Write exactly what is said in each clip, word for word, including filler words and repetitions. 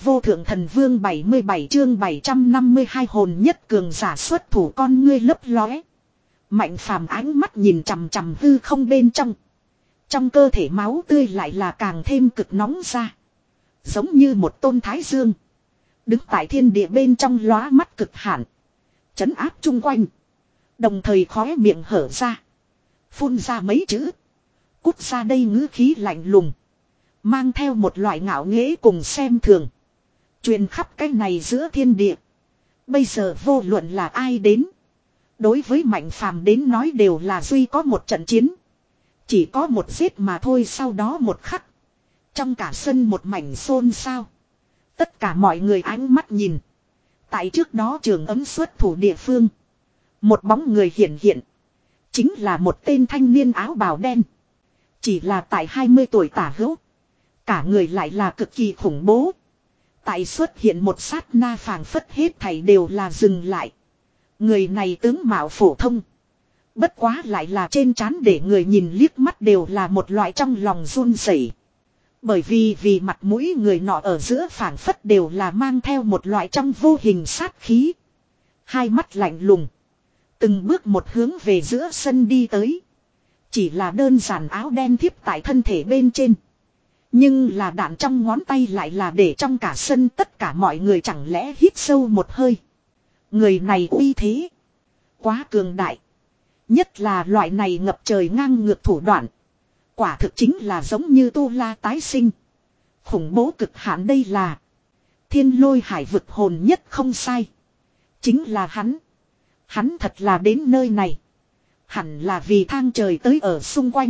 vô thượng thần vương bảy mươi bảy chương bảy trăm năm mươi hai hồn nhất cường giả xuất thủ con ngươi lấp lóe. Mạnh phàm ánh mắt nhìn chằm chằm hư không bên trong. Trong cơ thể máu tươi lại là càng thêm cực nóng ra. Giống như một tôn thái dương. Đứng tại thiên địa bên trong lóa mắt cực hạn. Chấn áp chung quanh. Đồng thời khóe miệng hở ra. Phun ra mấy chữ. Cút ra đây ngữ khí lạnh lùng. Mang theo một loại ngạo nghễ cùng xem thường. Truyền khắp cái này giữa thiên địa. Bây giờ vô luận là ai đến. Đối với Mạnh Phàm đến nói đều là duy có một trận chiến. Chỉ có một giết mà thôi, sau đó một khắc. Trong cả sân một mảnh xôn xao. Tất cả mọi người ánh mắt nhìn. Tại trước đó trường ấm xuất thủ địa phương. Một bóng người hiện hiện. Chính là một tên thanh niên áo bào đen. Chỉ là tại hai mươi tuổi tả hữu. Cả người lại là cực kỳ khủng bố. Tại xuất hiện một sát na phảng phất hết thảy đều là dừng lại. Người này tướng mạo phổ thông. Bất quá lại là trên trán để người nhìn liếc mắt đều là một loại trong lòng run rẩy. Bởi vì vì mặt mũi người nọ ở giữa phảng phất đều là mang theo một loại trong vô hình sát khí. Hai mắt lạnh lùng. Từng bước một hướng về giữa sân đi tới. Chỉ là đơn giản áo đen thiếp tại thân thể bên trên. Nhưng là đạn trong ngón tay lại là để trong cả sân tất cả mọi người chẳng lẽ hít sâu một hơi. Người này uy thế. Quá cường đại. Nhất là loại này ngập trời ngang ngược thủ đoạn. Quả thực chính là giống như tu la tái sinh. Khủng bố cực hạn đây là. Thiên lôi hải vực hồn nhất không sai. Chính là hắn. Hắn thật là đến nơi này. Hẳn là vì thang trời tới ở xung quanh.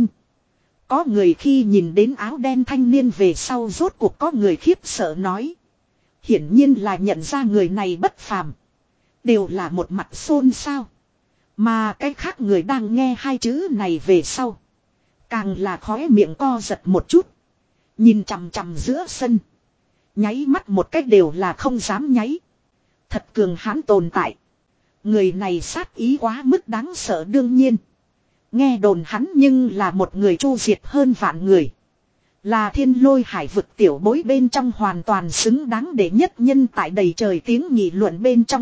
Có người khi nhìn đến áo đen thanh niên về sau rốt cuộc có người khiếp sợ nói. Hiển nhiên là nhận ra người này bất phàm. Đều là một mặt xôn xao. Mà cái khác người đang nghe hai chữ này về sau. Càng là khóe miệng co giật một chút. Nhìn chằm chằm giữa sân. Nháy mắt một cách đều là không dám nháy. Thật cường hãn tồn tại. Người này sát ý quá mức đáng sợ đương nhiên. Nghe đồn hắn nhưng là một người chu diệt hơn vạn người. Là thiên lôi hải vực tiểu bối bên trong hoàn toàn xứng đáng để nhất nhân tại đầy trời tiếng nghị luận bên trong.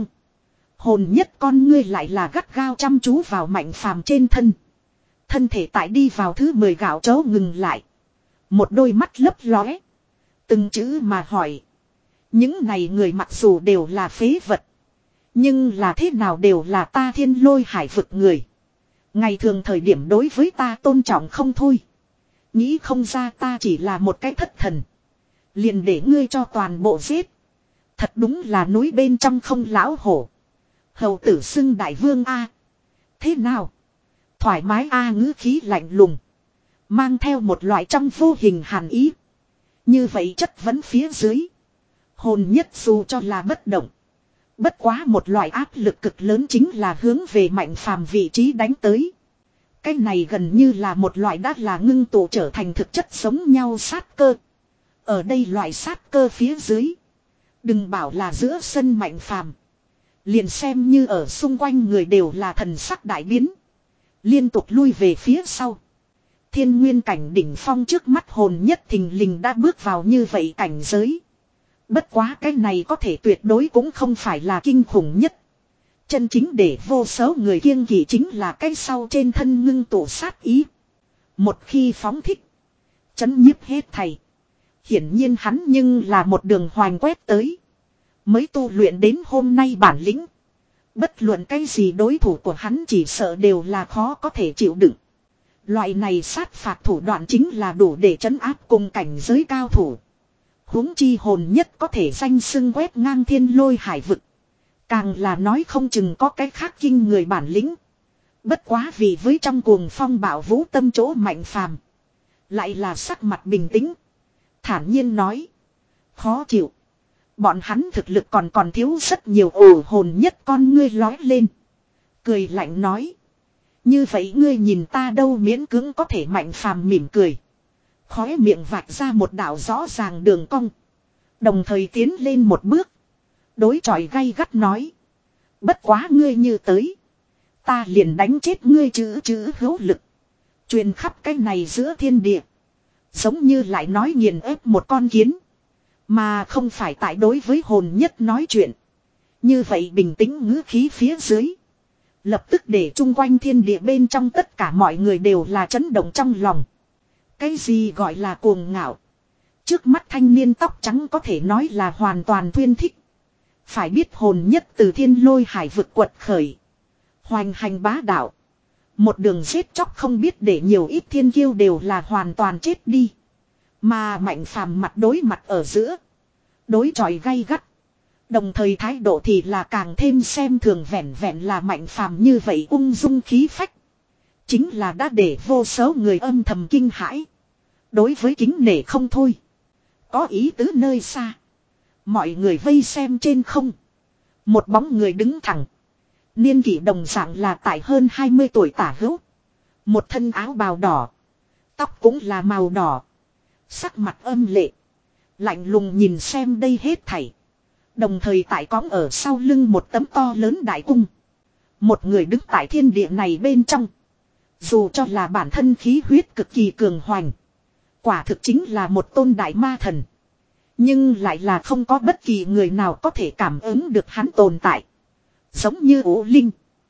Hồn nhất con ngươi lại là gắt gao chăm chú vào Mạnh Phàm trên thân. Thân thể tại đi vào thứ mười gạo chấu ngừng lại. Một đôi mắt lấp lóe. Từng chữ mà hỏi. Những này người mặc dù đều là phế vật. Nhưng là thế nào đều là ta thiên lôi hải vực người. Ngày thường thời điểm đối với ta tôn trọng không thôi. Nghĩ không ra ta chỉ là một cái thất thần. Liền để ngươi cho toàn bộ giết. Thật đúng là núi bên trong không lão hổ. Hầu tử xưng đại vương A. Thế nào? Thoải mái A ngữ khí lạnh lùng. Mang theo một loại trong vô hình hàn ý. Như vậy chất vấn phía dưới. Hồn nhất dù cho là bất động. Bất quá một loại áp lực cực lớn chính là hướng về Mạnh Phàm vị trí đánh tới. Cái này gần như là một loại đã là ngưng tụ trở thành thực chất giống nhau sát cơ. Ở đây loại sát cơ phía dưới. Đừng bảo là giữa sân Mạnh Phàm. Liền xem như ở xung quanh người đều là thần sắc đại biến. Liên tục lui về phía sau. Thiên nguyên cảnh đỉnh phong trước mắt hồn nhất thình lình đã bước vào như vậy cảnh giới. Bất quá cái này có thể tuyệt đối cũng không phải là kinh khủng nhất. Chân chính để vô số người kiêng kỵ chính là cái sau trên thân ngưng tụ sát ý. Một khi phóng thích. Chấn nhiếp hết thầy. Hiển nhiên hắn nhưng là một đường hoành quét tới. Mới tu luyện đến hôm nay bản lĩnh. Bất luận cái gì đối thủ của hắn chỉ sợ đều là khó có thể chịu đựng. Loại này sát phạt thủ đoạn chính là đủ để trấn áp cùng cảnh giới cao thủ. Huống chi hồn nhất có thể danh xưng quét ngang thiên lôi hải vực. Càng là nói không chừng có cái khác kinh người bản lĩnh. Bất quá vì với trong cuồng phong bạo vũ tâm chỗ Mạnh Phàm. Lại là sắc mặt bình tĩnh. Thản nhiên nói. Khó chịu. Bọn hắn thực lực còn còn thiếu rất nhiều. Ồ hồn nhất con ngươi lói lên. Cười lạnh nói. Như vậy ngươi nhìn ta đâu miễn cưỡng có thể Mạnh Phàm mỉm cười. Khóe miệng vạch ra một đạo rõ ràng đường cong. Đồng thời tiến lên một bước. Đối chọi gay gắt nói. Bất quá ngươi như tới. Ta liền đánh chết ngươi chữ chữ hữu lực. Truyền khắp cái này giữa thiên địa. Giống như lại nói nghiền ép một con kiến. Mà không phải tại đối với hồn nhất nói chuyện. Như vậy bình tĩnh ngữ khí phía dưới. Lập tức để chung quanh thiên địa bên trong tất cả mọi người đều là chấn động trong lòng. Cái gì gọi là cuồng ngạo. Trước mắt thanh niên tóc trắng có thể nói là hoàn toàn tuyên thích. Phải biết hồn nhất từ thiên lôi hải vực quật khởi. Hoành hành bá đạo. Một đường giết chóc không biết để nhiều ít thiên kiêu đều là hoàn toàn chết đi. Mà Mạnh Phàm mặt đối mặt ở giữa. Đối chọi gay gắt. Đồng thời thái độ thì là càng thêm xem thường vẹn vẹn là Mạnh Phàm như vậy ung dung khí phách. Chính là đã để vô số người âm thầm kinh hãi. Đối với kính nể không thôi. Có ý tứ nơi xa. Mọi người vây xem trên không. Một bóng người đứng thẳng. Niên kỷ đồng dạng là tại hơn hai mươi tuổi tả hữu. Một thân áo bào đỏ. Tóc cũng là màu đỏ. Sắc mặt âm lệ. Lạnh lùng nhìn xem đây hết thảy. Đồng thời tại cõng ở sau lưng một tấm to lớn đại cung. Một người đứng tại thiên địa này bên trong. Dù cho là bản thân khí huyết cực kỳ cường hoành. Quả thực chính là một tôn đại ma thần. Nhưng lại là không có bất kỳ người nào có thể cảm ứng được hắn tồn tại. Giống như ủ linh.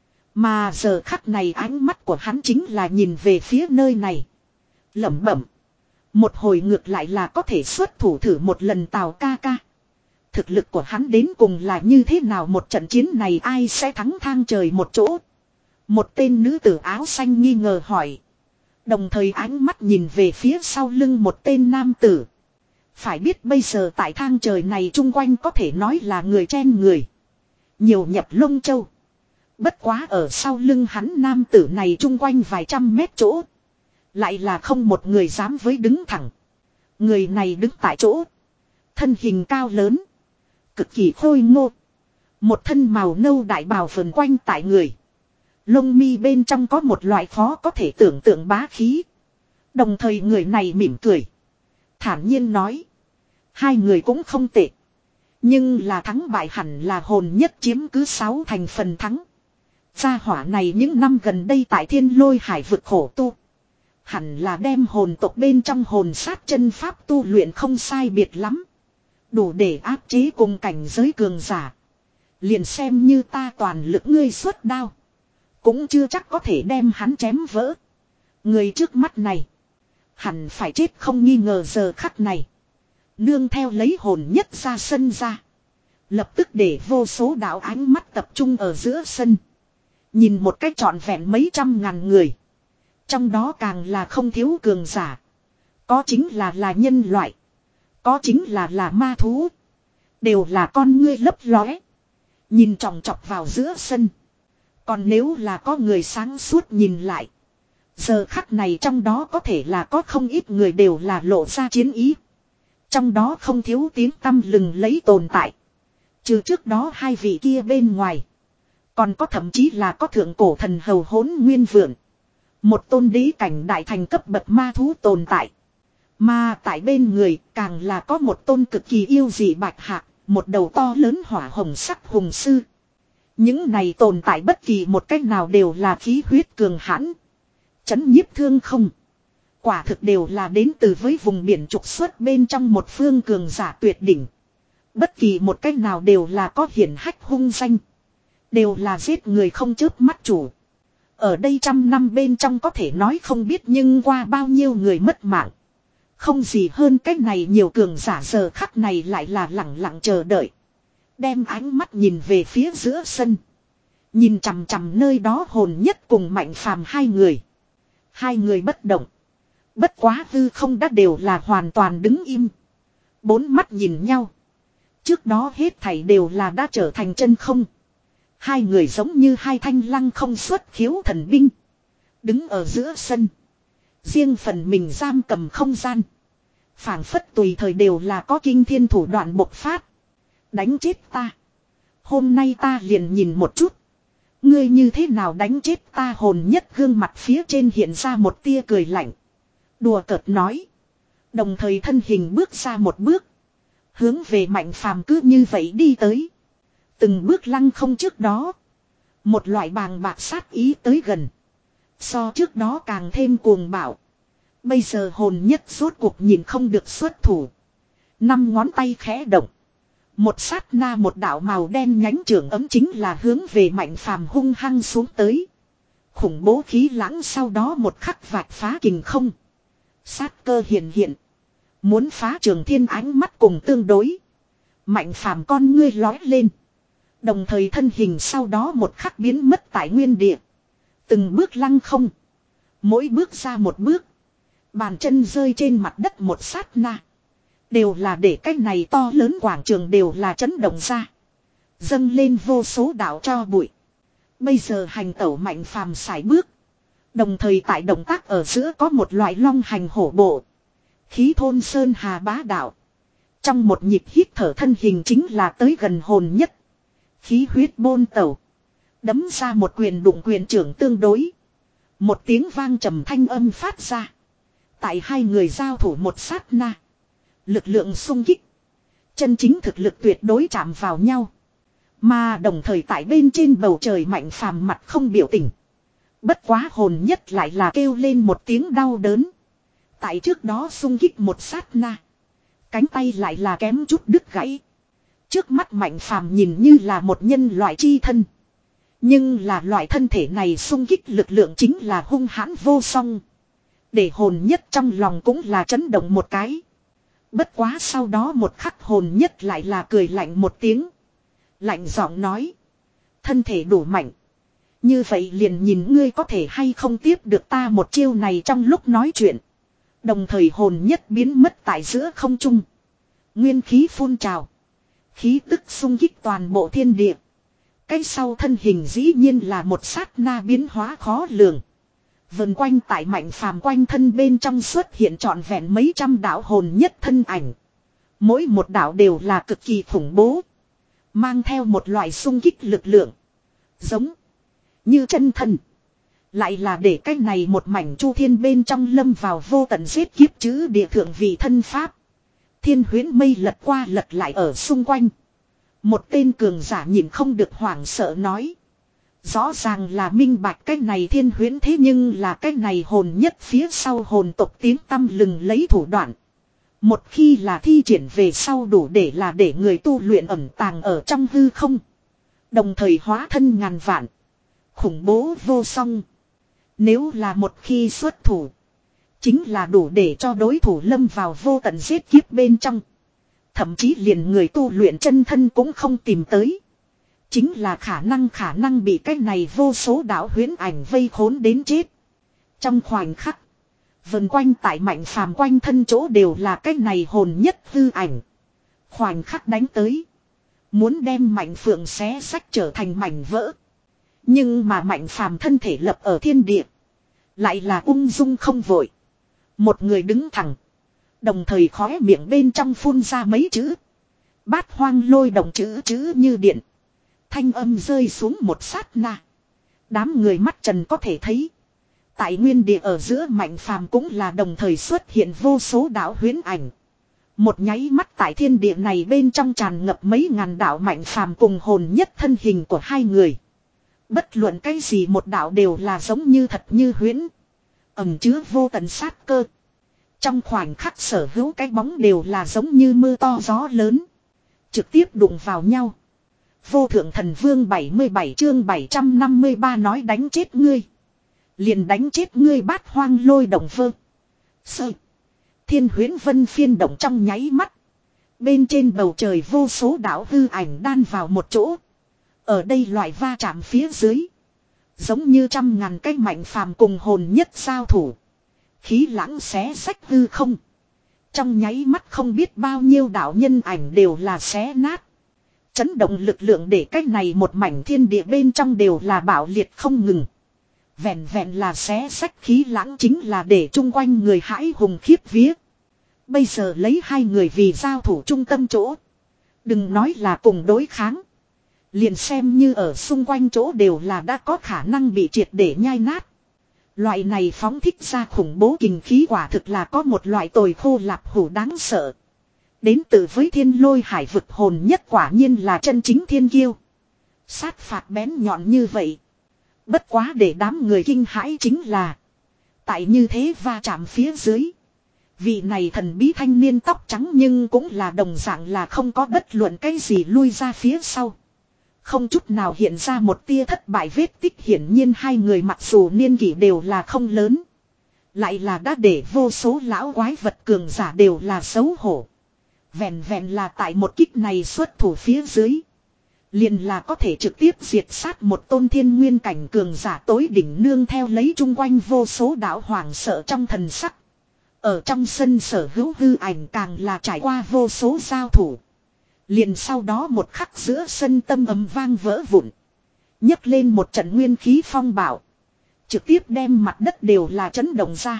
Mà giờ khắc này ánh mắt của hắn chính là nhìn về phía nơi này. Lẩm bẩm. Một hồi ngược lại là có thể xuất thủ thử một lần Tào ca ca. Thực lực của hắn đến cùng là như thế nào, một trận chiến này ai sẽ thắng thang trời một chỗ. Một tên nữ tử áo xanh nghi ngờ hỏi. Đồng thời ánh mắt nhìn về phía sau lưng một tên nam tử. Phải biết bây giờ tại thang trời này chung quanh có thể nói là người chen người. Nhiều nhập lông châu. Bất quá ở sau lưng hắn nam tử này chung quanh vài trăm mét chỗ. Lại là không một người dám với đứng thẳng. Người này đứng tại chỗ. Thân hình cao lớn. Cực kỳ khôi ngô. Một thân màu nâu đại bào vần quanh tại người. Lông mi bên trong có một loại khó có thể tưởng tượng bá khí. Đồng thời người này mỉm cười. Thản nhiên nói. Hai người cũng không tệ. Nhưng là thắng bại hẳn là hồn nhất chiếm cứ sáu thành phần thắng. Gia hỏa này những năm gần đây tại thiên lôi hải vực khổ tu. Hẳn là đem hồn tộc bên trong hồn sát chân pháp tu luyện không sai biệt lắm. Đủ để áp chế cùng cảnh giới cường giả. Liền xem như ta toàn lực ngươi xuất đao. Cũng chưa chắc có thể đem hắn chém vỡ. Người trước mắt này. Hẳn phải chết không nghi ngờ giờ khắc này. Nương theo lấy hồn nhất ra sân ra. Lập tức để vô số đạo ánh mắt tập trung ở giữa sân. Nhìn một cách trọn vẹn mấy trăm ngàn người. Trong đó càng là không thiếu cường giả. Có chính là là nhân loại. Có chính là là ma thú. Đều là con ngươi lấp lóe. Nhìn tròng trọc vào giữa sân. Còn nếu là có người sáng suốt nhìn lại. Giờ khắc này trong đó có thể là có không ít người đều là lộ ra chiến ý. Trong đó không thiếu tiếng tăm lừng lấy tồn tại. Trừ trước đó hai vị kia bên ngoài. Còn có thậm chí là có thượng cổ thần hầu Hỗn Nguyên Vượn. Một tôn đế cảnh đại thành cấp bậc ma thú tồn tại. Mà tại bên người càng là có một tôn cực kỳ yêu dị bạch hạc. Một đầu to lớn hỏa hồng sắc hùng sư. Những này tồn tại bất kỳ một cách nào đều là khí huyết cường hãn. Chấn nhiếp thương không. Quả thực đều là đến từ với vùng biển trục xuất bên trong một phương cường giả tuyệt đỉnh. Bất kỳ một cách nào đều là có hiển hách hung danh. Đều là giết người không chớp mắt chủ. Ở đây trăm năm bên trong có thể nói không biết nhưng qua bao nhiêu người mất mạng. Không gì hơn cách này nhiều cường giả giờ khắc này lại là lặng lặng chờ đợi. Đem ánh mắt nhìn về phía giữa sân. Nhìn chằm chằm nơi đó hồn nhất cùng Mạnh Phàm hai người. Hai người bất động. Bất quá hư không đã đều là hoàn toàn đứng im. Bốn mắt nhìn nhau. Trước đó hết thảy đều là đã trở thành chân không. Hai người giống như hai thanh lăng không xuất khiếu thần binh. Đứng ở giữa sân. Riêng phần mình giam cầm không gian. Phảng phất tùy thời đều là có kinh thiên thủ đoạn bộc phát. Đánh chết ta. Hôm nay ta liền nhìn một chút. Ngươi như thế nào đánh chết ta, hồn nhất gương mặt phía trên hiện ra một tia cười lạnh. Đùa cợt nói. Đồng thời thân hình bước ra một bước. Hướng về Mạnh Phàm cứ như vậy đi tới. Từng bước lăng không trước đó. Một loại bàng bạc sát ý tới gần. So trước đó càng thêm cuồng bạo. Bây giờ hồn nhất rốt cuộc nhìn không được xuất thủ. Năm ngón tay khẽ động. Một sát na một đạo màu đen nhánh trường ấm chính là hướng về Mạnh Phàm hung hăng xuống tới. Khủng bố khí lãng sau đó một khắc vạch phá kình không. Sát cơ hiện hiện. Muốn phá trường thiên ánh mắt cùng tương đối. Mạnh Phàm con ngươi lói lên. Đồng thời thân hình sau đó một khắc biến mất tại nguyên địa. Từng bước lăng không. Mỗi bước ra một bước. Bàn chân rơi trên mặt đất một sát na. Đều là để cái này to lớn quảng trường đều là chấn động ra. Dâng lên vô số đạo cho bụi. Bây giờ hành tẩu Mạnh Phàm sải bước. Đồng thời tại động tác ở giữa có một loại long hành hổ bộ. Khí thôn sơn hà bá đạo. Trong một nhịp hít thở thân hình chính là tới gần hồn nhất. Khí huyết bôn tẩu. Đấm ra một quyền đụng quyền trưởng tương đối. Một tiếng vang trầm thanh âm phát ra. Tại hai người giao thủ một sát na. Lực lượng xung kích. Chân chính thực lực tuyệt đối chạm vào nhau. Mà đồng thời tại bên trên bầu trời Mạnh Phàm mặt không biểu tình. Bất quá hồn nhất lại là kêu lên một tiếng đau đớn. Tại trước đó xung kích một sát na. Cánh tay lại là kém chút đứt gãy. Trước mắt Mạnh Phàm nhìn như là một nhân loại chi thân. Nhưng là loại thân thể này xung kích lực lượng chính là hung hãn vô song. Để hồn nhất trong lòng cũng là chấn động một cái. Bất quá sau đó một khắc hồn nhất lại là cười lạnh một tiếng. Lạnh giọng nói. Thân thể đủ mạnh. Như vậy liền nhìn ngươi có thể hay không tiếp được ta một chiêu này trong lúc nói chuyện. Đồng thời hồn nhất biến mất tại giữa không trung. Nguyên khí phun trào. Khí tức xung kích toàn bộ thiên địa. Cái sau thân hình dĩ nhiên là một sát na biến hóa khó lường. Vần quanh tại Mạnh Phàm quanh thân bên trong xuất hiện trọn vẹn mấy trăm đạo hồn nhất thân ảnh. Mỗi một đạo đều là cực kỳ khủng bố. Mang theo một loại xung kích lực lượng. Giống như chân thân. Lại là để cái này một mảnh chu thiên bên trong lâm vào vô tận giết kiếp chữ địa thượng vị thân pháp. Thiên huyễn mây lật qua lật lại ở xung quanh. Một tên cường giả nhìn không được hoảng sợ nói. Rõ ràng là minh bạch cái này thiên huyễn thế nhưng là cái này hồn nhất phía sau hồn tộc tiếng tăm lừng lấy thủ đoạn. Một khi là thi triển về sau đủ để là để người tu luyện ẩn tàng ở trong hư không. Đồng thời hóa thân ngàn vạn. Khủng bố vô song. Nếu là một khi xuất thủ. Chính là đủ để cho đối thủ lâm vào vô tận giết kiếp bên trong. Thậm chí liền người tu luyện chân thân cũng không tìm tới. Chính là khả năng khả năng bị cái này vô số đạo huyễn ảnh vây khốn đến chết. Trong khoảnh khắc. Vần quanh tại Mạnh Phàm quanh thân chỗ đều là cái này hồn nhất hư ảnh. Khoảnh khắc đánh tới. Muốn đem Mạnh Phượng xé sách trở thành mảnh vỡ. Nhưng mà Mạnh Phàm thân thể lập ở thiên địa. Lại là ung dung không vội. Một người đứng thẳng. Đồng thời khóe miệng bên trong phun ra mấy chữ. Bát hoang lôi động chữ chữ như điện. Thanh âm rơi xuống một sát na. Đám người mắt trần có thể thấy. Tại nguyên địa ở giữa Mạnh Phàm cũng là đồng thời xuất hiện vô số đạo huyễn ảnh. Một nháy mắt tại thiên địa này bên trong tràn ngập mấy ngàn đạo Mạnh Phàm cùng hồn nhất thân hình của hai người. Bất luận cái gì một đạo đều là giống như thật như huyễn. Ẩn chứa vô tận sát cơ. Trong khoảnh khắc sở hữu cái bóng đều là giống như mưa to gió lớn. Trực tiếp đụng vào nhau. Vô thượng thần vương bảy mươi bảy chương bảy trăm năm mươi ba nói đánh chết ngươi. Liền đánh chết ngươi bát hoang lôi động vơ. Sơ. Thiên huyễn vân phiên động trong nháy mắt. Bên trên bầu trời vô số đạo hư ảnh đan vào một chỗ. Ở đây loại va chạm phía dưới. Giống như trăm ngàn cái Mạnh Phàm cùng hồn nhất giao thủ. Khí lãng xé sách hư không. Trong nháy mắt không biết bao nhiêu đạo nhân ảnh đều là xé nát. Chấn động lực lượng để cái này một mảnh thiên địa bên trong đều là bạo liệt không ngừng. Vẹn vẹn là xé sách khí lãng chính là để chung quanh người hãi hùng khiếp vía. Bây giờ lấy hai người vì giao thủ trung tâm chỗ. Đừng nói là cùng đối kháng. Liền xem như ở xung quanh chỗ đều là đã có khả năng bị triệt để nhai nát. Loại này phóng thích ra khủng bố kình khí quả thực là có một loại tồi khô lạp hủ đáng sợ. Đến từ với thiên lôi hải vực hồn nhất quả nhiên là chân chính thiên kiêu. Sát phạt bén nhọn như vậy. Bất quá để đám người kinh hãi chính là. Tại như thế va chạm phía dưới. Vị này thần bí thanh niên tóc trắng nhưng cũng là đồng dạng là không có bất luận cái gì lui ra phía sau. Không chút nào hiện ra một tia thất bại vết tích, hiển nhiên hai người mặc dù niên kỷ đều là không lớn. Lại là đã để vô số lão quái vật cường giả đều là xấu hổ. Vẹn vẹn là tại một kích này xuất thủ phía dưới. Liền là có thể trực tiếp diệt sát một tôn thiên nguyên cảnh cường giả tối đỉnh, nương theo lấy chung quanh vô số đạo hoàng sợ trong thần sắc. Ở trong sân sở hữu hư ảnh càng là trải qua vô số giao thủ. Liền sau đó một khắc giữa sân tâm ầm vang vỡ vụn. Nhấc lên một trận nguyên khí phong bạo. Trực tiếp đem mặt đất đều là chấn động ra.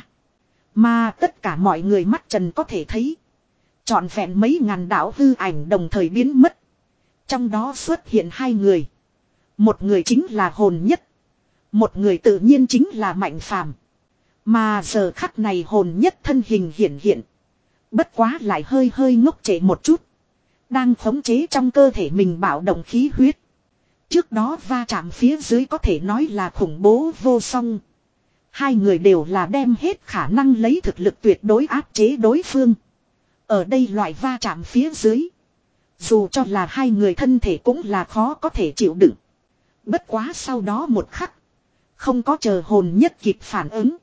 Mà tất cả mọi người mắt trần có thể thấy. Trọn vẹn mấy ngàn đạo hư ảnh đồng thời biến mất. Trong đó xuất hiện hai người. Một người chính là hồn nhất. Một người tự nhiên chính là Mạnh Phàm. Mà giờ khắc này hồn nhất thân hình hiển hiện. Bất quá lại hơi hơi ngốc trệ một chút. Đang khống chế trong cơ thể mình bạo động khí huyết. Trước đó va chạm phía dưới có thể nói là khủng bố vô song. Hai người đều là đem hết khả năng lấy thực lực tuyệt đối áp chế đối phương. Ở đây loại va chạm phía dưới. Dù cho là hai người thân thể cũng là khó có thể chịu đựng. Bất quá sau đó một khắc. Không có chờ hồn nhất kịp phản ứng.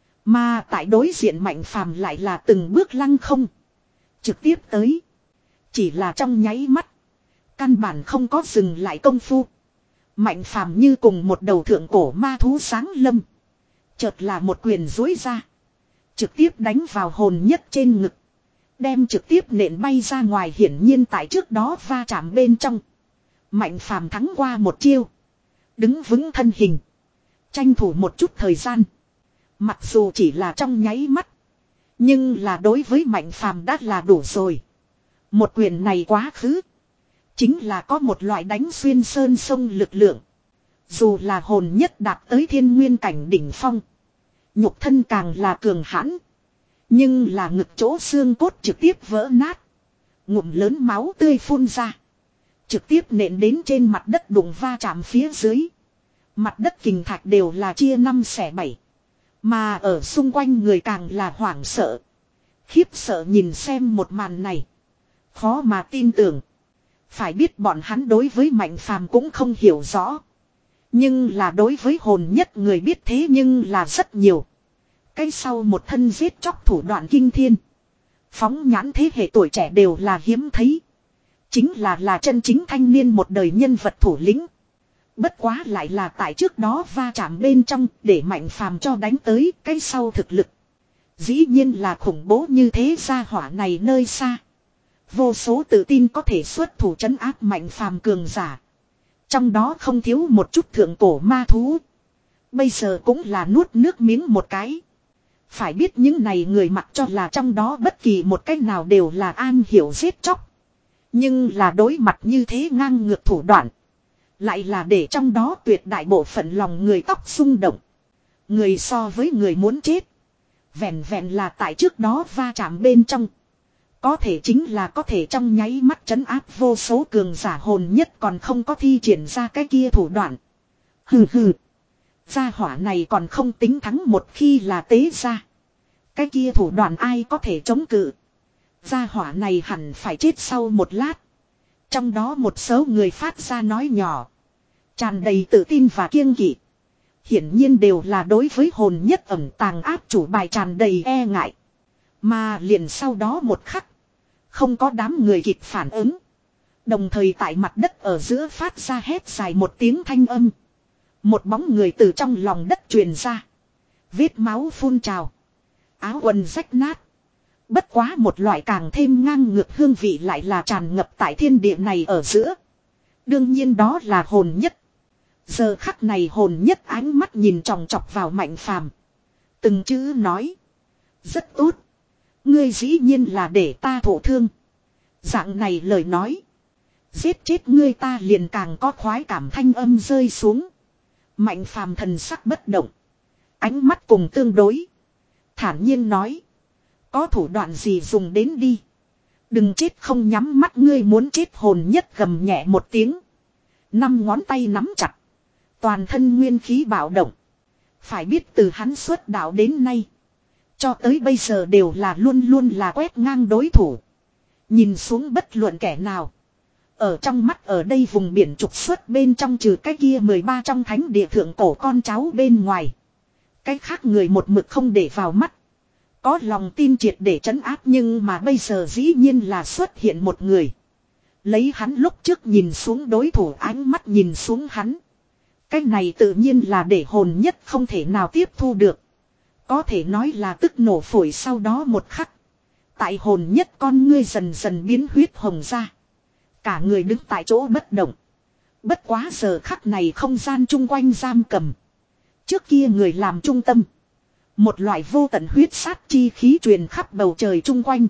Mà tại đối diện Mạnh Phàm lại là từng bước lăng không. Trực tiếp tới. Chỉ là trong nháy mắt. Căn bản không có dừng lại công phu. Mạnh Phàm như cùng một đầu thượng cổ ma thú sáng lâm. Chợt là một quyền dối ra. Trực tiếp đánh vào hồn nhất trên ngực. Đem trực tiếp nện bay ra ngoài, hiển nhiên tại trước đó va chạm bên trong. Mạnh Phàm thắng qua một chiêu. Đứng vững thân hình. Tranh thủ một chút thời gian. Mặc dù chỉ là trong nháy mắt. Nhưng là đối với Mạnh Phàm đã là đủ rồi. Một quyền này quá khứ. Chính là có một loại đánh xuyên sơn sông lực lượng. Dù là hồn nhất đạt tới thiên nguyên cảnh đỉnh phong. Nhục thân càng là cường hãn. Nhưng là ngực chỗ xương cốt trực tiếp vỡ nát. Ngụm lớn máu tươi phun ra. Trực tiếp nện đến trên mặt đất đụng va chạm phía dưới. Mặt đất kình thạch đều là chia năm xẻ bảy. Mà ở xung quanh người càng là hoảng sợ. Khiếp sợ nhìn xem một màn này. Khó mà tin tưởng. Phải biết bọn hắn đối với Mạnh Phàm cũng không hiểu rõ. Nhưng là đối với hồn nhất người biết thế nhưng là rất nhiều. Cái sau một thân giết chóc thủ đoạn kinh thiên. Phóng nhãn thế hệ tuổi trẻ đều là hiếm thấy. Chính là là chân chính thanh niên một đời nhân vật thủ lĩnh. Bất quá lại là tại trước đó va chạm bên trong để Mạnh Phàm cho đánh tới cái sau thực lực. Dĩ nhiên là khủng bố như thế, gia hỏa này nơi xa. Vô số tự tin có thể xuất thủ trấn áp Mạnh Phàm cường giả. Trong đó không thiếu một chút thượng cổ ma thú. Bây giờ cũng là nuốt nước miếng một cái. Phải biết những này người mặc cho là trong đó bất kỳ một cách nào đều là an hiểu giết chóc. Nhưng là đối mặt như thế ngang ngược thủ đoạn. Lại là để trong đó tuyệt đại bộ phận lòng người tóc xung động. Người so với người muốn chết. Vẹn vẹn là tại trước đó va chạm bên trong. Có thể chính là có thể trong nháy mắt trấn áp vô số cường giả, hồn nhất còn không có thi triển ra cái kia thủ đoạn. Hừ hừ. Gia hỏa này còn không tính thắng, một khi là tế ra. Cái kia thủ đoạn ai có thể chống cự. Gia hỏa này hẳn phải chết sau một lát. Trong đó một số người phát ra nói nhỏ. Tràn đầy tự tin và kiêng kỵ. Hiển nhiên đều là đối với hồn nhất ẩn tàng áp chủ bài tràn đầy e ngại. Mà liền sau đó một khắc. Không có đám người kịp phản ứng. Đồng thời tại mặt đất ở giữa phát ra hét dài một tiếng thanh âm. Một bóng người từ trong lòng đất truyền ra. Vết máu phun trào. Áo quần rách nát. Bất quá một loại càng thêm ngang ngược hương vị lại là tràn ngập tại thiên địa này ở giữa. Đương nhiên đó là hồn nhất. Giờ khắc này hồn nhất ánh mắt nhìn chòng chọc vào Mạnh Phàm. Từng chữ nói. Rất tốt. Ngươi dĩ nhiên là để ta thổ thương. Dạng này lời nói. Giết chết ngươi ta liền càng có khoái cảm, thanh âm rơi xuống. Mạnh Phàm thần sắc bất động. Ánh mắt cùng tương đối. Thản nhiên nói. Có thủ đoạn gì dùng đến đi. Đừng chết không nhắm mắt, ngươi muốn chết. Hồn nhất gầm nhẹ một tiếng. Năm ngón tay nắm chặt. Toàn thân nguyên khí bạo động. Phải biết từ hắn xuất đạo đến nay. Cho tới bây giờ đều là luôn luôn là quét ngang đối thủ. Nhìn xuống bất luận kẻ nào. Ở trong mắt ở đây vùng biển trục xuất bên trong trừ cái kia mười ba trong thánh địa thượng cổ con cháu bên ngoài. Cái khác người một mực không để vào mắt. Có lòng tin triệt để trấn áp nhưng mà bây giờ dĩ nhiên là xuất hiện một người. Lấy hắn lúc trước nhìn xuống đối thủ ánh mắt nhìn xuống hắn. Cái này tự nhiên là để hồn nhất không thể nào tiếp thu được. Có thể nói là tức nổ phổi sau đó một khắc. Tại hồn nhất con ngươi dần dần biến huyết hồng ra. Cả người đứng tại chỗ bất động. Bất quá giờ khắc này không gian chung quanh giam cầm. Trước kia người làm trung tâm. Một loại vô tận huyết sát chi khí truyền khắp bầu trời chung quanh.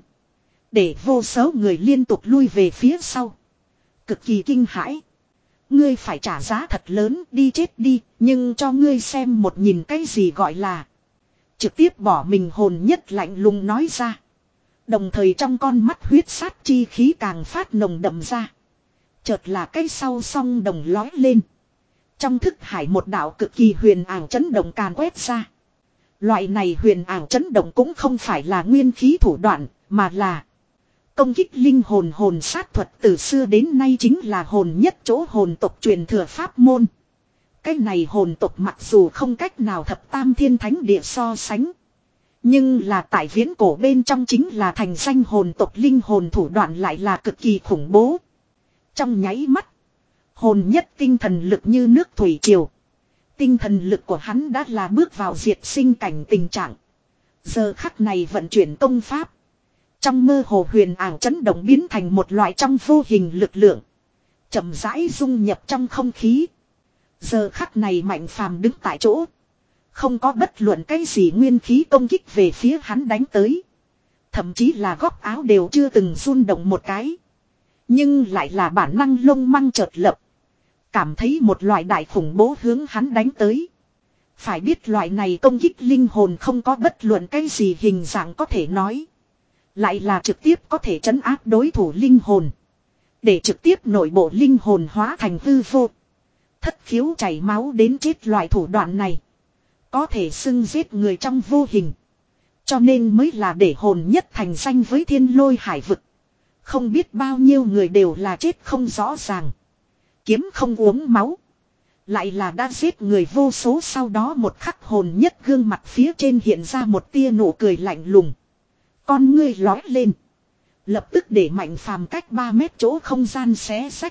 Để vô số người liên tục lui về phía sau. Cực kỳ kinh hãi. Ngươi phải trả giá thật lớn đi chết đi. Nhưng cho ngươi xem một nhìn cái gì gọi là. Trực tiếp bỏ mình hồn nhất lạnh lùng nói ra. Đồng thời trong con mắt huyết sát chi khí càng phát nồng đậm ra. Chợt là cái sau song đồng lói lên. Trong thức hải một đạo cực kỳ huyền ảo chấn động càn quét ra. Loại này huyền ảo chấn động cũng không phải là nguyên khí thủ đoạn, mà là công kích linh hồn hồn sát thuật từ xưa đến nay chính là hồn nhất chỗ hồn tộc truyền thừa pháp môn. Cái này hồn tộc mặc dù không cách nào thập tam thiên thánh địa so sánh. Nhưng là tại viễn cổ bên trong chính là thành danh hồn tộc linh hồn thủ đoạn lại là cực kỳ khủng bố. Trong nháy mắt, hồn nhất tinh thần lực như nước thủy triều. Tinh thần lực của hắn đã là bước vào diệt sinh cảnh tình trạng. Giờ khắc này vận chuyển công pháp. Trong mơ hồ huyền ảo chấn động biến thành một loại trong vô hình lực lượng. Chậm rãi dung nhập trong không khí. Giờ khắc này Mạnh Phàm đứng tại chỗ. Không có bất luận cái gì nguyên khí công kích về phía hắn đánh tới. Thậm chí là góc áo đều chưa từng run động một cái. Nhưng lại là bản năng lông măng chợt lập. Cảm thấy một loại đại khủng bố hướng hắn đánh tới. Phải biết loại này công kích linh hồn không có bất luận cái gì hình dạng có thể nói. Lại là trực tiếp có thể trấn áp đối thủ linh hồn. Để trực tiếp nội bộ linh hồn hóa thành hư vô. Thất khiếu chảy máu đến chết loại thủ đoạn này. Có thể xưng giết người trong vô hình. Cho nên mới là để hồn nhất thành danh với thiên lôi hải vực. Không biết bao nhiêu người đều là chết không rõ ràng. Kiếm không uống máu. Lại là đã giết người vô số sau đó một khắc hồn nhất gương mặt phía trên hiện ra một tia nụ cười lạnh lùng. Con ngươi lói lên. Lập tức để Mạnh Phàm cách ba mét chỗ không gian xé sách.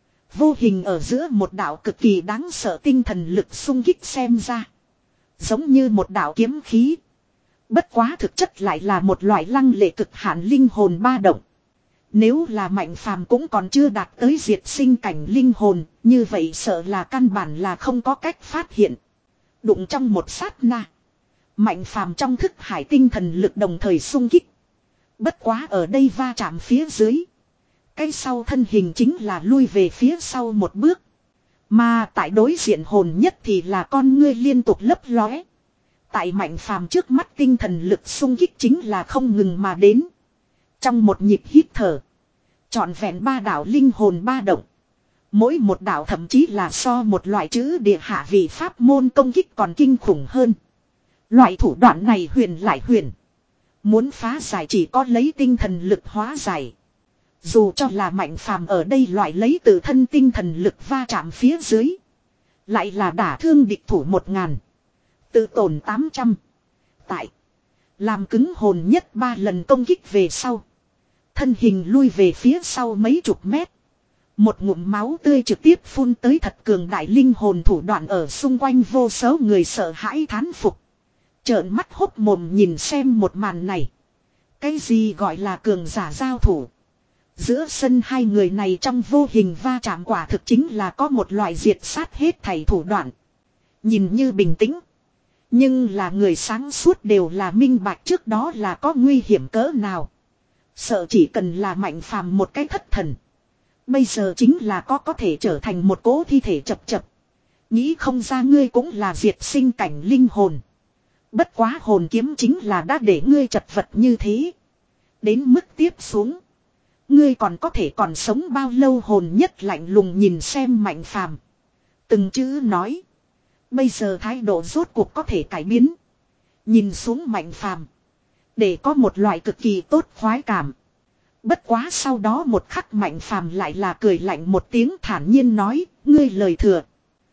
Vô hình ở giữa một đạo cực kỳ đáng sợ tinh thần lực xung kích xem ra. Giống như một đạo kiếm khí. Bất quá thực chất lại là một loại lăng lệ cực hạn linh hồn ba động. Nếu là Mạnh Phàm cũng còn chưa đạt tới diệt sinh cảnh linh hồn, như vậy sợ là căn bản là không có cách phát hiện. Đụng trong một sát na. Mạnh Phàm trong thức hải tinh thần lực đồng thời xung kích. Bất quá ở đây va chạm phía dưới. Cái sau thân hình chính là lui về phía sau một bước. Mà tại đối diện hồn nhất thì là con ngươi liên tục lấp lóe. Tại Mạnh Phàm trước mắt tinh thần lực xung kích chính là không ngừng mà đến. Trong một nhịp hít thở. Trọn vẹn ba đạo linh hồn ba động. Mỗi một đạo thậm chí là so một loại chữ địa hạ vị pháp môn công kích còn kinh khủng hơn. Loại thủ đoạn này huyền lại huyền. Muốn phá giải chỉ có lấy tinh thần lực hóa giải. Dù cho là Mạnh Phàm ở đây loại lấy từ thân tinh thần lực va chạm phía dưới. Lại là đả thương địch thủ một ngàn. Tự tổn tám trăm. Tại. Làm cứng hồn nhất ba lần công kích về sau. Thân hình lui về phía sau mấy chục mét. Một ngụm máu tươi trực tiếp phun tới thật cường đại linh hồn thủ đoạn ở xung quanh vô số người sợ hãi thán phục. Trợn mắt hốt mồm nhìn xem một màn này. Cái gì gọi là cường giả giao thủ. Giữa sân hai người này trong vô hình va chạm quả thực chính là có một loại diệt sát hết thảy thủ đoạn. Nhìn như bình tĩnh. Nhưng là người sáng suốt đều là minh bạch trước đó là có nguy hiểm cỡ nào. Sợ chỉ cần là Mạnh Phàm một cái thất thần. Bây giờ chính là có có thể trở thành một cỗ thi thể chập chập. Nghĩ không ra ngươi cũng là diệt sinh cảnh linh hồn. Bất quá hồn kiếm chính là đã để ngươi chật vật như thế. Đến mức tiếp xuống. Ngươi còn có thể còn sống bao lâu hồn nhất lạnh lùng nhìn xem Mạnh Phàm. Từng chữ nói. Bây giờ thái độ rốt cuộc có thể cải biến. Nhìn xuống Mạnh Phàm. Để có một loại cực kỳ tốt khoái cảm. Bất quá sau đó một khắc Mạnh Phàm lại là cười lạnh một tiếng thản nhiên nói, ngươi lời thừa.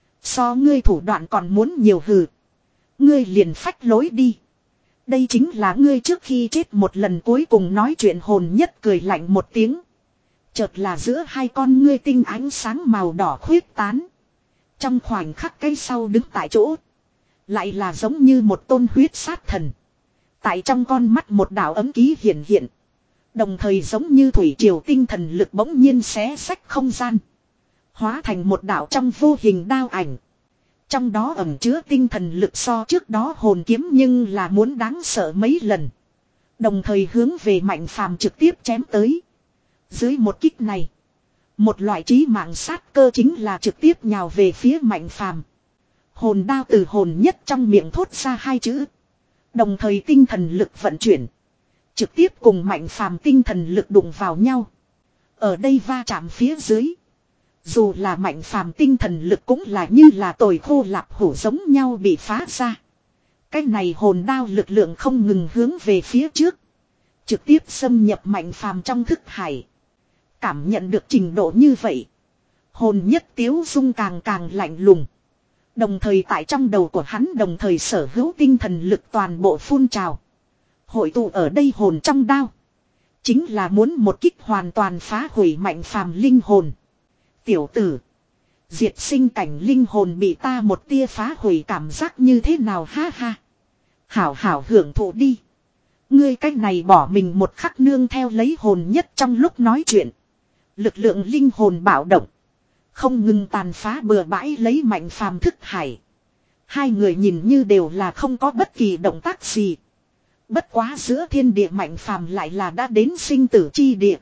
So ngươi thủ đoạn còn muốn nhiều hừ. Ngươi liền phách lối đi. Đây chính là ngươi trước khi chết một lần cuối cùng nói chuyện hồn nhất cười lạnh một tiếng. Chợt là giữa hai con ngươi tinh ánh sáng màu đỏ khuyết tán. Trong khoảnh khắc cái sau đứng tại chỗ. Lại là giống như một tôn huyết sát thần. Tại trong con mắt một đạo ấm ký hiện hiện. Đồng thời giống như thủy triều tinh thần lực bỗng nhiên xé sách không gian. Hóa thành một đạo trong vô hình đao ảnh. Trong đó ẩn chứa tinh thần lực so trước đó hồn kiếm nhưng là muốn đáng sợ mấy lần. Đồng thời hướng về Mạnh Phàm trực tiếp chém tới. Dưới một kích này. Một loại trí mạng sát cơ chính là trực tiếp nhào về phía Mạnh Phàm. Hồn đao từ hồn nhất trong miệng thốt ra hai chữ. Đồng thời tinh thần lực vận chuyển. Trực tiếp cùng Mạnh Phàm tinh thần lực đụng vào nhau. Ở đây va chạm phía dưới. Dù là Mạnh Phàm tinh thần lực cũng là như là tồi khô lạp hủ giống nhau bị phá ra. Cái này hồn đao lực lượng không ngừng hướng về phía trước. Trực tiếp xâm nhập Mạnh Phàm trong thức hải. Cảm nhận được trình độ như vậy. Hồn nhất Tiếu Dung càng càng lạnh lùng. Đồng thời tại trong đầu của hắn đồng thời sở hữu tinh thần lực toàn bộ phun trào. Hội tụ ở đây hồn trong đao. Chính là muốn một kích hoàn toàn phá hủy Mạnh Phàm linh hồn. Tiểu tử. Diệt sinh cảnh linh hồn bị ta một tia phá hủy cảm giác như thế nào ha ha. Hảo hảo hưởng thụ đi. Ngươi cách này bỏ mình một khắc nương theo lấy hồn nhất trong lúc nói chuyện. Lực lượng linh hồn bạo động. Không ngừng tàn phá bừa bãi lấy Mạnh Phàm thức hải. Hai người nhìn như đều là không có bất kỳ động tác gì. Bất quá giữa thiên địa Mạnh Phàm lại là đã đến sinh tử chi địa.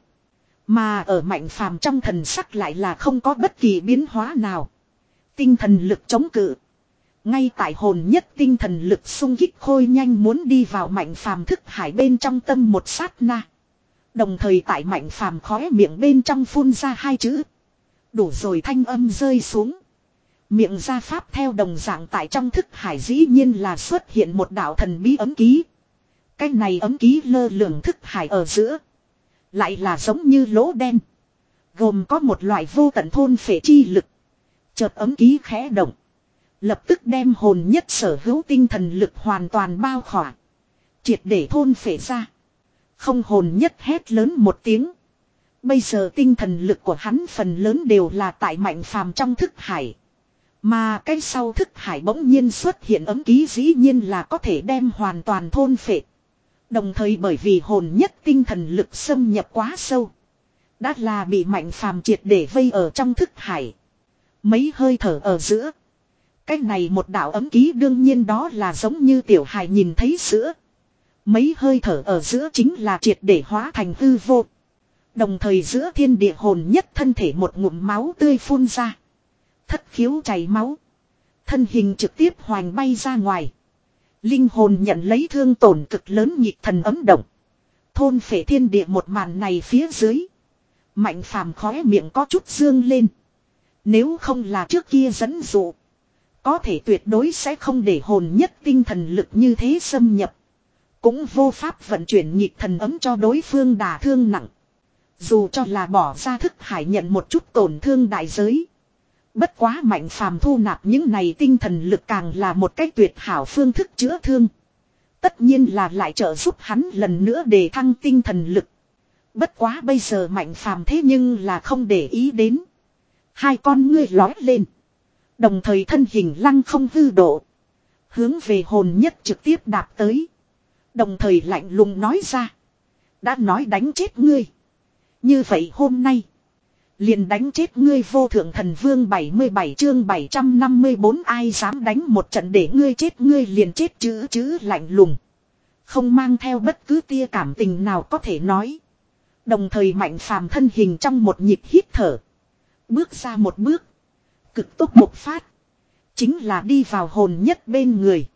Mà ở Mạnh Phàm trong thần sắc lại là không có bất kỳ biến hóa nào. Tinh thần lực chống cự. Ngay tại hồn nhất tinh thần lực xung kích khôi nhanh muốn đi vào Mạnh Phàm thức hải bên trong tâm một sát na. Đồng thời tại Mạnh Phàm khóe miệng bên trong phun ra hai chữ. Đủ rồi thanh âm rơi xuống. Miệng ra pháp theo đồng dạng tại trong thức hải dĩ nhiên là xuất hiện một đạo thần bí ấm ký. Cái này ấm ký lơ lửng thức hải ở giữa. Lại là giống như lỗ đen. Gồm có một loại vô tận thôn phệ chi lực. Chợt ấm ký khẽ động. Lập tức đem hồn nhất sở hữu tinh thần lực hoàn toàn bao khỏa. Triệt để thôn phệ ra. Không hồn nhất hét lớn một tiếng. Bây giờ tinh thần lực của hắn phần lớn đều là tại Mạnh Phàm trong thức hải. Mà cái sau thức hải bỗng nhiên xuất hiện ấm ký dĩ nhiên là có thể đem hoàn toàn thôn phệ. Đồng thời bởi vì hồn nhất tinh thần lực xâm nhập quá sâu. Đã là bị Mạnh Phàm triệt để vây ở trong thức hải. Mấy hơi thở ở giữa. Cái này một đạo ấm ký đương nhiên đó là giống như tiểu hài nhìn thấy sữa. Mấy hơi thở ở giữa chính là triệt để hóa thành hư vô. Đồng thời giữa thiên địa hồn nhất thân thể một ngụm máu tươi phun ra. Thất khiếu chảy máu. Thân hình trực tiếp hoành bay ra ngoài. Linh hồn nhận lấy thương tổn cực lớn nhịp thần ấm động. Thôn phệ thiên địa một màn này phía dưới. Mạnh Phàm khóe miệng có chút dương lên. Nếu không là trước kia dẫn dụ. Có thể tuyệt đối sẽ không để hồn nhất tinh thần lực như thế xâm nhập. Cũng vô pháp vận chuyển nhịp thần ấm cho đối phương đả thương nặng. Dù cho là bỏ ra thức hải nhận một chút tổn thương đại giới. Bất quá Mạnh Phàm thu nạp những này tinh thần lực càng là một cách tuyệt hảo phương thức chữa thương. Tất nhiên là lại trợ giúp hắn lần nữa để thăng tinh thần lực. Bất quá bây giờ Mạnh Phàm thế nhưng là không để ý đến. Hai con ngươi lói lên. Đồng thời thân hình lăng không hư độ. Hướng về hồn nhất trực tiếp đạp tới. Đồng thời lạnh lùng nói ra. Đã nói đánh chết ngươi. Như vậy hôm nay. Liền đánh chết ngươi vô thượng thần vương bảy mươi bảy chương bảy trăm năm mươi bốn ai dám đánh một trận để ngươi chết ngươi liền chết chữ chữ lạnh lùng. Không mang theo bất cứ tia cảm tình nào có thể nói. Đồng thời Mạnh Phàm thân hình trong một nhịp hít thở. Bước ra một bước. Cực tốc bộc phát. Chính là đi vào hồn nhất bên người.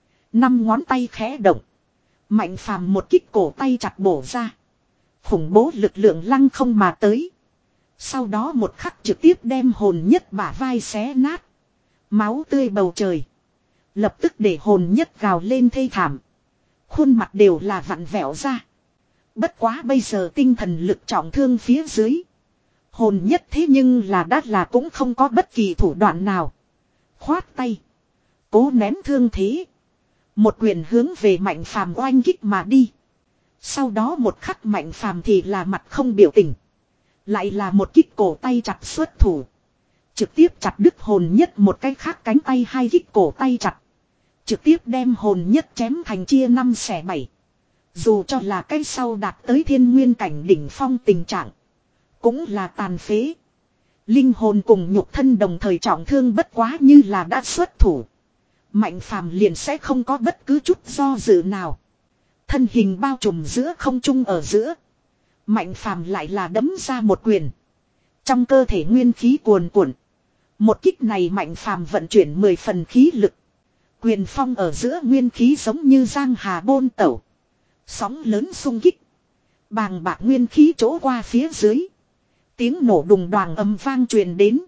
Năm ngón tay khẽ động. Mạnh Phàm một kích cổ tay chặt bổ ra. Khủng bố lực lượng lăng không mà tới. Sau đó một khắc trực tiếp đem hồn nhất bả vai xé nát. Máu tươi bầu trời. Lập tức để hồn nhất gào lên thê thảm. Khuôn mặt đều là vặn vẹo ra. Bất quá bây giờ tinh thần lực trọng thương phía dưới. Hồn nhất thế nhưng là đắt là cũng không có bất kỳ thủ đoạn nào. Khoát tay. Cố nén thương thế. Một quyền hướng về Mạnh Phàm oanh kích mà đi. Sau đó một khắc Mạnh Phàm thì là mặt không biểu tình. Lại là một kích cổ tay chặt xuất thủ. Trực tiếp chặt đứt hồn nhất một cái khác cánh tay, hai kích cổ tay chặt. Trực tiếp đem hồn nhất chém thành chia năm xẻ bảy. Dù cho là cái sau đạt tới thiên nguyên cảnh đỉnh phong tình trạng. Cũng là tàn phế. Linh hồn cùng nhục thân đồng thời trọng thương, bất quá như là đã xuất thủ. Mạnh Phàm liền sẽ không có bất cứ chút do dự nào. Thân hình bao trùm giữa không trung ở giữa. Mạnh Phàm lại là đấm ra một quyền. Trong cơ thể nguyên khí cuồn cuộn. Một kích này Mạnh Phàm vận chuyển mười phần khí lực. Quyền phong ở giữa nguyên khí giống như giang hà bôn tẩu. Sóng lớn xung kích. Bàng bạc nguyên khí chỗ qua phía dưới. Tiếng nổ đùng đoàng âm vang truyền đến.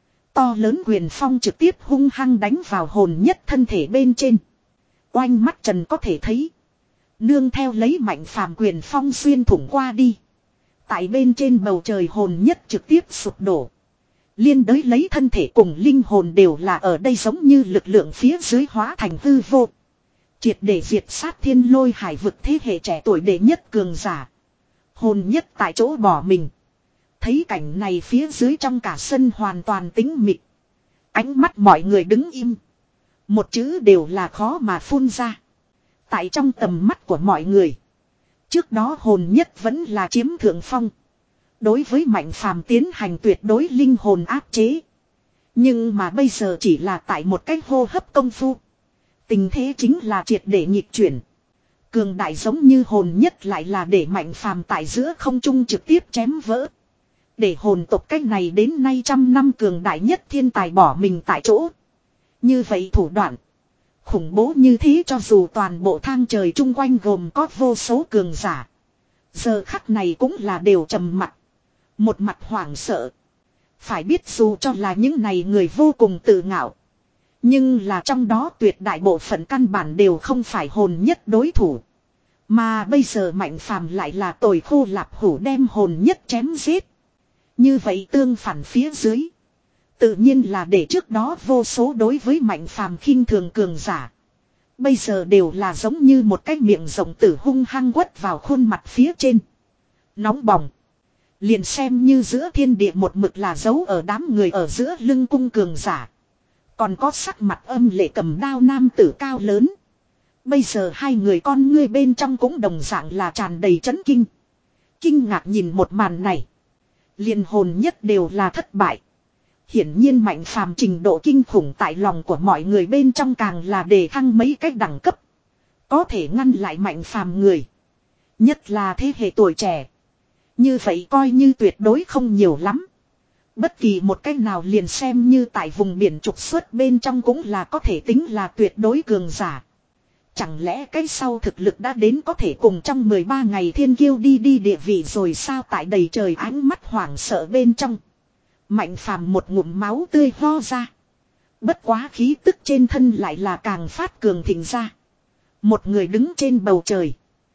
To lớn quyền phong trực tiếp hung hăng đánh vào hồn nhất thân thể bên trên. Oanh mắt trần có thể thấy. Nương theo lấy Mạnh Phàm quyền phong xuyên thủng qua đi. Tại bên trên bầu trời hồn nhất trực tiếp sụp đổ. Liên đới lấy thân thể cùng linh hồn đều là ở đây giống như lực lượng phía dưới hóa thành hư vô. Triệt để diệt sát thiên lôi hải vực thế hệ trẻ tuổi đệ nhất cường giả. Hồn nhất tại chỗ bỏ mình. Thấy cảnh này phía dưới trong cả sân hoàn toàn tĩnh mịch. Ánh mắt mọi người đứng im. Một chữ đều là khó mà phun ra. Tại trong tầm mắt của mọi người. Trước đó hồn nhất vẫn là chiếm thượng phong. Đối với Mạnh Phàm tiến hành tuyệt đối linh hồn áp chế. Nhưng mà bây giờ chỉ là tại một cách hô hấp công phu. Tình thế chính là triệt để nhịp chuyển. Cường đại giống như hồn nhất lại là để Mạnh Phàm tại giữa không trung trực tiếp chém vỡ. Để hồn tộc cách này đến nay trăm năm cường đại nhất thiên tài bỏ mình tại chỗ. Như vậy thủ đoạn. Khủng bố như thế cho dù toàn bộ thang trời chung quanh gồm có vô số cường giả. Giờ khắc này cũng là đều trầm mặc. Một mặt hoảng sợ. Phải biết dù cho là những này người vô cùng tự ngạo. Nhưng là trong đó tuyệt đại bộ phận căn bản đều không phải hồn nhất đối thủ. Mà bây giờ Mạnh Phàm lại là tồi khô lạp hủ đem hồn nhất chém giết. Như vậy tương phản phía dưới. Tự nhiên là để trước đó vô số đối với Mạnh Phàm khinh thường cường giả. Bây giờ đều là giống như một cái miệng rộng tử hung hăng quất vào khuôn mặt phía trên. Nóng bỏng. Liền xem như giữa thiên địa một mực là giấu ở đám người ở giữa lưng cung cường giả. Còn có sắc mặt âm lệ cầm đao nam tử cao lớn. Bây giờ hai người con ngươi bên trong cũng đồng dạng là tràn đầy chấn kinh. Kinh ngạc nhìn một màn này. Liền hồn nhất đều là thất bại. Hiển nhiên Mạnh Phàm trình độ kinh khủng tại lòng của mọi người bên trong càng là đề thăng mấy cách đẳng cấp. Có thể ngăn lại Mạnh Phàm người. Nhất là thế hệ tuổi trẻ. Như vậy coi như tuyệt đối không nhiều lắm. Bất kỳ một cách nào liền xem như tại vùng biển trục xuất bên trong cũng là có thể tính là tuyệt đối cường giả. Chẳng lẽ cái sau thực lực đã đến có thể cùng trong mười ba ngày thiên kiêu đi đi địa vị rồi sao, tại đầy trời ánh mắt hoảng sợ bên trong. Mạnh Phàm một ngụm máu tươi ho ra. Bất quá khí tức trên thân lại là càng phát cường thịnh ra. Một người đứng trên bầu trời.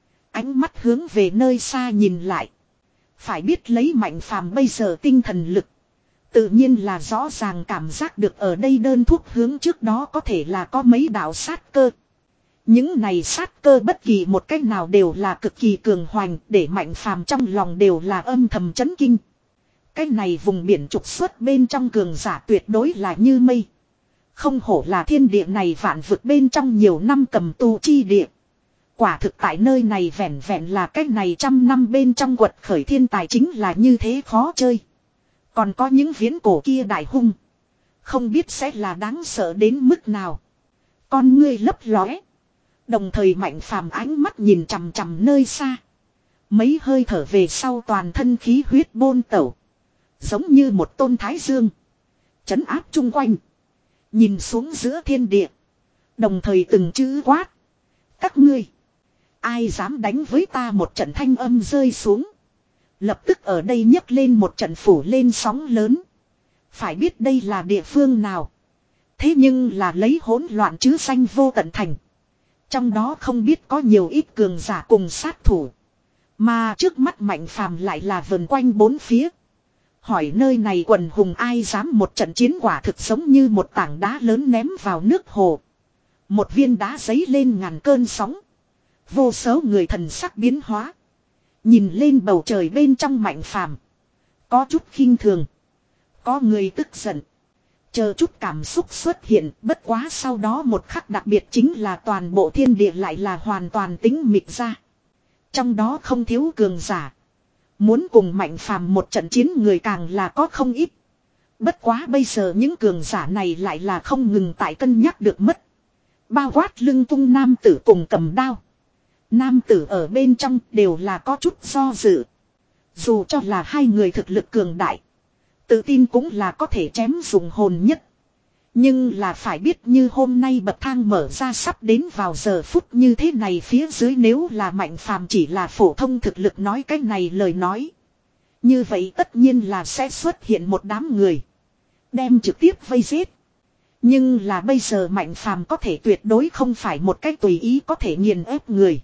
Ánh mắt hướng về nơi xa nhìn lại. Phải biết lấy Mạnh Phàm bây giờ tinh thần lực. Tự nhiên là rõ ràng cảm giác được ở đây đơn thuốc hướng trước đó có thể là có mấy đạo sát cơ. Những này sát cơ bất kỳ một cách nào đều là cực kỳ cường hoành, để Mạnh Phàm trong lòng đều là âm thầm chấn kinh. Cái này vùng biển trục xuất bên trong cường giả tuyệt đối là như mây. Không hổ là thiên địa này vạn vực bên trong nhiều năm cầm tù chi địa. Quả thực tại nơi này vẹn vẹn là cái này trăm năm bên trong quật khởi thiên tài chính là như thế khó chơi. Còn có những viễn cổ kia đại hung. Không biết sẽ là đáng sợ đến mức nào. Con ngươi lấp lóe. Đồng thời Mạnh Phàm ánh mắt nhìn chằm chằm nơi xa. Mấy hơi thở về sau toàn thân khí huyết bôn tẩu. Giống như một tôn thái dương. Trấn áp chung quanh. Nhìn xuống giữa thiên địa. Đồng thời từng chữ quát. Các ngươi. Ai dám đánh với ta, một trận thanh âm rơi xuống. Lập tức ở đây nhấc lên một trận phủ lên sóng lớn. Phải biết đây là địa phương nào. Thế nhưng là lấy hỗn loạn chứ danh vô tận thành. Trong đó không biết có nhiều ít cường giả cùng sát thủ. Mà trước mắt Mạnh Phàm lại là vần quanh bốn phía. Hỏi nơi này quần hùng ai dám một trận chiến quả thực giống như một tảng đá lớn ném vào nước hồ. Một viên đá giấy lên ngàn cơn sóng. Vô số người thần sắc biến hóa. Nhìn lên bầu trời bên trong Mạnh Phàm, có chút khinh thường, có người tức giận. Chờ chút cảm xúc xuất hiện, bất quá sau đó một khắc đặc biệt chính là toàn bộ thiên địa lại là hoàn toàn tĩnh mịch ra. Trong đó không thiếu cường giả. Muốn cùng Mạnh Phàm một trận chiến người càng là có không ít. Bất quá bây giờ những cường giả này lại là không ngừng tại cân nhắc được mất. Bao quát lưng tung nam tử cùng cầm đao. Nam tử ở bên trong đều là có chút do dự. Dù cho là hai người thực lực cường đại, tự tin cũng là có thể chém dùng hồn nhất. Nhưng là phải biết như hôm nay bậc thang mở ra sắp đến vào giờ phút như thế này phía dưới nếu là Mạnh Phàm chỉ là phổ thông thực lực nói cái này lời nói. Như vậy tất nhiên là sẽ xuất hiện một đám người. Đem trực tiếp vây giết. Nhưng là bây giờ Mạnh Phàm có thể tuyệt đối không phải một cách tùy ý có thể nghiền ép người.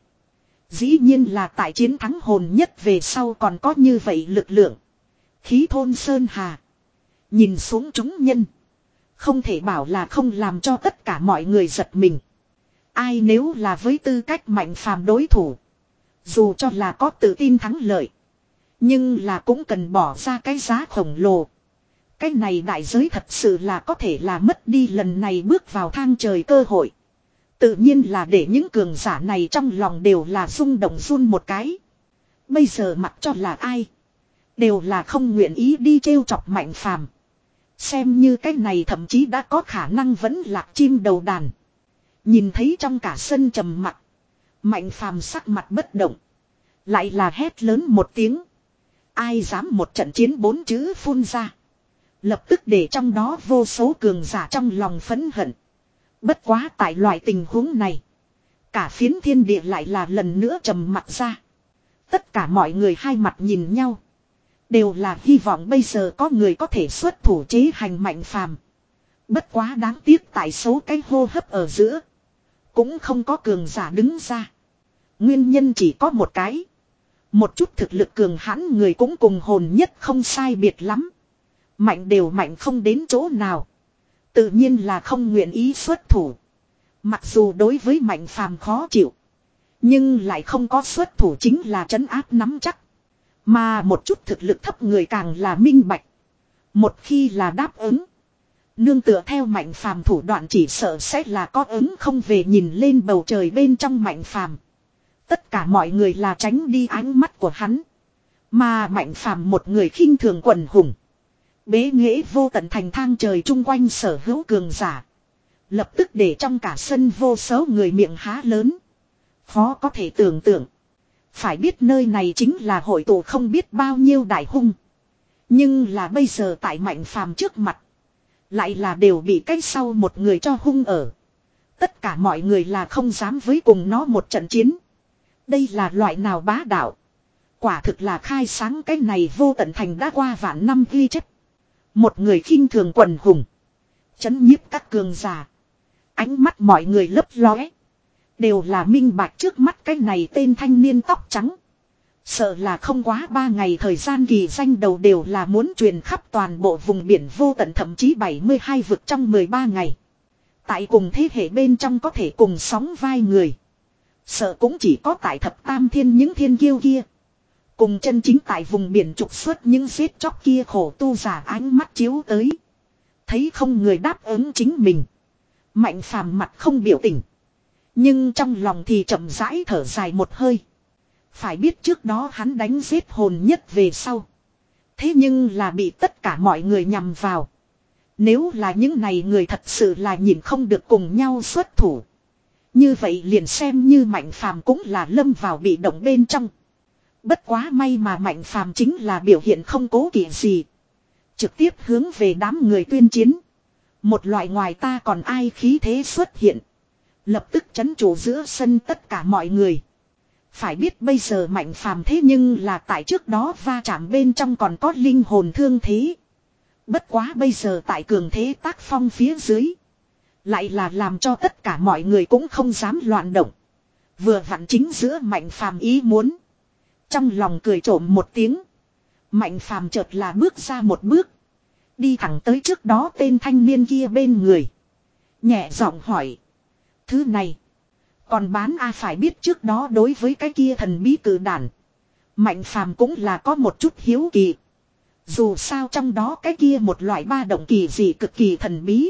Dĩ nhiên là tại chiến thắng hồn nhất về sau còn có như vậy lực lượng. Khí thôn sơn hà. Nhìn xuống chúng nhân. Không thể bảo là không làm cho tất cả mọi người giật mình. Ai nếu là với tư cách Mạnh Phàm đối thủ. Dù cho là có tự tin thắng lợi. Nhưng là cũng cần bỏ ra cái giá khổng lồ. Cái này đại giới thật sự là có thể là mất đi lần này bước vào thang trời cơ hội. Tự nhiên là để những cường giả này trong lòng đều là rung động run một cái. Bây giờ mặc cho là ai. Đều là không nguyện ý đi trêu chọc Mạnh Phàm. Xem như cái này thậm chí đã có khả năng vẫn lạc chim đầu đàn. Nhìn thấy trong cả sân trầm mặc. Mạnh Phàm sắc mặt bất động. Lại là hét lớn một tiếng. Ai dám một trận chiến bốn chữ phun ra. Lập tức để trong đó vô số cường giả trong lòng phẫn hận. Bất quá tại loại tình huống này. Cả phiến thiên địa lại là lần nữa trầm mặc ra. Tất cả mọi người hai mặt nhìn nhau. Đều là hy vọng bây giờ có người có thể xuất thủ chế hành Mạnh Phàm. Bất quá đáng tiếc tại số cái hô hấp ở giữa. Cũng không có cường giả đứng ra. Nguyên nhân chỉ có một cái. Một chút thực lực cường hãn người cũng cùng hồn nhất không sai biệt lắm. Mạnh đều mạnh không đến chỗ nào. Tự nhiên là không nguyện ý xuất thủ. Mặc dù đối với Mạnh Phàm khó chịu. Nhưng lại không có xuất thủ chính là trấn áp nắm chắc. Mà một chút thực lực thấp người càng là minh bạch. Một khi là đáp ứng. Nương tựa theo Mạnh Phàm thủ đoạn chỉ sợ sẽ là có ứng không về nhìn lên bầu trời bên trong Mạnh Phàm. Tất cả mọi người là tránh đi ánh mắt của hắn. Mà Mạnh Phàm một người khinh thường quần hùng. Bế nghệ vô tận thành thang trời chung quanh sở hữu cường giả. Lập tức để trong cả sân vô số người miệng há lớn. Khó có thể tưởng tượng. Phải biết nơi này chính là hội tụ không biết bao nhiêu đại hung. Nhưng là bây giờ tại Mạnh Phàm trước mặt. Lại là đều bị cách sau một người cho hung ở. Tất cả mọi người là không dám với cùng nó một trận chiến. Đây là loại nào bá đạo. Quả thực là khai sáng cái này vô tận thành đã qua vạn năm ghi chép. Một người khinh thường quần hùng. Chấn nhiếp các cường giả. Ánh mắt mọi người lấp lóe. Đều là minh bạch trước mắt cái này tên thanh niên tóc trắng. Sợ là không quá ba ngày thời gian kỳ danh đầu đều là muốn truyền khắp toàn bộ vùng biển vô tận thậm chí bảy mươi hai vực trong mười ba ngày. Tại cùng thế hệ bên trong có thể cùng sóng vai người. Sợ cũng chỉ có tại thập tam thiên những thiên kiêu kia. Cùng chân chính tại vùng biển trục xuất những giết chóc kia khổ tu giả ánh mắt chiếu tới. Thấy không người đáp ứng chính mình. Mạnh Phàm mặt không biểu tình. Nhưng trong lòng thì chậm rãi thở dài một hơi. Phải biết trước đó hắn đánh giết hồn nhất về sau. Thế nhưng là bị tất cả mọi người nhằm vào. Nếu là những này người thật sự là nhìn không được cùng nhau xuất thủ. Như vậy liền xem như Mạnh Phàm cũng là lâm vào bị động bên trong. Bất quá may mà Mạnh Phàm chính là biểu hiện không cố kỵ gì. Trực tiếp hướng về đám người tuyên chiến. Một loại ngoài ta còn ai khí thế xuất hiện. Lập tức chấn chủ giữa sân tất cả mọi người. Phải biết bây giờ Mạnh Phàm thế nhưng là tại trước đó va chạm bên trong còn có linh hồn thương thế. Bất quá bây giờ tại cường thế tác phong phía dưới. Lại là làm cho tất cả mọi người cũng không dám loạn động. Vừa vặn chính giữa Mạnh Phàm ý muốn. Trong lòng cười trộm một tiếng. Mạnh Phàm chợt là bước ra một bước. Đi thẳng tới trước đó tên thanh niên kia bên người. Nhẹ giọng hỏi. Thứ này. Còn bán a phải biết trước đó đối với cái kia thần bí cử đản. Mạnh Phàm cũng là có một chút hiếu kỳ. Dù sao trong đó cái kia một loại ba động kỳ dị cực kỳ thần bí.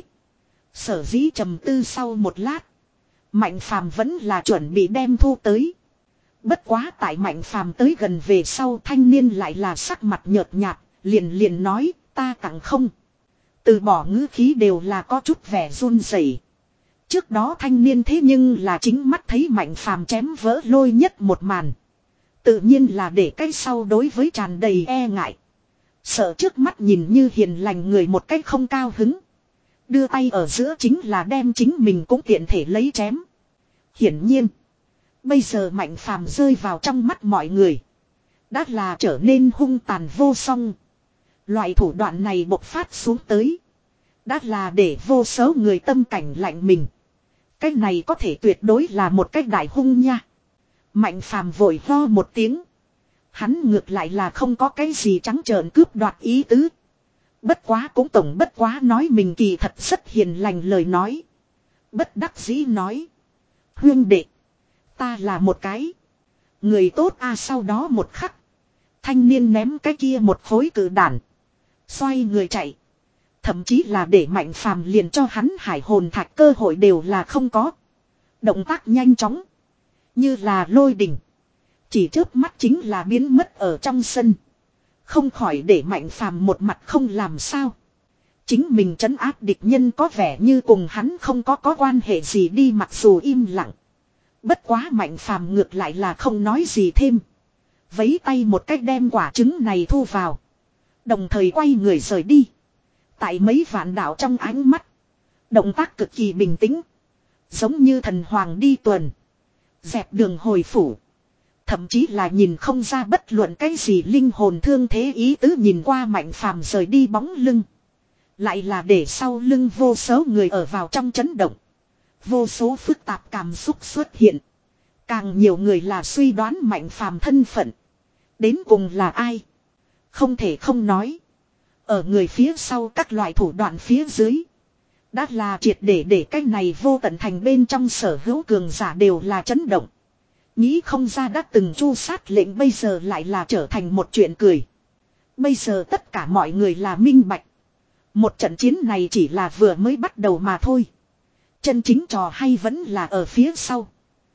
Sở dĩ trầm tư sau một lát. Mạnh Phàm vẫn là chuẩn bị đem thu tới. Bất quá tại Mạnh Phàm tới gần về sau thanh niên lại là sắc mặt nhợt nhạt. Liền liền nói ta tặng không. Từ bỏ ngữ khí đều là có chút vẻ run rẩy. Trước đó thanh niên thế nhưng là chính mắt thấy Mạnh Phàm chém vỡ lôi nhất một màn. Tự nhiên là để cái sau đối với tràn đầy e ngại. Sợ trước mắt nhìn như hiền lành người một cách không cao hứng. Đưa tay ở giữa chính là đem chính mình cũng tiện thể lấy chém. Hiển nhiên. Bây giờ Mạnh Phàm rơi vào trong mắt mọi người. Đã là trở nên hung tàn vô song. Loại thủ đoạn này bộc phát xuống tới. Đã là để vô số người tâm cảnh lạnh mình. Cái này có thể tuyệt đối là một cách đại hung nha. Mạnh Phàm vội ho một tiếng. Hắn ngược lại là không có cái gì trắng trợn cướp đoạt ý tứ. Bất quá cũng tổng bất quá nói mình kỳ thật rất hiền lành lời nói. Bất đắc dĩ nói. Huyên đệ. Ta là một cái. Người tốt a à, sau đó một khắc. Thanh niên ném cái kia một khối cử đản. Xoay người chạy. Thậm chí là để Mạnh Phàm liền cho hắn hải hồn thạch cơ hội đều là không có. Động tác nhanh chóng. Như là lôi đỉnh. Chỉ chớp mắt chính là biến mất ở trong sân. Không khỏi để Mạnh Phàm một mặt không làm sao. Chính mình trấn áp địch nhân có vẻ như cùng hắn không có có quan hệ gì đi mặc dù im lặng. Bất quá Mạnh Phàm ngược lại là không nói gì thêm. Vấy tay một cách đem quả trứng này thu vào. Đồng thời quay người rời đi. Tại mấy vạn đạo trong ánh mắt. Động tác cực kỳ bình tĩnh. Giống như thần hoàng đi tuần. Dẹp đường hồi phủ. Thậm chí là nhìn không ra bất luận cái gì linh hồn thương thế ý tứ nhìn qua Mạnh Phàm rời đi bóng lưng. Lại là để sau lưng vô số người ở vào trong chấn động. Vô số phức tạp cảm xúc xuất hiện. Càng nhiều người là suy đoán Mạnh Phàm thân phận. Đến cùng là ai? Không thể không nói. Ở người phía sau các loại thủ đoạn phía dưới. Đã là triệt để để cái này vô tận thành bên trong sở hữu cường giả đều là chấn động. Nghĩ không ra đã từng chu sát lệnh bây giờ lại là trở thành một chuyện cười. Bây giờ tất cả mọi người là minh bạch. Một trận chiến này chỉ là vừa mới bắt đầu mà thôi. Chân chính trò hay vẫn là ở phía sau.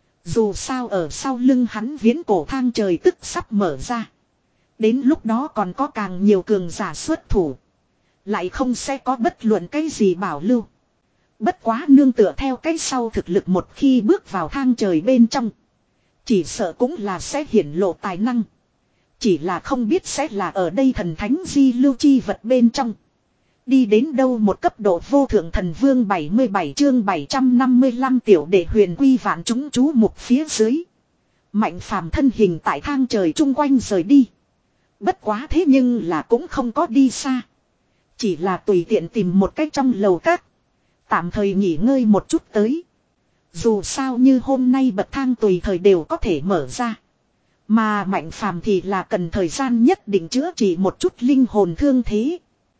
Dù sao ở sau lưng hắn viễn cổ thang trời tức sắp mở ra. Đến lúc đó còn có càng nhiều cường giả xuất thủ. Lại không sẽ có bất luận cái gì bảo lưu. Bất quá nương tựa theo cái sau thực lực một khi bước vào thang trời bên trong. Chỉ sợ cũng là sẽ hiển lộ tài năng. Chỉ là không biết sẽ là ở đây thần thánh di lưu chi vật bên trong. Đi đến đâu một cấp độ vô thượng thần vương bảy mươi bảy chương bảy trăm năm mươi lăm tiểu đệ huyền quy vạn chúng chú mục phía dưới. Mạnh Phàm thân hình tại thang trời chung quanh rời đi. Bất quá thế nhưng là cũng không có đi xa. Chỉ là tùy tiện tìm một cách trong lầu các. Tạm thời nghỉ ngơi một chút tới. Dù sao như hôm nay bậc thang tùy thời đều có thể mở ra. Mà Mạnh Phàm thì là cần thời gian nhất định chữa trị một chút linh hồn thương thế.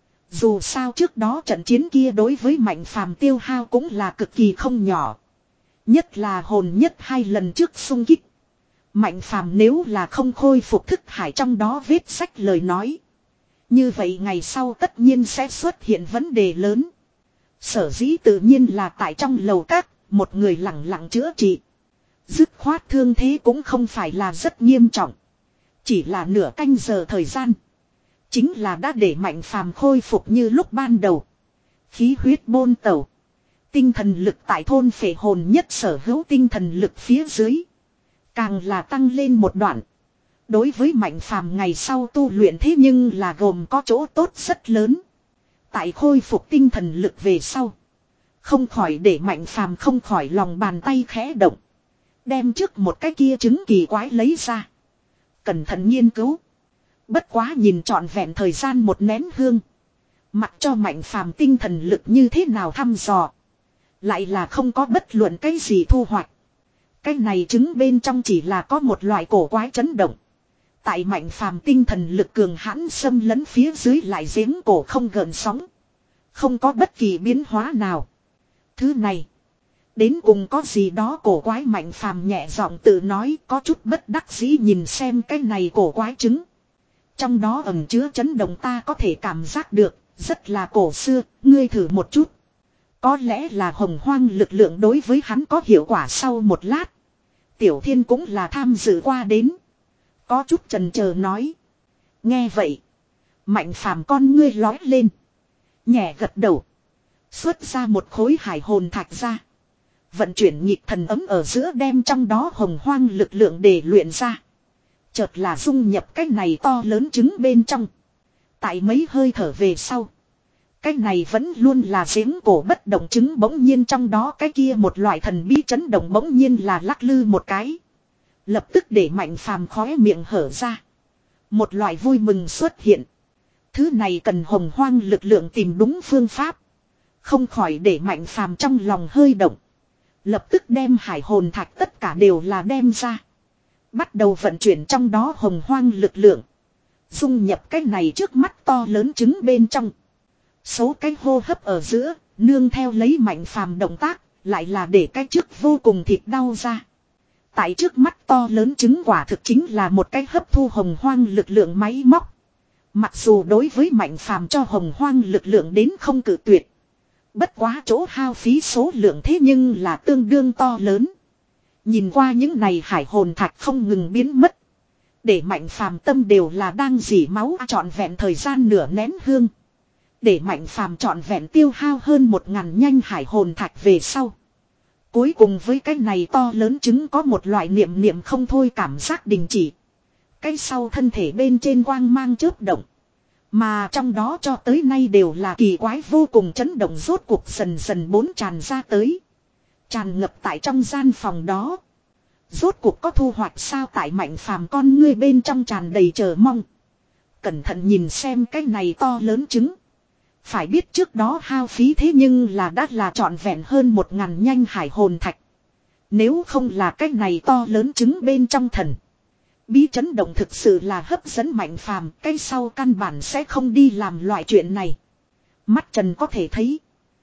Dù sao trước đó trận chiến kia đối với Mạnh Phàm tiêu hao cũng là cực kỳ không nhỏ. Nhất là hồn nhất hai lần trước xung kích. Mạnh Phàm nếu là không khôi phục thức hải trong đó vết sách lời nói. Như vậy ngày sau tất nhiên sẽ xuất hiện vấn đề lớn. Sở dĩ tự nhiên là tại trong lầu các, một người lặng lặng chữa trị. Dứt khoát thương thế cũng không phải là rất nghiêm trọng. Chỉ là nửa canh giờ thời gian. Chính là đã để Mạnh Phàm khôi phục như lúc ban đầu. Khí huyết bôn tẩu. Tinh thần lực tại thôn phệ hồn nhất sở hữu tinh thần lực phía dưới. Càng là tăng lên một đoạn. Đối với Mạnh Phàm ngày sau tu luyện thế nhưng là gồm có chỗ tốt rất lớn. Tại khôi phục tinh thần lực về sau. Không khỏi để Mạnh Phàm không khỏi lòng bàn tay khẽ động. Đem trước một cái kia trứng kỳ quái lấy ra. Cẩn thận nghiên cứu. Bất quá nhìn trọn vẹn thời gian một nén hương. Mặc cho Mạnh Phàm tinh thần lực như thế nào thăm dò. Lại là không có bất luận cái gì thu hoạch. Cái này trứng bên trong chỉ là có một loại cổ quái chấn động. Tại Mạnh Phàm tinh thần lực cường hãn xâm lấn phía dưới lại giếng cổ không gợn sóng. Không có bất kỳ biến hóa nào. Thứ này. Đến cùng có gì đó cổ quái, Mạnh Phàm nhẹ giọng tự nói, có chút bất đắc dĩ nhìn xem cái này cổ quái trứng. Trong đó ẩn chứa chấn động ta có thể cảm giác được, rất là cổ xưa, ngươi thử một chút. Có lẽ là hồng hoang lực lượng đối với hắn có hiệu quả. Sau một lát. Tiểu Thiên cũng là tham dự qua đến. Có chút chần chờ nói. Nghe vậy. Mạnh Phàm con ngươi lói lên. Nhẹ gật đầu. Xuất ra một khối hải hồn thạch ra. Vận chuyển nhịp thần ấm ở giữa đem trong đó hồng hoang lực lượng để luyện ra. Chợt là dung nhập cái này to lớn trứng bên trong. Tại mấy hơi thở về sau. Cái này vẫn luôn là giếng cổ bất động trứng bỗng nhiên trong đó cái kia một loại thần bí chấn động bỗng nhiên là lắc lư một cái. Lập tức để Mạnh Phàm khóe miệng hở ra. Một loại vui mừng xuất hiện. Thứ này cần hồng hoang lực lượng tìm đúng phương pháp. Không khỏi để Mạnh Phàm trong lòng hơi động. Lập tức đem hải hồn thạch tất cả đều là đem ra. Bắt đầu vận chuyển trong đó hồng hoang lực lượng. Dung nhập cái này trước mắt to lớn trứng bên trong. Số cái hô hấp ở giữa, nương theo lấy Mạnh Phàm động tác, lại là để cái trước vô cùng thịt đau ra. Tại trước mắt to lớn trứng quả thực chính là một cái hấp thu hồng hoang lực lượng máy móc. Mặc dù đối với Mạnh Phàm cho hồng hoang lực lượng đến không cự tuyệt. Bất quá chỗ hao phí số lượng thế nhưng là tương đương to lớn. Nhìn qua những này hải hồn thạch không ngừng biến mất. Để Mạnh Phàm tâm đều là đang dỉ máu trọn vẹn thời gian nửa nén hương. Để Mạnh Phàm trọn vẹn tiêu hao hơn một ngàn nhanh hải hồn thạch về sau. Cuối cùng với cái này to lớn trứng có một loại niệm niệm không thôi cảm giác đình chỉ. Cái sau thân thể bên trên quang mang chớp động. Mà trong đó cho tới nay đều là kỳ quái vô cùng chấn động rốt cuộc dần dần bốn tràn ra tới. Tràn ngập tại trong gian phòng đó. Rốt cuộc có thu hoạch sao tại Mạnh Phàm con ngươi bên trong tràn đầy chờ mong. Cẩn thận nhìn xem cái này to lớn trứng. Phải biết trước đó hao phí thế nhưng là đã là trọn vẹn hơn một ngàn nhanh hải hồn thạch. Nếu không là cái này to lớn trứng bên trong thần. Bí chấn động thực sự là hấp dẫn Mạnh Phàm, cái sau căn bản sẽ không đi làm loại chuyện này. Mắt Trần có thể thấy.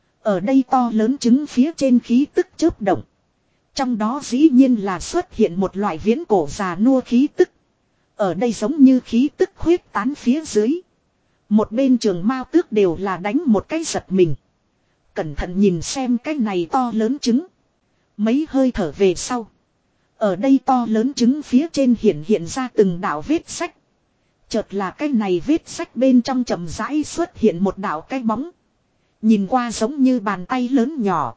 Ở đây to lớn trứng phía trên khí tức chớp động. Trong đó dĩ nhiên là xuất hiện một loại viễn cổ già nua khí tức. Ở đây giống như khí tức khuyết tán phía dưới. Một bên Trường Mao Tước đều là đánh một cái giật mình. Cẩn thận nhìn xem cái này to lớn trứng. Mấy hơi thở về sau. Ở đây to lớn trứng phía trên hiện hiện ra từng đạo vết sách. Chợt là cái này vết sách bên trong chậm rãi xuất hiện một đạo cái bóng. Nhìn qua giống như bàn tay lớn nhỏ.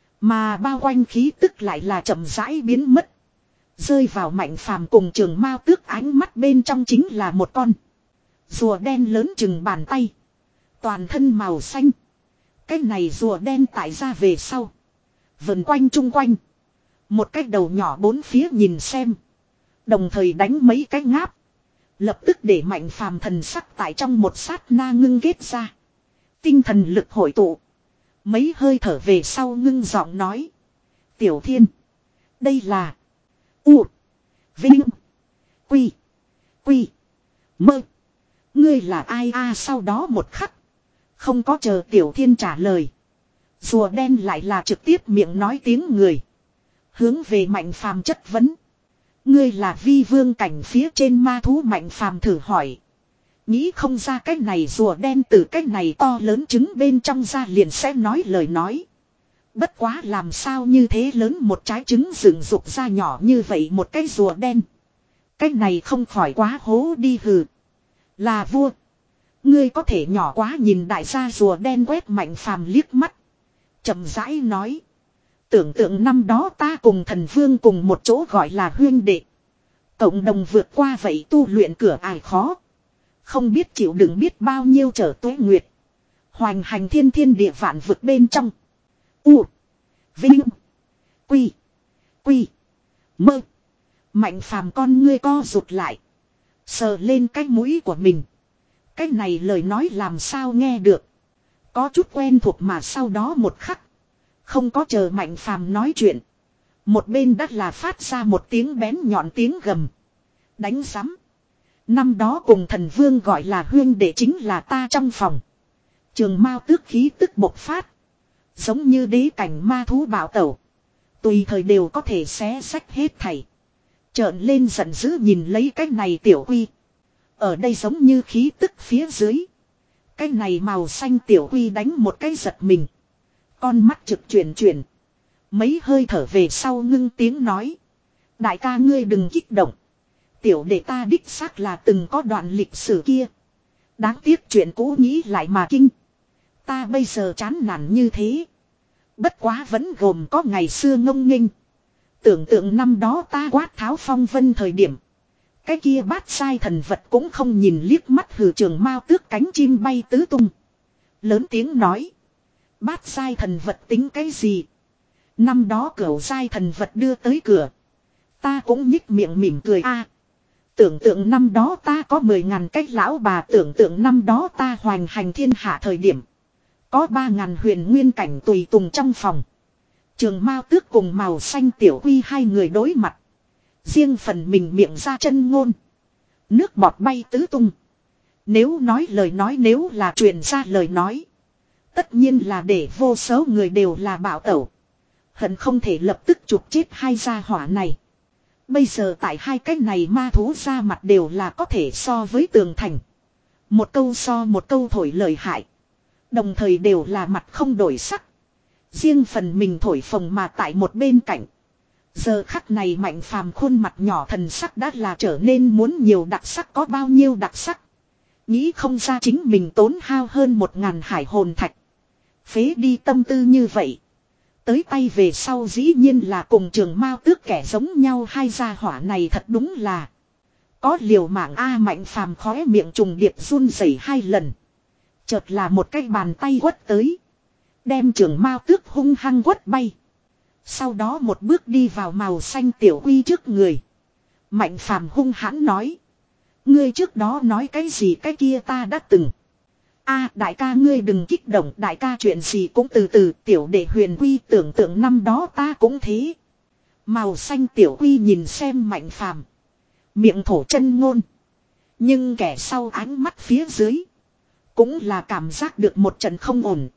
Mà bao quanh khí tức lại là chậm rãi biến mất. Rơi vào Mạnh Phàm cùng Trường Mao Tước ánh mắt bên trong chính là một con rùa đen lớn chừng bàn tay. Toàn thân màu xanh. Cái này rùa đen tải ra về sau. Vần quanh chung quanh. Một cái đầu nhỏ bốn phía nhìn xem. Đồng thời đánh mấy cái ngáp. Lập tức để Mạnh Phàm thần sắc tại trong một sát na ngưng kết ra. Tinh thần lực hội tụ. Mấy hơi thở về sau ngưng giọng nói. Tiểu Thiên. Đây là. U. Vinh. Quy. Quy. Mơ. Ngươi là ai a sau đó một khắc. Không có chờ Tiểu Thiên trả lời. Rùa đen lại là trực tiếp miệng nói tiếng người. Hướng về Mạnh Phàm chất vấn. Ngươi là vi vương cảnh phía trên ma thú Mạnh Phàm thử hỏi. Nghĩ không ra cái này rùa đen từ cái này to lớn trứng bên trong ra liền sẽ nói lời nói. Bất quá làm sao như thế lớn một trái trứng dựng dục ra nhỏ như vậy một cái rùa đen. Cái này không khỏi quá hố đi hừ. Là vua. Ngươi có thể nhỏ quá nhìn đại gia rùa đen quét Mạnh Phàm liếc mắt. Chậm rãi nói. Tưởng tượng năm đó ta cùng thần vương cùng một chỗ gọi là huyên đệ. Cộng đồng vượt qua vậy tu luyện cửa ải khó. Không biết chịu đựng biết bao nhiêu trở tuế nguyệt. Hoành hành thiên thiên địa vạn vực bên trong. U. Vinh. Quy. Quy. Mơ. Mạnh Phàm con ngươi co rụt lại. Sờ lên cái mũi của mình. Cái này lời nói làm sao nghe được. Có chút quen thuộc mà sau đó một khắc. Không có chờ Mạnh Phàm nói chuyện. Một bên đất là phát ra một tiếng bén nhọn tiếng gầm. Đánh rắm. Năm đó cùng thần vương gọi là huyên đệ chính là ta trong phòng. Trường Mao tước khí tức bộc phát. Giống như đế cảnh ma thú bạo tẩu. Tùy thời đều có thể xé sách hết thảy. Trợn lên giận dữ nhìn lấy cái này tiểu quy. Ở đây giống như khí tức phía dưới. Cái này màu xanh tiểu quy đánh một cái giật mình. Con mắt trực chuyển chuyển. Mấy hơi thở về sau ngưng tiếng nói. Đại ca ngươi đừng kích động. Tiểu đệ ta đích xác là từng có đoạn lịch sử kia. Đáng tiếc chuyện cũ nghĩ lại mà kinh. Ta bây giờ chán nản như thế. Bất quá vẫn gồm có ngày xưa ngông nghênh. Tưởng tượng năm đó ta quát tháo phong vân thời điểm. Cái kia bát sai thần vật cũng không nhìn liếc mắt hừ Trường Mao tước cánh chim bay tứ tung. Lớn tiếng nói. Bát sai thần vật tính cái gì? Năm đó cửu sai thần vật đưa tới cửa. Ta cũng nhích miệng mỉm cười a. Tưởng tượng năm đó ta có mười ngàn cái lão bà, tưởng tượng năm đó ta hoành hành thiên hạ thời điểm. Có ba ngàn huyền nguyên cảnh tùy tùng trong phòng. Trường Mao tước cùng màu xanh tiểu quy hai người đối mặt. Riêng phần mình miệng ra chân ngôn. Nước bọt bay tứ tung. Nếu nói lời nói nếu là truyền ra lời nói. Tất nhiên là để vô số người đều là bạo tẩu. Hận không thể lập tức chụp chết hai gia hỏa này. Bây giờ tại hai cái này ma thú ra mặt đều là có thể so với tường thành. Một câu so một câu thổi lời hại. Đồng thời đều là mặt không đổi sắc. Riêng phần mình thổi phồng mà tại một bên cạnh. Giờ khắc này Mạnh Phàm khuôn mặt nhỏ thần sắc đã là trở nên muốn nhiều đặc sắc có bao nhiêu đặc sắc. Nghĩ không ra chính mình tốn hao hơn một ngàn hải hồn thạch. Phế đi tâm tư như vậy. Tới tay về sau dĩ nhiên là cùng Trường Mao tước kẻ giống nhau hai gia hỏa này thật đúng là. Có liều mạng A Mạnh Phàm khóe miệng trùng điệp run rẩy hai lần. Chợt là một cái bàn tay quất tới. Đem Trường Mao tước hung hăng quất bay. Sau đó một bước đi vào màu xanh tiểu quy trước người. Mạnh Phàm hung hãn nói. Ngươi trước đó nói cái gì cái kia ta đã từng. A đại ca ngươi đừng kích động, đại ca chuyện gì cũng từ từ, tiểu đệ huyền quy tưởng tượng năm đó ta cũng thế. Màu xanh tiểu quy nhìn xem Mạnh Phàm, miệng thổ chân ngôn. Nhưng kẻ sau ánh mắt phía dưới cũng là cảm giác được một trận không ổn.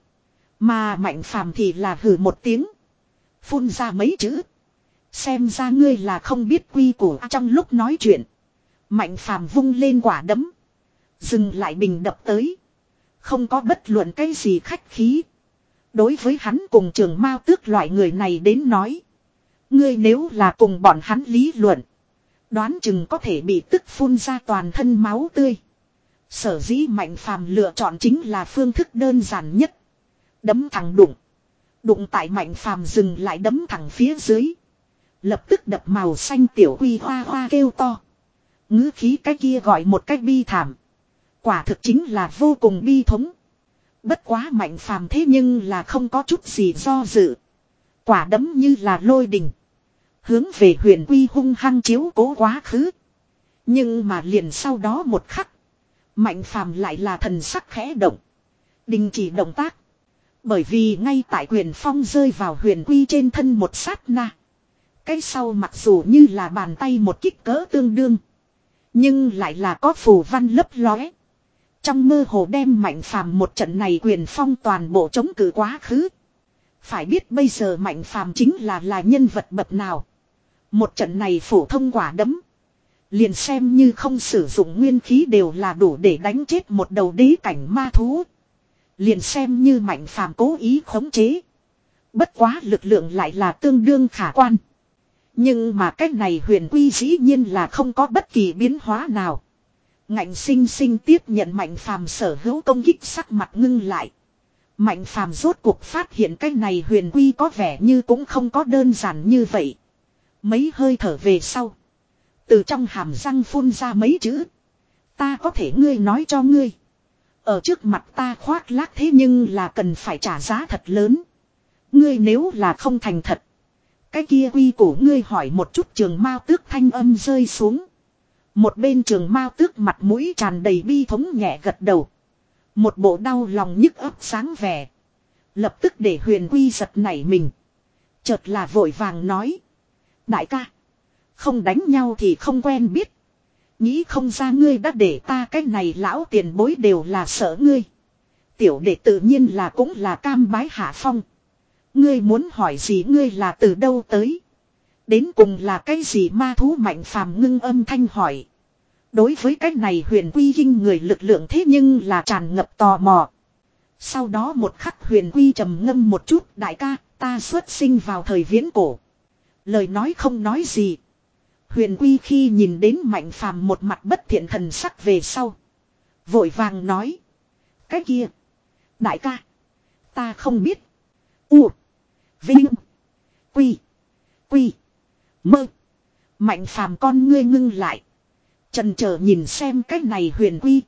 Mà Mạnh Phàm thì là hừ một tiếng, phun ra mấy chữ. Xem ra ngươi là không biết quy củ. Trong lúc nói chuyện, Mạnh Phàm vung lên quả đấm, dừng lại bình đập tới. Không có bất luận cái gì khách khí. Đối với hắn cùng Trường Mao tước loại người này đến nói. Ngươi nếu là cùng bọn hắn lý luận. Đoán chừng có thể bị tức phun ra toàn thân máu tươi. Sở dĩ Mạnh Phàm lựa chọn chính là phương thức đơn giản nhất. Đấm thẳng đụng. Đụng tại Mạnh Phàm dừng lại đấm thẳng phía dưới. Lập tức đập màu xanh tiểu quy hoa hoa kêu to. Ngữ khí cái kia gọi một cách bi thảm. Quả thực chính là vô cùng bi thống. Bất quá Mạnh Phàm thế nhưng là không có chút gì do dự. Quả đấm như là lôi đình. Hướng về huyền quy hung hăng chiếu cố quá khứ. Nhưng mà liền sau đó một khắc. Mạnh Phàm lại là thần sắc khẽ động. Đình chỉ động tác. Bởi vì ngay tại quyền phong rơi vào huyền quy trên thân một sát na. Cái sau mặc dù như là bàn tay một kích cỡ tương đương. Nhưng lại là có phù văn lấp lóe. Trong mơ hồ đem Mạnh Phàm một trận này quyền phong toàn bộ chống cự quá khứ. Phải biết bây giờ Mạnh Phàm chính là là nhân vật bậc nào. Một trận này phổ thông quả đấm. Liền xem như không sử dụng nguyên khí đều là đủ để đánh chết một đầu đế cảnh ma thú. Liền xem như Mạnh Phàm cố ý khống chế. Bất quá lực lượng lại là tương đương khả quan. Nhưng mà cách này huyền quy dĩ nhiên là không có bất kỳ biến hóa nào. Ngạnh sinh sinh tiếp nhận Mạnh Phàm sở hữu công kích, sắc mặt ngưng lại. Mạnh Phàm rốt cuộc phát hiện cái này huyền quy có vẻ như cũng không có đơn giản như vậy. Mấy hơi thở về sau, từ trong hàm răng phun ra mấy chữ. Ta có thể ngươi nói cho ngươi. Ở trước mặt ta khoác lác thế nhưng là cần phải trả giá thật lớn. Ngươi nếu là không thành thật. Cái kia quy củ ngươi hỏi một chút. Trường Mao tước thanh âm rơi xuống. Một bên Trường Mao tước mặt mũi tràn đầy bi thống nhẹ gật đầu. Một bộ đau lòng nhức ấp sáng vẻ. Lập tức để huyền quy giật nảy mình. Chợt là vội vàng nói. Đại ca. Không đánh nhau thì không quen biết. Nghĩ không ra ngươi đã để ta cái này lão tiền bối đều là sợ ngươi. Tiểu đệ tự nhiên là cũng là cam bái hạ phong. Ngươi muốn hỏi gì ngươi là từ đâu tới. Đến cùng là cái gì ma thú Mạnh Phàm ngưng âm thanh hỏi. Đối với cái này huyền quy kinh người lực lượng thế nhưng là tràn ngập tò mò. Sau đó một khắc huyền quy trầm ngâm một chút. Đại ca ta xuất sinh vào thời viễn cổ. Lời nói không nói gì. Huyền quy khi nhìn đến Mạnh Phàm một mặt bất thiện thần sắc về sau. Vội vàng nói. Cái kia. Đại ca. Ta không biết. U. Vinh. Quy. Quy. Mơ. Mạnh Phàm con ngươi ngưng lại. Chần chờ nhìn xem cái này huyền quy.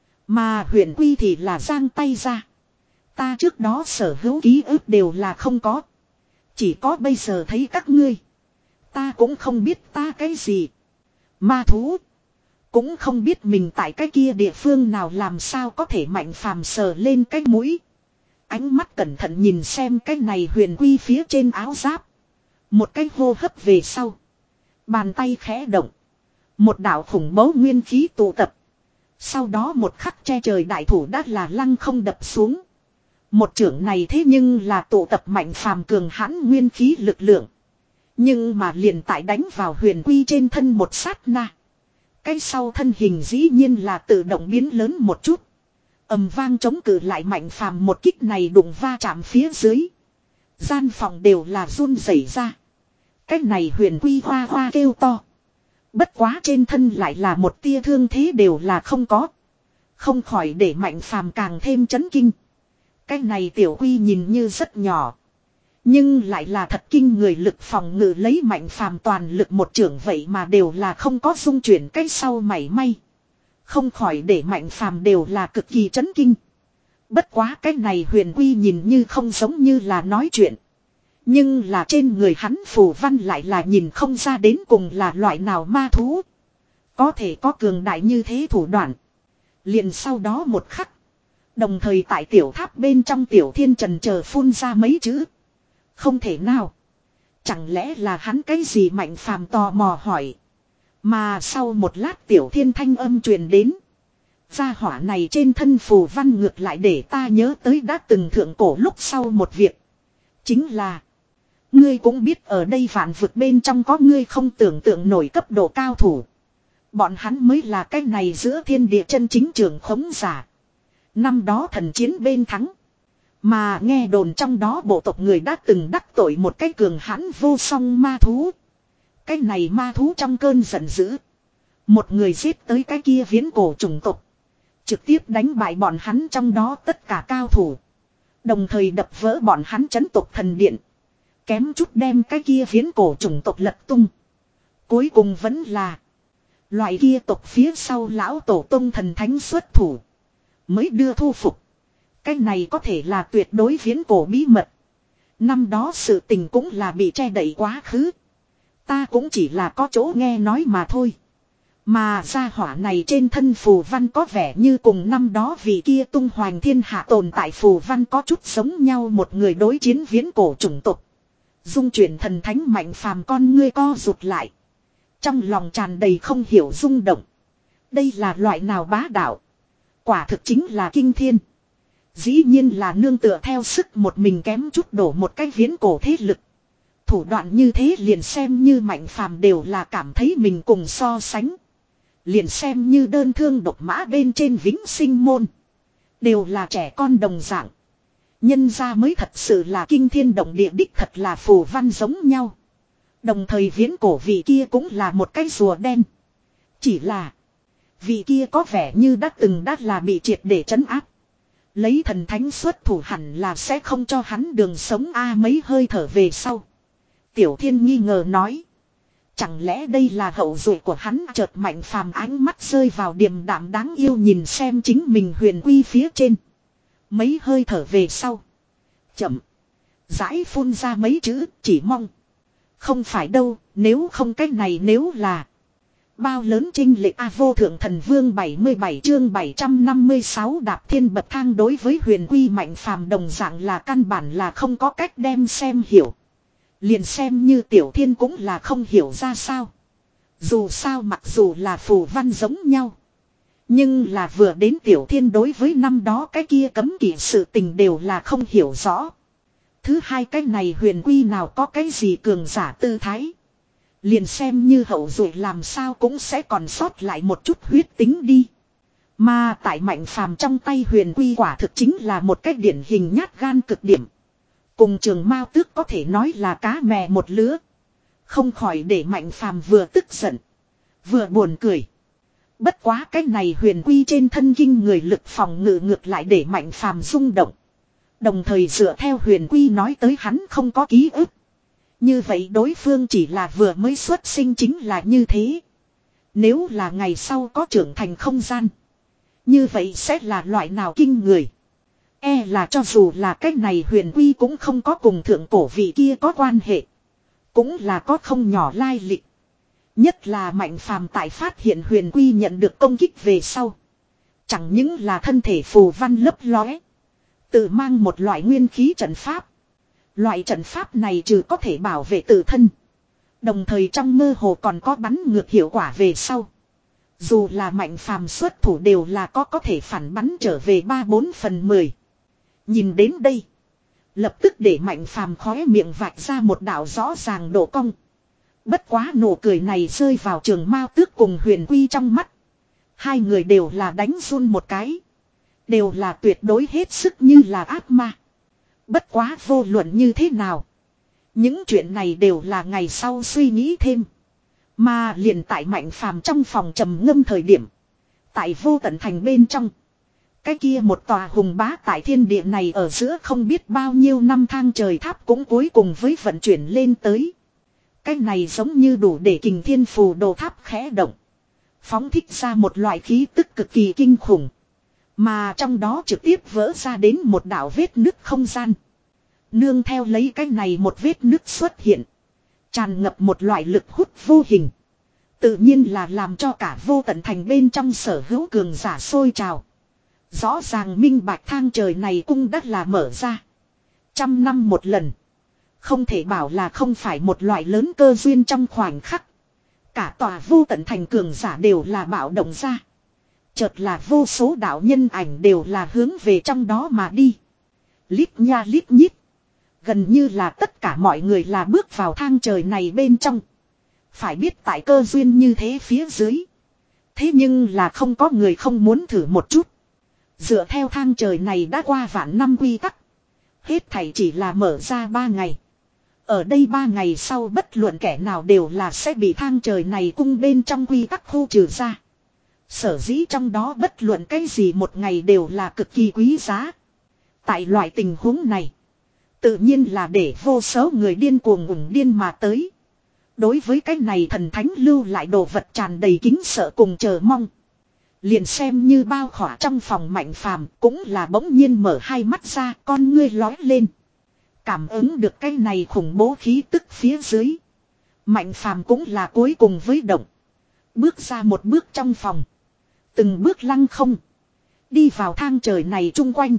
Mà huyền quy thì là giang tay ra. Ta trước đó sở hữu ký ức đều là không có. Chỉ có bây giờ thấy các ngươi. Ta cũng không biết ta cái gì. Ma thú. Cũng không biết mình tại cái kia địa phương nào làm sao có thể Mạnh Phàm sờ lên cái mũi. Ánh mắt cẩn thận nhìn xem cái này huyền quy phía trên áo giáp. Một cái hô hấp về sau. Bàn tay khẽ động. Một đạo khủng bố nguyên khí tụ tập. Sau đó một khắc che trời đại thủ đã là lăng không đập xuống. Một trưởng này thế nhưng là tụ tập Mạnh Phàm cường hãn nguyên khí lực lượng. Nhưng mà liền tại đánh vào huyền quy trên thân một sát na. Cái sau thân hình dĩ nhiên là tự động biến lớn một chút. Ầm vang chống cự lại Mạnh Phàm một kích này đụng va chạm phía dưới. Gian phòng đều là run rẩy ra. Cái này huyền quy hoa hoa kêu to. Bất quá trên thân lại là một tia thương thế đều là không có. Không khỏi để Mạnh Phàm càng thêm chấn kinh. Cái này tiểu quy nhìn như rất nhỏ. Nhưng lại là thật kinh người lực phòng ngự lấy Mạnh Phàm toàn lực một trưởng vậy mà đều là không có dung chuyển cái sau mảy may. Không khỏi để Mạnh Phàm đều là cực kỳ chấn kinh. Bất quá cái này huyền quy nhìn như không giống như là nói chuyện. Nhưng là trên người hắn phù văn lại là nhìn không ra đến cùng là loại nào ma thú. Có thể có cường đại như thế thủ đoạn. Liền sau đó một khắc. Đồng thời tại tiểu tháp bên trong tiểu thiên trần chờ phun ra mấy chữ. Không thể nào. Chẳng lẽ là hắn cái gì Mạnh Phàm tò mò hỏi. Mà sau một lát tiểu thiên thanh âm truyền đến. Gia hỏa này trên thân phù văn ngược lại để ta nhớ tới đã từng thượng cổ lúc sau một việc. Chính là. Ngươi cũng biết ở đây vạn vực bên trong có ngươi không tưởng tượng nổi cấp độ cao thủ. Bọn hắn mới là cái này giữa thiên địa chân chính trường khống giả. Năm đó thần chiến bên thắng. Mà nghe đồn trong đó bộ tộc người đã từng đắc tội một cái cường hãn vô song ma thú. Cái này ma thú trong cơn giận dữ. Một người giết tới cái kia viễn cổ chủng tộc. Trực tiếp đánh bại bọn hắn trong đó tất cả cao thủ. Đồng thời đập vỡ bọn hắn chấn tộc thần điện. Kém chút đem cái kia viễn cổ chủng tộc lật tung. Cuối cùng vẫn là. Loại kia tộc phía sau lão tổ tông thần thánh xuất thủ. Mới đưa thu phục. Cái này có thể là tuyệt đối viễn cổ bí mật. Năm đó sự tình cũng là bị che đậy quá khứ. Ta cũng chỉ là có chỗ nghe nói mà thôi. Mà gia hỏa này trên thân phù văn có vẻ như cùng năm đó vì kia tung hoành thiên hạ tồn tại phù văn có chút giống nhau một người đối chiến viễn cổ chủng tộc. Dung chuyển thần thánh Mạnh Phàm con ngươi co rụt lại. Trong lòng tràn đầy không hiểu rung động. Đây là loại nào bá đạo. Quả thực chính là kinh thiên. Dĩ nhiên là nương tựa theo sức một mình kém chút đổ một cái viễn cổ thế lực. Thủ đoạn như thế liền xem như Mạnh Phàm đều là cảm thấy mình cùng so sánh. Liền xem như đơn thương độc mã bên trên vĩnh sinh môn. Đều là trẻ con đồng dạng. Nhân ra mới thật sự là kinh thiên động địa đích thật là phù văn giống nhau. Đồng thời viễn cổ vị kia cũng là một cái rùa đen. Chỉ là vị kia có vẻ như đã từng đã là bị triệt để trấn áp. Lấy thần thánh xuất thủ hẳn là sẽ không cho hắn đường sống a mấy hơi thở về sau. Tiểu Thiên nghi ngờ nói. Chẳng lẽ đây là hậu duệ của hắn chợt Mạnh Phàm ánh mắt rơi vào điềm đạm đáng yêu nhìn xem chính mình huyền quy phía trên. Mấy hơi thở về sau. Chậm. Rãi phun ra mấy chữ chỉ mong. Không phải đâu nếu không cách này nếu là. Bao lớn trinh lệch A vô thượng thần vương bảy mươi bảy chương bảy trăm năm mươi sáu đạp thiên bậc thang đối với huyền quy Mạnh Phàm đồng dạng là căn bản là không có cách đem xem hiểu. Liền xem như Tiểu Thiên cũng là không hiểu ra sao. Dù sao mặc dù là phù văn giống nhau. Nhưng là vừa đến Tiểu Thiên đối với năm đó cái kia cấm kỵ sự tình đều là không hiểu rõ. Thứ hai cái này huyền quy nào có cái gì cường giả tư thái. Liền xem như hậu duệ làm sao cũng sẽ còn sót lại một chút huyết tính đi. Mà tại Mạnh Phàm trong tay huyền quy quả thực chính là một cái điển hình nhát gan cực điểm. Cùng Trường Mao Tước có thể nói là cá mè một lứa. Không khỏi để Mạnh Phàm vừa tức giận, vừa buồn cười. Bất quá cái này huyền quy trên thân kinh người lực phòng ngự ngược lại để Mạnh Phàm rung động. Đồng thời dựa theo huyền quy nói tới hắn không có ký ức. Như vậy đối phương chỉ là vừa mới xuất sinh chính là như thế. Nếu là ngày sau có trưởng thành không gian, như vậy sẽ là loại nào kinh người. E là cho dù là cái này huyền quy cũng không có cùng thượng cổ vị kia có quan hệ. Cũng là có không nhỏ lai lịch. Nhất là Mạnh Phàm tại phát hiện huyền quy nhận được công kích về sau. Chẳng những là thân thể phù văn lấp lóe. Tự mang một loại nguyên khí trận pháp. Loại trận pháp này trừ có thể bảo vệ tự thân. Đồng thời trong mơ hồ còn có bắn ngược hiệu quả về sau. Dù là Mạnh Phàm xuất thủ đều là có có thể phản bắn trở về ba bốn phần mười. Nhìn đến đây. Lập tức để Mạnh Phàm khóe miệng vạch ra một đạo rõ ràng độ cong. Bất quá nụ cười này rơi vào Trường Mao Tước cùng huyền quy trong mắt. Hai người đều là đánh run một cái. Đều là tuyệt đối hết sức như là ác ma. Bất quá vô luận như thế nào. Những chuyện này đều là ngày sau suy nghĩ thêm. Mà liền tại Mạnh Phàm trong phòng trầm ngâm thời điểm. Tại Vô Tận Thành bên trong. Cái kia một tòa hùng bá tại thiên địa này ở giữa không biết bao nhiêu năm thang trời tháp cũng cuối cùng với vận chuyển lên tới. Cái này giống như đủ để kình thiên phù đồ tháp khẽ động. Phóng thích ra một loại khí tức cực kỳ kinh khủng. Mà trong đó trực tiếp vỡ ra đến một đạo vết nứt không gian. Nương theo lấy cái này một vết nứt xuất hiện. Tràn ngập một loại lực hút vô hình. Tự nhiên là làm cho cả Vô Tận Thành bên trong sở hữu cường giả sôi trào. Rõ ràng minh bạch thang trời này cũng đã là mở ra. Trăm năm một lần. Không thể bảo là không phải một loại lớn cơ duyên trong khoảnh khắc. Cả tòa Vô Tận Thành cường giả đều là bạo động ra. Chợt là vô số đạo nhân ảnh đều là hướng về trong đó mà đi. Lít nha lít nhít. Gần như là tất cả mọi người là bước vào thang trời này bên trong. Phải biết tại cơ duyên như thế phía dưới. Thế nhưng là không có người không muốn thử một chút. Dựa theo thang trời này đã qua vạn năm quy tắc. Hết thảy chỉ là mở ra ba ngày. Ở đây ba ngày sau bất luận kẻ nào đều là sẽ bị thang trời này cung bên trong quy tắc khu trừ ra. Sở dĩ trong đó bất luận cái gì một ngày đều là cực kỳ quý giá. Tại loại tình huống này. Tự nhiên là để vô số người điên cuồng ủng điên mà tới. Đối với cái này thần thánh lưu lại đồ vật tràn đầy kính sợ cùng chờ mong. Liền xem như bao khỏa trong phòng Mạnh Phàm cũng là bỗng nhiên mở hai mắt ra, con ngươi lói lên. Cảm ứng được cái này khủng bố khí tức phía dưới. Mạnh Phàm cũng là cuối cùng với động. Bước ra một bước trong phòng. Từng bước lăng không. Đi vào thang trời này chung quanh.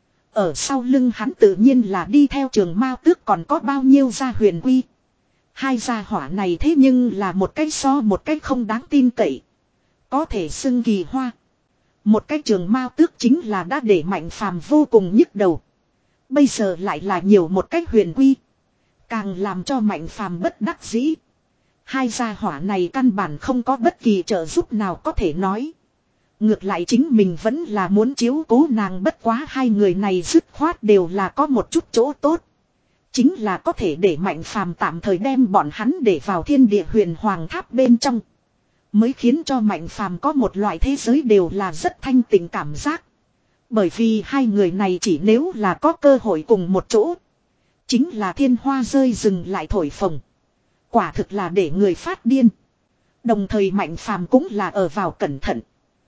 Ở sau lưng hắn tự nhiên là đi theo Trường Mao Tước còn có bao nhiêu gia huyền quy. Hai gia hỏa này thế nhưng là một cái so một cái không đáng tin cậy. Có thể xưng kỳ hoa. Một cái Trường Mao Tước chính là đã để Mạnh Phàm vô cùng nhức đầu. Bây giờ lại là nhiều một cái huyền quy. Càng làm cho Mạnh Phàm bất đắc dĩ. Hai gia hỏa này căn bản không có bất kỳ trợ giúp nào có thể nói. Ngược lại chính mình vẫn là muốn chiếu cố nàng, bất quá hai người này dứt khoát đều là có một chút chỗ tốt. Chính là có thể để Mạnh Phàm tạm thời đem bọn hắn để vào thiên địa huyền hoàng tháp bên trong. Mới khiến cho Mạnh Phàm có một loại thế giới đều là rất thanh tịnh cảm giác. Bởi vì hai người này chỉ nếu là có cơ hội cùng một chỗ. Chính là thiên hoa rơi rừng lại thổi phồng. Quả thực là để người phát điên. Đồng thời Mạnh Phàm cũng là ở vào cẩn thận.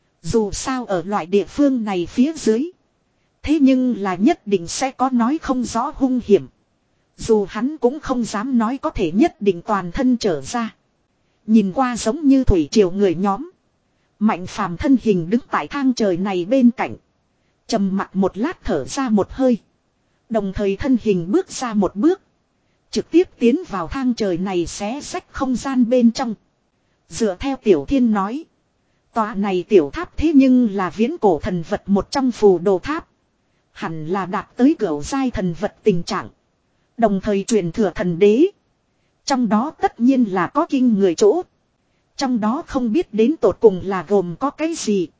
Dù sao ở loại địa phương này phía dưới. Thế nhưng là nhất định sẽ có nói không rõ hung hiểm. Dù hắn cũng không dám nói có thể nhất định toàn thân trở ra. Nhìn qua giống như thủy triều người nhóm. Mạnh Phàm thân hình đứng tại thang trời này bên cạnh. Trầm mặc một lát thở ra một hơi. Đồng thời thân hình bước ra một bước. Trực tiếp tiến vào thang trời này xé xách không gian bên trong. Dựa theo Tiểu Thiên nói. Tòa này tiểu tháp thế nhưng là viễn cổ thần vật một trong phù đồ tháp. Hẳn là đạt tới cửu giai thần vật tình trạng. Đồng thời truyền thừa thần đế. Trong đó tất nhiên là có kinh người chỗ. Trong đó không biết đến tột cùng là gồm có cái gì.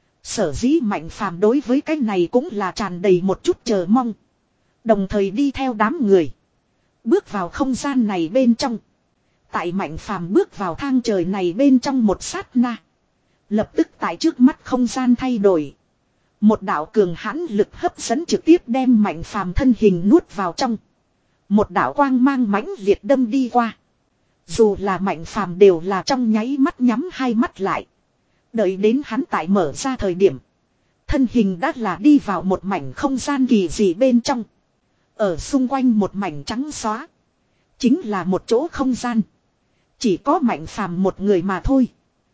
Sở dĩ Mạnh Phàm đối với cái này cũng là tràn đầy một chút chờ mong. Đồng thời đi theo đám người. Bước vào không gian này bên trong. Tại Mạnh Phàm bước vào thang trời này bên trong một sát na. Lập tức tại trước mắt không gian thay đổi. Một đạo cường hãn lực hấp dẫn trực tiếp đem Mạnh Phàm thân hình nuốt vào trong. Một đạo quang mang mãnh liệt đâm đi qua. Dù là Mạnh Phàm đều là trong nháy mắt nhắm hai mắt lại. Đợi đến hắn tại mở ra thời điểm. Thân hình đã là đi vào một mảnh không gian kỳ dị bên trong. Ở xung quanh một mảnh trắng xóa. Chính là một chỗ không gian. Chỉ có Mạnh Phàm một người mà thôi.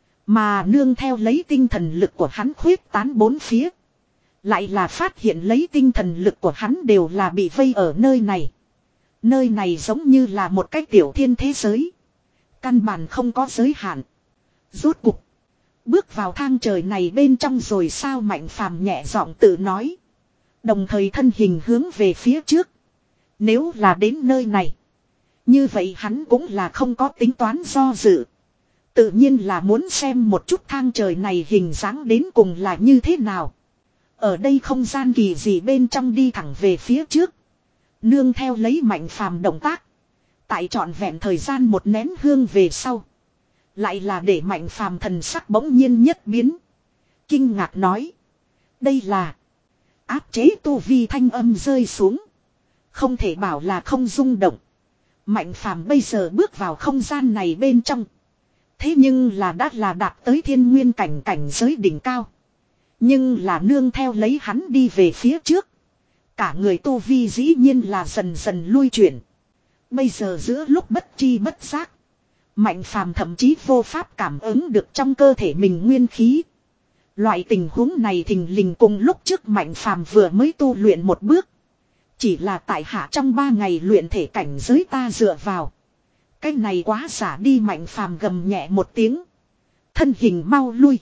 Mà nương theo lấy tinh thần lực của hắn khuyết tán bốn phía. Lại là phát hiện lấy tinh thần lực của hắn đều là bị vây ở nơi này. Nơi này giống như là một cái tiểu thiên thế giới. Căn bản không có giới hạn. Rốt cục. Bước vào thang trời này bên trong rồi sao Mạnh Phàm nhẹ giọng tự nói. Đồng thời thân hình hướng về phía trước. Nếu là đến nơi này. Như vậy hắn cũng là không có tính toán do dự. Tự nhiên là muốn xem một chút thang trời này hình dáng đến cùng là như thế nào. Ở đây không gian kỳ dị bên trong đi thẳng về phía trước. Nương theo lấy Mạnh Phàm động tác. Tại trọn vẹn thời gian một nén hương về sau. Lại là để Mạnh Phàm thần sắc bỗng nhiên nhất biến. Kinh ngạc nói. Đây là áp chế tu vi thanh âm rơi xuống. Không thể bảo là không rung động. Mạnh Phàm bây giờ bước vào không gian này bên trong. Thế nhưng là đã là đạt tới thiên nguyên cảnh cảnh giới đỉnh cao. Nhưng là nương theo lấy hắn đi về phía trước. Cả người tu vi dĩ nhiên là dần dần lui chuyển. Bây giờ giữa lúc bất chi bất giác. Mạnh Phàm thậm chí vô pháp cảm ứng được trong cơ thể mình nguyên khí. Loại tình huống này thình lình cùng lúc trước Mạnh Phàm vừa mới tu luyện một bước. Chỉ là tại hạ trong ba ngày luyện thể cảnh giới ta dựa vào. Cái này quá giả đi Mạnh Phàm gầm nhẹ một tiếng. Thân hình mau lui.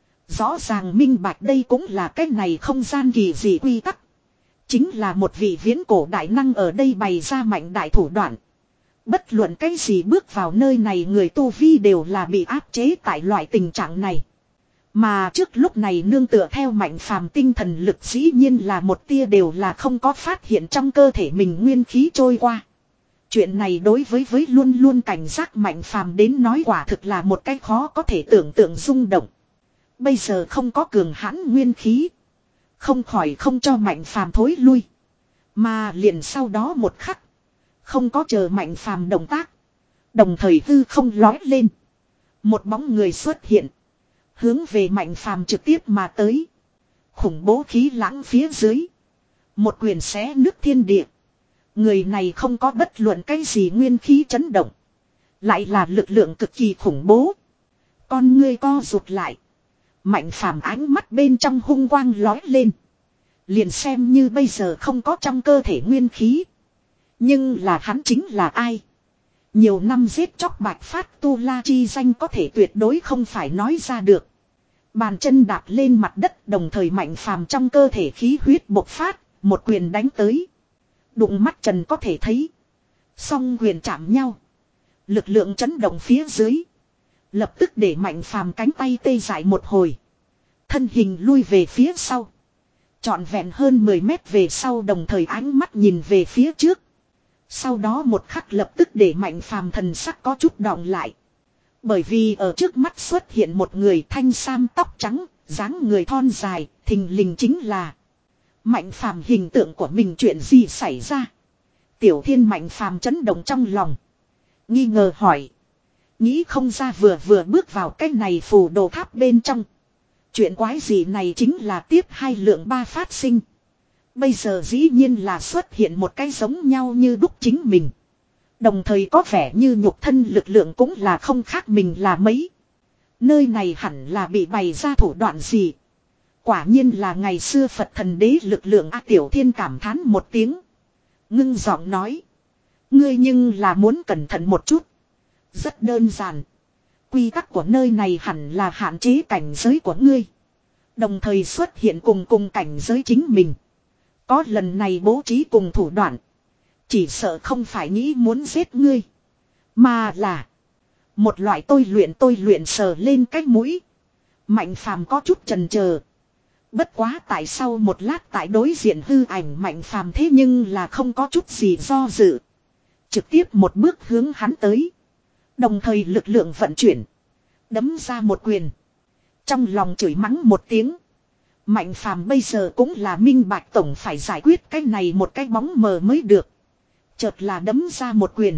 Rõ ràng minh bạch đây cũng là cái này không gian kỳ dị quy tắc. Chính là một vị viễn cổ đại năng ở đây bày ra mạnh đại thủ đoạn. Bất luận cái gì bước vào nơi này người tu vi đều là bị áp chế tại loại tình trạng này. Mà trước lúc này nương tựa theo Mạnh Phàm tinh thần lực dĩ nhiên là một tia đều là không có phát hiện trong cơ thể mình nguyên khí trôi qua. Chuyện này đối với với luôn luôn cảnh giác Mạnh Phàm đến nói quả thực là một cái khó có thể tưởng tượng rung động. Bây giờ không có cường hãn nguyên khí. Không khỏi không cho Mạnh Phàm thối lui. Mà liền sau đó một khắc. Không có chờ Mạnh Phàm động tác. Đồng thời hư không lói lên. Một bóng người xuất hiện. Hướng về Mạnh Phàm trực tiếp mà tới. Khủng bố khí lãng phía dưới. Một quyền xé nước thiên địa. Người này không có bất luận cái gì nguyên khí chấn động. Lại là lực lượng cực kỳ khủng bố. Con ngươi co rụt lại. Mạnh Phàm ánh mắt bên trong hung quang lói lên. Liền xem như bây giờ không có trong cơ thể nguyên khí. Nhưng là hắn chính là ai? Nhiều năm giết chóc bạch phát tu la chi danh có thể tuyệt đối không phải nói ra được. Bàn chân đạp lên mặt đất đồng thời Mạnh Phàm trong cơ thể khí huyết bộc phát, một quyền đánh tới. Đụng mắt trần có thể thấy. Song quyền chạm nhau. Lực lượng chấn động phía dưới. Lập tức để Mạnh Phàm cánh tay tê dại một hồi. Thân hình lui về phía sau. Trọn vẹn hơn mười mét về sau đồng thời ánh mắt nhìn về phía trước. Sau đó một khắc lập tức để Mạnh Phàm thần sắc có chút đọng lại. Bởi vì ở trước mắt xuất hiện một người thanh sam tóc trắng, dáng người thon dài, thình lình chính là Mạnh Phàm. Hình tượng của mình chuyện gì xảy ra? Tiểu Thiên Mạnh Phàm chấn động trong lòng. Nghi ngờ hỏi. Nghĩ không ra vừa vừa bước vào cái này phù đồ tháp bên trong. Chuyện quái gì này chính là tiếp hai lượng ba phát sinh. Bây giờ dĩ nhiên là xuất hiện một cái giống nhau như đúc chính mình. Đồng thời có vẻ như nhục thân lực lượng cũng là không khác mình là mấy. Nơi này hẳn là bị bày ra thủ đoạn gì. Quả nhiên là ngày xưa Phật thần đế lực lượng A Tiểu Thiên cảm thán một tiếng. Ngưng giọng nói. Ngươi nhưng là muốn cẩn thận một chút. Rất đơn giản. Quy tắc của nơi này hẳn là hạn chế cảnh giới của ngươi. Đồng thời xuất hiện cùng cùng cảnh giới chính mình. Có lần này bố trí cùng thủ đoạn. Chỉ sợ không phải nghĩ muốn giết ngươi. Mà là một loại tôi luyện tôi luyện sờ lên cái mũi. Mạnh phàm có chút chần chờ. Bất quá tại sau một lát tại đối diện hư ảnh Mạnh phàm thế nhưng là không có chút gì do dự. Trực tiếp một bước hướng hắn tới. Đồng thời lực lượng vận chuyển. Đấm ra một quyền. Trong lòng chửi mắng một tiếng. Mạnh phàm bây giờ cũng là minh bạch tổng phải giải quyết cái này một cái bóng mờ mới được. Chợt là đấm ra một quyền.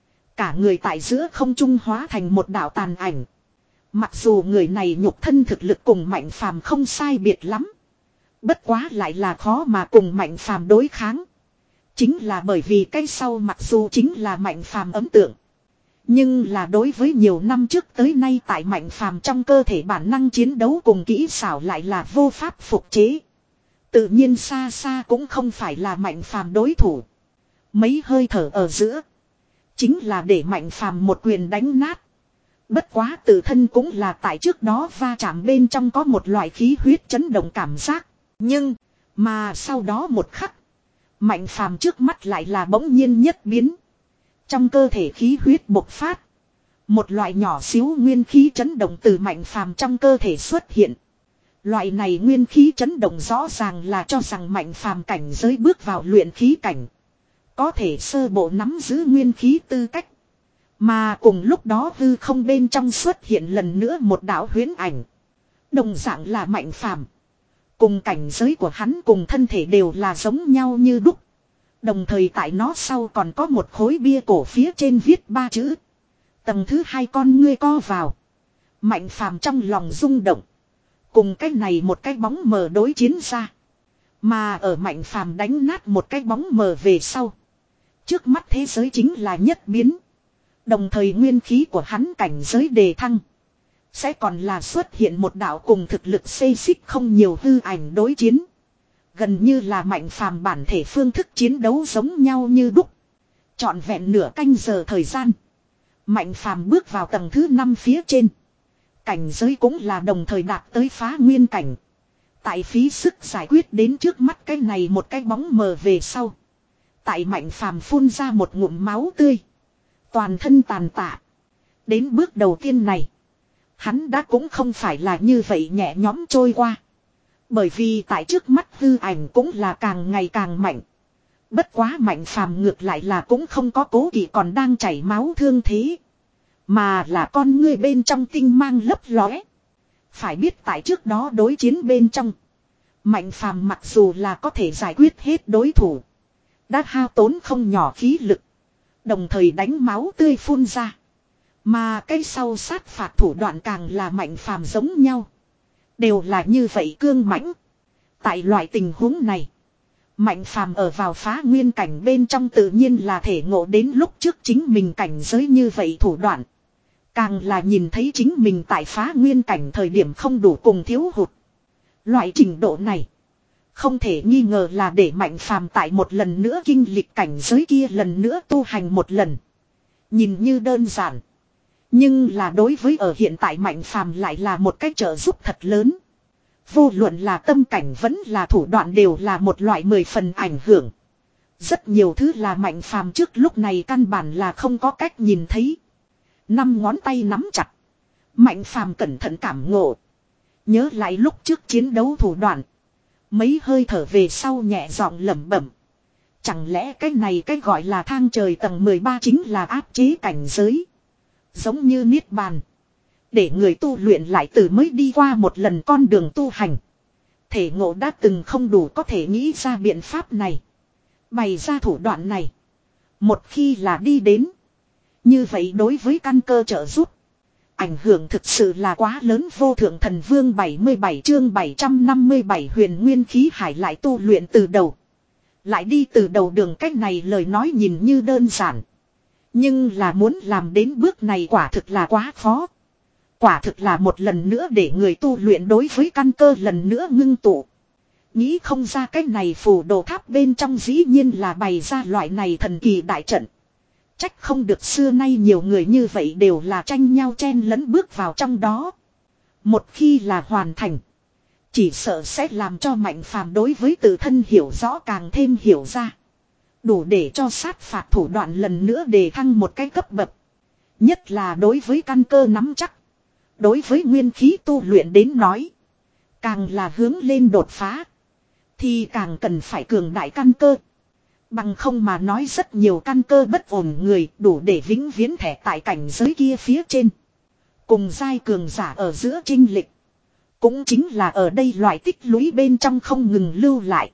Cả người tại giữa không trung hóa thành một đạo tàn ảnh. Mặc dù người này nhục thân thực lực cùng Mạnh phàm không sai biệt lắm. Bất quá lại là khó mà cùng Mạnh phàm đối kháng. Chính là bởi vì cái sau mặc dù chính là Mạnh phàm ấn tượng. Nhưng là đối với nhiều năm trước tới nay tại Mạnh phàm trong cơ thể bản năng chiến đấu cùng kỹ xảo lại là vô pháp phục chế. Tự nhiên xa xa cũng không phải là Mạnh phàm đối thủ. Mấy hơi thở ở giữa. Chính là để Mạnh phàm một quyền đánh nát. Bất quá tự thân cũng là tại trước đó va chạm bên trong có một loại khí huyết chấn động cảm giác. Nhưng, mà sau đó một khắc. Mạnh phàm trước mắt lại là bỗng nhiên nhất biến. Trong cơ thể khí huyết bộc phát. Một loại nhỏ xíu nguyên khí chấn động từ Mạnh phàm trong cơ thể xuất hiện. Loại này nguyên khí chấn động rõ ràng là cho rằng Mạnh phàm cảnh giới bước vào luyện khí cảnh. Có thể sơ bộ nắm giữ nguyên khí tư cách. Mà cùng lúc đó hư không bên trong xuất hiện lần nữa một đạo huyễn ảnh. Đồng dạng là Mạnh phàm. Cùng cảnh giới của hắn cùng thân thể đều là giống nhau như đúc. Đồng thời tại nó sau còn có một khối bia cổ phía trên viết ba chữ. Tầng thứ hai con ngươi co vào. Mạnh phàm trong lòng rung động. Cùng cái này một cái bóng mờ đối chiến ra. Mà ở Mạnh phàm đánh nát một cái bóng mờ về sau. Trước mắt thế giới chính là nhất biến. Đồng thời nguyên khí của hắn cảnh giới đề thăng. Sẽ còn là xuất hiện một đạo cùng thực lực xê xích không nhiều hư ảnh đối chiến. Gần như là Mạnh phàm bản thể phương thức chiến đấu giống nhau như đúc. Trọn vẹn nửa canh giờ thời gian. Mạnh phàm bước vào tầng thứ năm phía trên. Cảnh giới cũng là đồng thời đạt tới phá nguyên cảnh. Tại phí sức giải quyết đến trước mắt cái này một cái bóng mờ về sau. Tại Mạnh phàm phun ra một ngụm máu tươi. Toàn thân tàn tạ. Đến bước đầu tiên này. Hắn đã cũng không phải là như vậy nhẹ nhõm trôi qua. Bởi vì tại trước mắt hư ảnh cũng là càng ngày càng mạnh. Bất quá Mạnh phàm ngược lại là cũng không có cố kỵ còn đang chảy máu thương thế. Mà là con ngươi bên trong tinh mang lấp lóe. Phải biết tại trước đó đối chiến bên trong. Mạnh phàm mặc dù là có thể giải quyết hết đối thủ. Đã hao tốn không nhỏ khí lực. Đồng thời đánh máu tươi phun ra. Mà cái sau sát phạt thủ đoạn càng là Mạnh phàm giống nhau. Đều là như vậy cương mãnh. Tại loại tình huống này. Mạnh phàm ở vào phá nguyên cảnh bên trong tự nhiên là thể ngộ đến lúc trước chính mình cảnh giới như vậy thủ đoạn. Càng là nhìn thấy chính mình tại phá nguyên cảnh thời điểm không đủ cùng thiếu hụt. Loại trình độ này. Không thể nghi ngờ là để Mạnh phàm tại một lần nữa kinh lịch cảnh giới kia lần nữa tu hành một lần. Nhìn như đơn giản. Nhưng là đối với ở hiện tại Mạnh phàm lại là một cách trợ giúp thật lớn. Vô luận là tâm cảnh vẫn là thủ đoạn đều là một loại mười phần ảnh hưởng. Rất nhiều thứ là Mạnh phàm trước lúc này căn bản là không có cách nhìn thấy. Năm ngón tay nắm chặt. Mạnh phàm cẩn thận cảm ngộ. Nhớ lại lúc trước chiến đấu thủ đoạn. Mấy hơi thở về sau nhẹ giọng lẩm bẩm. Chẳng lẽ cái này cái gọi là thang trời tầng mười ba chính là áp chế cảnh giới. Giống như niết bàn. Để người tu luyện lại từ mới đi qua một lần con đường tu hành. Thể ngộ đã từng không đủ có thể nghĩ ra biện pháp này. Bày ra thủ đoạn này. Một khi là đi đến. Như vậy đối với căn cơ trợ giúp. Ảnh hưởng thực sự là quá lớn. Vô thượng thần vương bảy mươi bảy chương bảy trăm năm mươi bảy huyền nguyên khí hải lại tu luyện từ đầu. Lại đi từ đầu đường cách này lời nói nhìn như đơn giản. Nhưng là muốn làm đến bước này quả thực là quá khó. Quả thực là một lần nữa để người tu luyện đối với căn cơ lần nữa ngưng tụ. Nghĩ không ra cái này phù đồ tháp bên trong dĩ nhiên là bày ra loại này thần kỳ đại trận. Trách không được xưa nay nhiều người như vậy đều là tranh nhau chen lẫn bước vào trong đó. Một khi là hoàn thành. Chỉ sợ sẽ làm cho Mạnh Phàm đối với tự thân hiểu rõ càng thêm hiểu ra. Đủ để cho sát phạt thủ đoạn lần nữa đề thăng một cái cấp bậc. Nhất là đối với căn cơ nắm chắc. Đối với nguyên khí tu luyện đến nói. Càng là hướng lên đột phá. Thì càng cần phải cường đại căn cơ. Bằng không mà nói rất nhiều căn cơ bất ổn người đủ để vĩnh viễn thẻ tại cảnh giới kia phía trên. Cùng giai cường giả ở giữa chênh lịch. Cũng chính là ở đây loại tích lũy bên trong không ngừng lưu lại.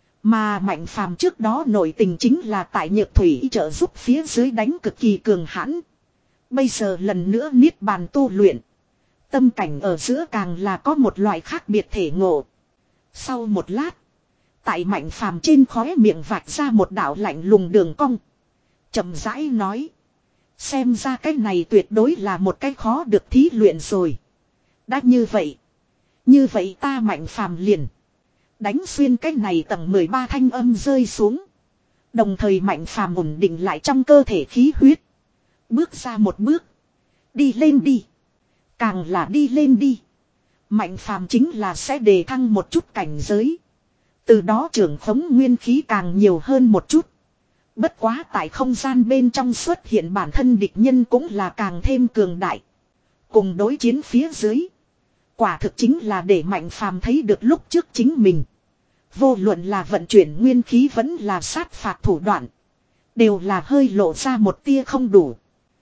Mà Mạnh Phàm trước đó nội tình chính là tại Nhược Thủy trợ giúp phía dưới đánh cực kỳ cường hãn. Bây giờ lần nữa niết bàn tu luyện. Tâm cảnh ở giữa càng là có một loại khác biệt thể ngộ. Sau một lát. Tại Mạnh Phàm trên khóe miệng vạch ra một đạo lạnh lùng đường cong. Chậm rãi nói. Xem ra cái này tuyệt đối là một cái khó được thí luyện rồi. Đã như vậy. Như vậy ta Mạnh Phàm liền. Đánh xuyên cái này tầng mười ba thanh âm rơi xuống. Đồng thời Mạnh Phàm ổn định lại trong cơ thể khí huyết. Bước ra một bước. Đi lên đi. Càng là đi lên đi. Mạnh Phàm chính là sẽ đề thăng một chút cảnh giới. Từ đó trưởng khống nguyên khí càng nhiều hơn một chút. Bất quá tại không gian bên trong xuất hiện bản thân địch nhân cũng là càng thêm cường đại. Cùng đối chiến phía dưới. Quả thực chính là để Mạnh Phàm thấy được lúc trước chính mình. Vô luận là vận chuyển nguyên khí vẫn là sát phạt thủ đoạn. Đều là hơi lộ ra một tia không đủ.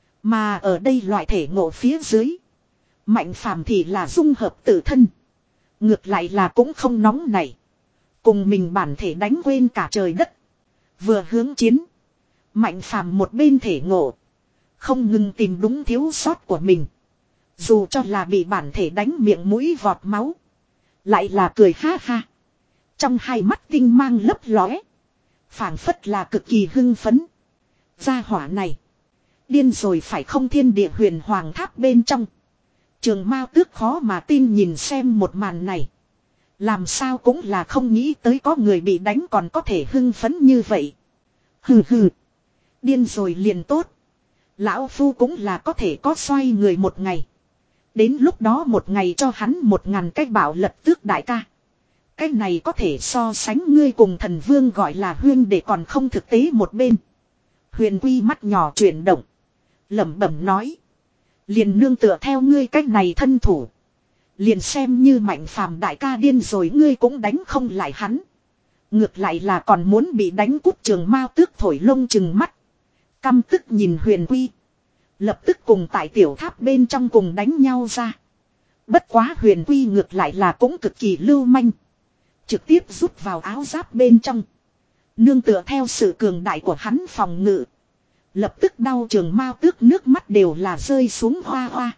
Mà ở đây loại thể ngộ phía dưới. Mạnh Phàm thì là dung hợp tự thân. Ngược lại là cũng không nóng nảy. Cùng mình bản thể đánh quên cả trời đất. Vừa hướng chiến. Mạnh Phàm một bên thể ngộ. Không ngừng tìm đúng thiếu sót của mình. Dù cho là bị bản thể đánh miệng mũi vọt máu. Lại là cười ha ha. Trong hai mắt tinh mang lấp lóe. Phảng phất là cực kỳ hưng phấn. Gia hỏa này. Điên rồi phải không thiên địa huyền hoàng tháp bên trong. Trường Mao Tước khó mà tin nhìn xem một màn này. Làm sao cũng là không nghĩ tới có người bị đánh còn có thể hưng phấn như vậy. Hừ hừ. Điên rồi liền tốt. Lão Phu cũng là có thể có xoay người một ngày. Đến lúc đó một ngày cho hắn một ngàn cái bảo lật tước đại ca. Cái này có thể so sánh ngươi cùng thần vương gọi là huyên để còn không thực tế một bên. Huyền Quy mắt nhỏ chuyển động. Lẩm bẩm nói. Liền nương tựa theo ngươi cách này thân thủ. Liền xem như Mạnh Phàm đại ca điên rồi ngươi cũng đánh không lại hắn. Ngược lại là còn muốn bị đánh cút Trường Mao Tước thổi lông chừng mắt. Căm tức nhìn Huyền Quy. Lập tức cùng tại tiểu tháp bên trong cùng đánh nhau ra. Bất quá Huyền Quy ngược lại là cũng cực kỳ lưu manh. Trực tiếp rút vào áo giáp bên trong. Nương tựa theo sự cường đại của hắn phòng ngự. Lập tức đau Trường Mao Tước nước mắt đều là rơi xuống hoa hoa.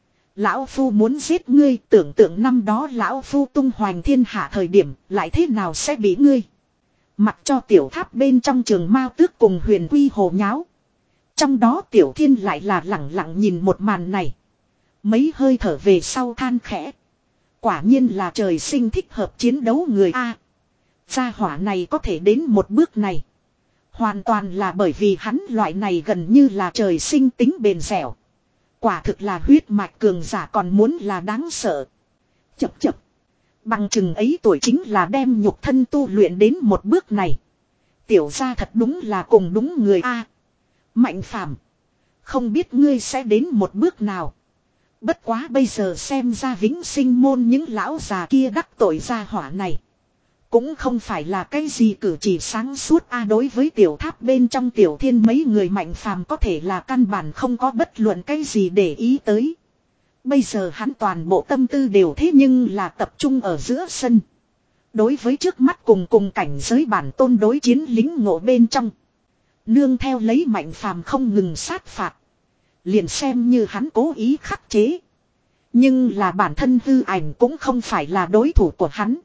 Lão Phu muốn giết ngươi, tưởng tượng năm đó Lão Phu tung hoành thiên hạ thời điểm, lại thế nào sẽ bị ngươi. Mặc cho tiểu tháp bên trong Trường Mao Tước cùng Huyền Quy hồ nháo. Trong đó Tiểu Thiên lại là lặng lặng nhìn một màn này. Mấy hơi thở về sau than khẽ. Quả nhiên là trời sinh thích hợp chiến đấu người A. Gia hỏa này có thể đến một bước này. Hoàn toàn là bởi vì hắn loại này gần như là trời sinh tính bền dẻo. Quả thực là huyết mạch cường giả còn muốn là đáng sợ. Chập chập. Bằng chừng ấy tuổi chính là đem nhục thân tu luyện đến một bước này. Tiểu gia thật đúng là cùng đúng người A. Mạnh Phàm, không biết ngươi sẽ đến một bước nào. Bất quá bây giờ xem ra vĩnh sinh môn những lão già kia đắc tội gia hỏa này. Cũng không phải là cái gì cử chỉ sáng suốt a. Đối với tiểu tháp bên trong Tiểu Thiên mấy người Mạnh Phàm có thể là căn bản không có bất luận cái gì để ý tới. Bây giờ hắn toàn bộ tâm tư đều thế nhưng là tập trung ở giữa sân. Đối với trước mắt cùng cùng cảnh giới bản tôn đối chiến lính ngộ bên trong. Nương theo lấy Mạnh Phàm không ngừng sát phạt. Liền xem như hắn cố ý khắc chế. Nhưng là bản thân hư ảnh cũng không phải là đối thủ của hắn.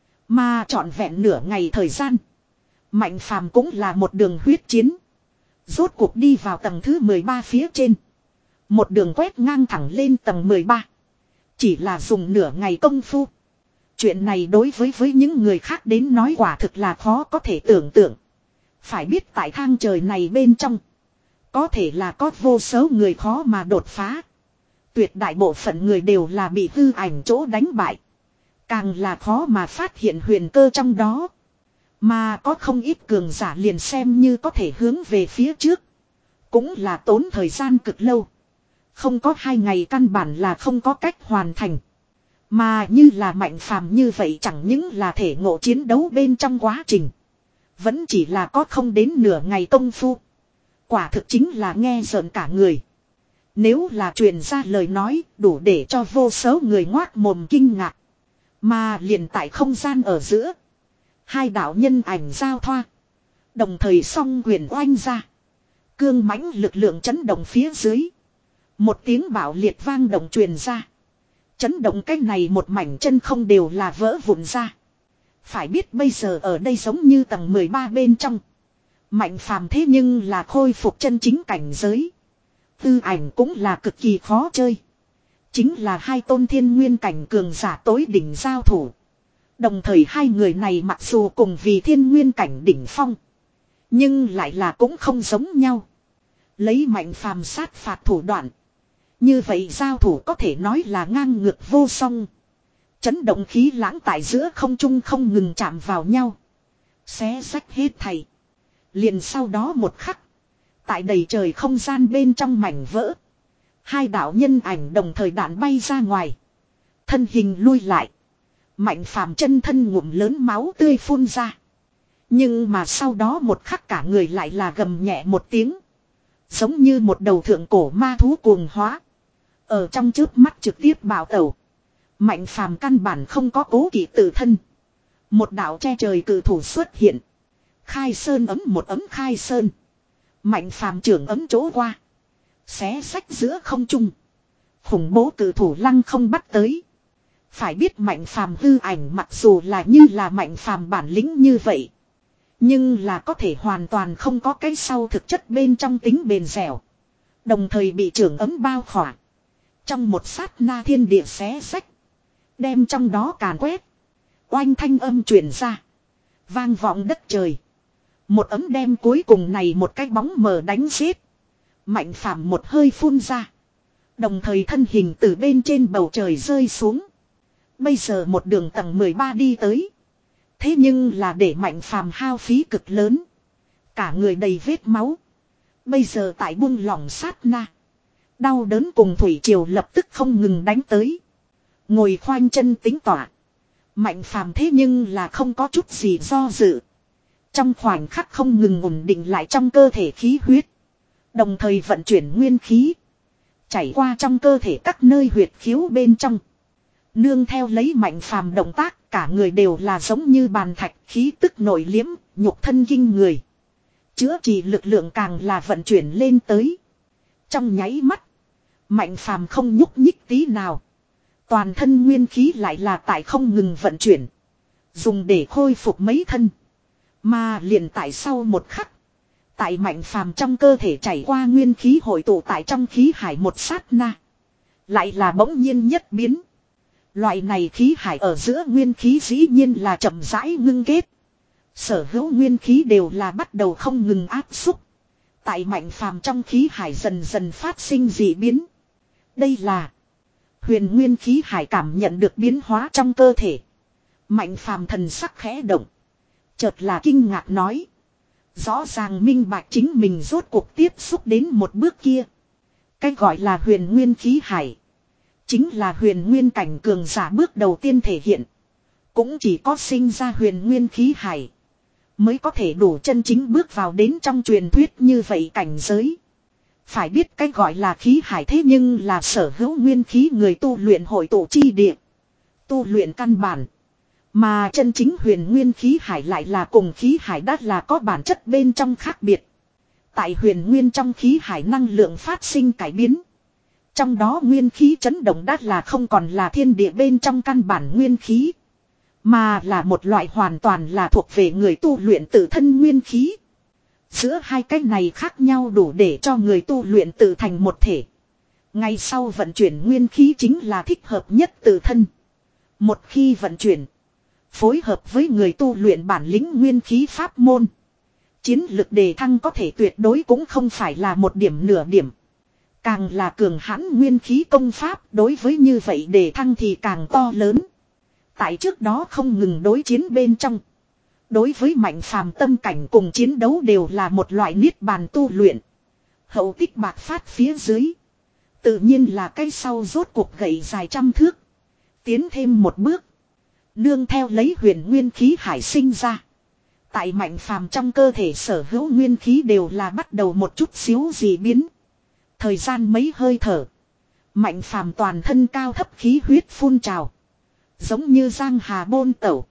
Mà trọn vẹn nửa ngày thời gian. Mạnh Phàm cũng là một đường huyết chiến. Rốt cuộc đi vào tầng thứ mười ba phía trên. Một đường quét ngang thẳng lên tầng mười ba. Chỉ là dùng nửa ngày công phu. Chuyện này đối với với những người khác đến nói quả thực là khó có thể tưởng tượng. Phải biết tại thang trời này bên trong. Có thể là có vô số người khó mà đột phá. Tuyệt đại bộ phận người đều là bị hư ảnh chỗ đánh bại. Càng là khó mà phát hiện huyền cơ trong đó. Mà có không ít cường giả liền xem như có thể hướng về phía trước. Cũng là tốn thời gian cực lâu. Không có hai ngày căn bản là không có cách hoàn thành. Mà như là Mạnh Phàm như vậy chẳng những là thể ngộ chiến đấu bên trong quá trình. Vẫn chỉ là có không đến nửa ngày công phu. Quả thực chính là nghe rợn cả người. Nếu là truyền ra lời nói đủ để cho vô số người ngoác mồm kinh ngạc. Mà liền tại không gian ở giữa. Hai đạo nhân ảnh giao thoa. Đồng thời song quyền oanh ra. Cương mãnh lực lượng chấn động phía dưới. Một tiếng bạo liệt vang động truyền ra. Chấn động cái này một mảnh chân không đều là vỡ vụn ra. Phải biết bây giờ ở đây giống như tầng mười ba bên trong. Mạnh Phàm thế nhưng là khôi phục chân chính cảnh giới. Tư ảnh cũng là cực kỳ khó chơi. Chính là hai tôn thiên nguyên cảnh cường giả tối đỉnh giao thủ. Đồng thời hai người này mặc dù cùng vì thiên nguyên cảnh đỉnh phong. Nhưng lại là cũng không giống nhau. Lấy Mạnh Phàm sát phạt thủ đoạn. Như vậy giao thủ có thể nói là ngang ngược vô song. Chấn động khí lãng tại giữa không trung không ngừng chạm vào nhau. Xé rách hết thảy. Liền sau đó một khắc. Tại đầy trời không gian bên trong mảnh vỡ. Hai đạo nhân ảnh đồng thời đạn bay ra ngoài. Thân hình lui lại. Mạnh Phàm chân thân ngụm lớn máu tươi phun ra. Nhưng mà sau đó một khắc cả người lại là gầm nhẹ một tiếng. Giống như một đầu thượng cổ ma thú cuồng hóa. Ở trong chớp mắt trực tiếp bạo tẩu. Mạnh Phàm căn bản không có cố kỵ tự thân. Một đạo che trời cự thủ xuất hiện. Khai sơn ấm một ấm khai sơn. Mạnh Phàm trưởng ấm chỗ qua. Xé sách giữa không trung. Khủng bố cự thủ lăng không bắt tới. Phải biết Mạnh Phàm hư ảnh mặc dù là như là Mạnh Phàm bản lĩnh như vậy. Nhưng là có thể hoàn toàn không có cái sau thực chất bên trong tính bền dẻo. Đồng thời bị trưởng ấm bao khỏa. Trong một sát na thiên địa xé sách. Đem trong đó càn quét. Oanh thanh âm truyền ra. Vang vọng đất trời. Một ấm đem cuối cùng này một cái bóng mờ đánh xếp. Mạnh Phàm một hơi phun ra. Đồng thời thân hình từ bên trên bầu trời rơi xuống. Bây giờ một đường tầng mười ba đi tới. Thế nhưng là để Mạnh Phàm hao phí cực lớn. Cả người đầy vết máu. Bây giờ tại buông lỏng sát na. Đau đớn cùng thủy triều lập tức không ngừng đánh tới. Ngồi khoanh chân tính tỏa. Mạnh Phàm thế nhưng là không có chút gì do dự. Trong khoảnh khắc không ngừng ổn định lại trong cơ thể khí huyết. Đồng thời vận chuyển nguyên khí. Chảy qua trong cơ thể các nơi huyệt khiếu bên trong. Nương theo lấy Mạnh Phàm động tác, cả người đều là giống như bàn thạch, khí tức nội liếm, nhục thân kinh người. Chữa trị lực lượng càng là vận chuyển lên tới. Trong nháy mắt, Mạnh Phàm không nhúc nhích tí nào. Toàn thân nguyên khí lại là tại không ngừng vận chuyển. Dùng để khôi phục mấy thân. Mà liền tại sau một khắc. Tại Mạnh Phàm trong cơ thể chảy qua nguyên khí hội tụ tại trong khí hải một sát na. Lại là bỗng nhiên nhất biến. Loại này khí hải ở giữa nguyên khí dĩ nhiên là chậm rãi ngưng kết. Sở hữu nguyên khí đều là bắt đầu không ngừng áp xúc. Tại Mạnh Phàm trong khí hải dần dần phát sinh dị biến. Đây là huyền nguyên khí hải cảm nhận được biến hóa trong cơ thể. Mạnh Phàm thần sắc khẽ động. Chợt là kinh ngạc nói. Rõ ràng minh bạch chính mình rốt cuộc tiếp xúc đến một bước kia. Cái gọi là huyền nguyên khí hải. Chính là huyền nguyên cảnh cường giả bước đầu tiên thể hiện. Cũng chỉ có sinh ra huyền nguyên khí hải. Mới có thể đủ chân chính bước vào đến trong truyền thuyết như vậy cảnh giới. Phải biết cái gọi là khí hải thế nhưng là sở hữu nguyên khí người tu luyện hội tụ chi địa. Tu luyện căn bản. Mà chân chính huyền nguyên khí hải lại là cùng khí hải đắt là có bản chất bên trong khác biệt. Tại huyền nguyên trong khí hải năng lượng phát sinh cải biến. Trong đó nguyên khí chấn động đắt là không còn là thiên địa bên trong căn bản nguyên khí. Mà là một loại hoàn toàn là thuộc về người tu luyện tự thân nguyên khí. Giữa hai cái này khác nhau đủ để cho người tu luyện tự thành một thể. Ngay sau vận chuyển nguyên khí chính là thích hợp nhất tự thân. Một khi vận chuyển. Phối hợp với người tu luyện bản lĩnh nguyên khí pháp môn. Chiến lực đề thăng có thể tuyệt đối cũng không phải là một điểm nửa điểm. Càng là cường hãn nguyên khí công pháp đối với như vậy đề thăng thì càng to lớn. Tại trước đó không ngừng đối chiến bên trong. Đối với Mạnh Phàm tâm cảnh cùng chiến đấu đều là một loại niết bàn tu luyện. Hậu tích bạc phát phía dưới. Tự nhiên là cây sau rốt cuộc gậy dài trăm thước. Tiến thêm một bước. Nương theo lấy huyền nguyên khí hải sinh ra. Tại Mạnh Phàm trong cơ thể sở hữu nguyên khí đều là bắt đầu một chút xíu dị biến. Thời gian mấy hơi thở. Mạnh Phàm toàn thân cao thấp khí huyết phun trào. Giống như giang hà bôn tẩu.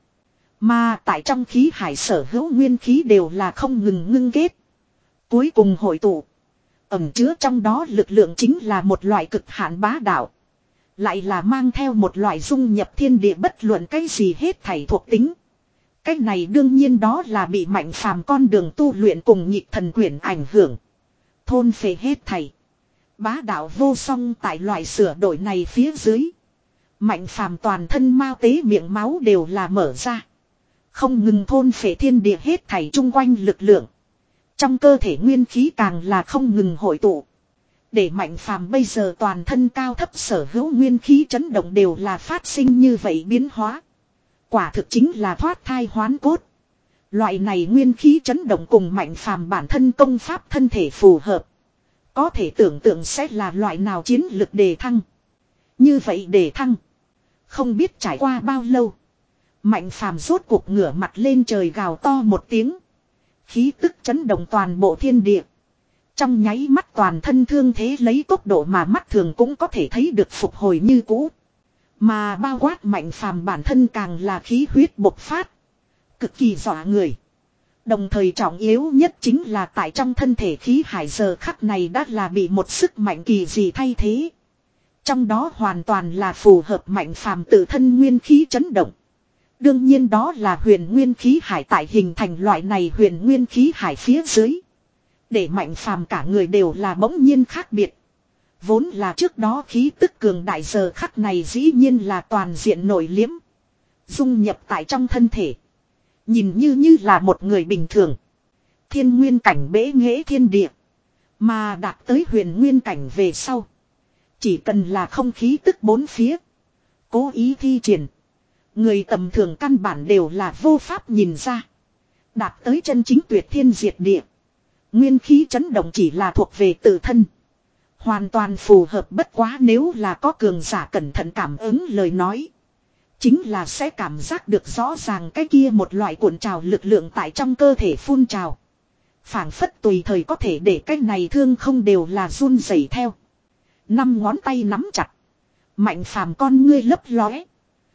Mà tại trong khí hải sở hữu nguyên khí đều là không ngừng ngưng kết. Cuối cùng hội tụ. Ẩn chứa trong đó lực lượng chính là một loại cực hạn bá đạo. Lại là mang theo một loại dung nhập thiên địa bất luận cái gì hết thảy thuộc tính. Cái này đương nhiên đó là bị Mạnh Phàm con đường tu luyện cùng nhịp thần quyển ảnh hưởng. Thôn phệ hết thảy. Bá đạo vô song tại loại sửa đổi này phía dưới. Mạnh Phàm toàn thân mao tế miệng máu đều là mở ra. Không ngừng thôn phệ thiên địa hết thảy chung quanh lực lượng. Trong cơ thể nguyên khí càng là không ngừng hội tụ. Để Mạnh Phàm bây giờ toàn thân cao thấp sở hữu nguyên khí chấn động đều là phát sinh như vậy biến hóa. Quả thực chính là thoát thai hoán cốt. Loại này nguyên khí chấn động cùng Mạnh Phàm bản thân công pháp thân thể phù hợp. Có thể tưởng tượng sẽ là loại nào chiến lực đề thăng. Như vậy đề thăng. Không biết trải qua bao lâu. Mạnh Phàm rốt cuộc ngửa mặt lên trời gào to một tiếng. Khí tức chấn động toàn bộ thiên địa. Trong nháy mắt toàn thân thương thế lấy tốc độ mà mắt thường cũng có thể thấy được phục hồi như cũ. Mà bao quát Mạnh Phàm bản thân càng là khí huyết bộc phát. Cực kỳ dọa người. Đồng thời trọng yếu nhất chính là tại trong thân thể khí hải giờ khắc này đã là bị một sức mạnh kỳ dị thay thế. Trong đó hoàn toàn là phù hợp Mạnh Phàm tự thân nguyên khí chấn động. Đương nhiên đó là huyền nguyên khí hải tại hình thành loại này huyền nguyên khí hải phía dưới. Để Mạnh Phàm cả người đều là bỗng nhiên khác biệt. Vốn là trước đó khí tức cường đại giờ khắc này dĩ nhiên là toàn diện nổi liếm. Dung nhập tại trong thân thể. Nhìn như như là một người bình thường. Thiên nguyên cảnh bế nghệ thiên địa. Mà đạt tới huyền nguyên cảnh về sau. Chỉ cần là không khí tức bốn phía. Cố ý thi triển. Người tầm thường căn bản đều là vô pháp nhìn ra. Đạt tới chân chính tuyệt thiên diệt địa. Nguyên khí chấn động chỉ là thuộc về tự thân. Hoàn toàn phù hợp bất quá nếu là có cường giả cẩn thận cảm ứng lời nói. Chính là sẽ cảm giác được rõ ràng cái kia một loại cuộn trào lực lượng tại trong cơ thể phun trào. Phảng phất tùy thời có thể để cái này thương không đều là run rẩy theo. Năm ngón tay nắm chặt. Mạnh Phàm con ngươi lấp lóe.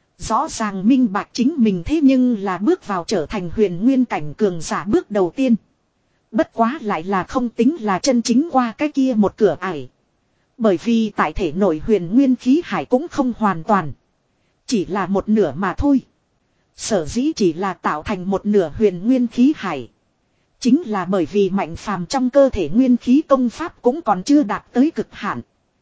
Rõ ràng minh bạch chính mình thế nhưng là bước vào trở thành huyền nguyên cảnh cường giả bước đầu tiên. Bất quá lại là không tính là chân chính qua cái kia một cửa ải. Bởi vì tại thể nội huyền nguyên khí hải cũng không hoàn toàn. Chỉ là một nửa mà thôi. Sở dĩ chỉ là tạo thành một nửa huyền nguyên khí hải. Chính là bởi vì Mạnh Phàm trong cơ thể nguyên khí công pháp cũng còn chưa đạt tới cực hạn.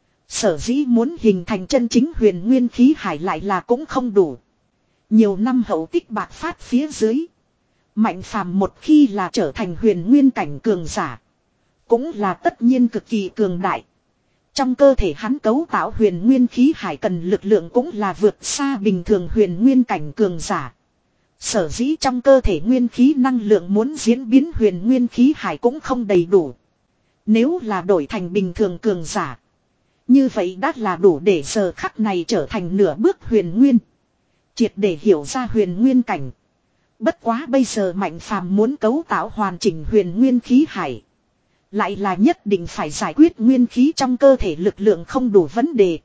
Sở dĩ muốn hình thành chân chính huyền nguyên khí hải lại là cũng không đủ. Nhiều năm hậu tích bạc phát phía dưới. Mạnh Phàm một khi là trở thành huyền nguyên cảnh cường giả. Cũng là tất nhiên cực kỳ cường đại. Trong cơ thể hắn cấu tạo huyền nguyên khí hải cần lực lượng cũng là vượt xa bình thường huyền nguyên cảnh cường giả. Sở dĩ trong cơ thể nguyên khí năng lượng muốn diễn biến huyền nguyên khí hải cũng không đầy đủ. Nếu là đổi thành bình thường cường giả. Như vậy đã là đủ để giờ khắc này trở thành nửa bước huyền nguyên. Triệt để hiểu ra huyền nguyên cảnh. Bất quá bây giờ Mạnh Phàm muốn cấu tạo hoàn chỉnh huyền nguyên khí hải. Lại là nhất định phải giải quyết nguyên khí trong cơ thể lực lượng không đủ vấn đề.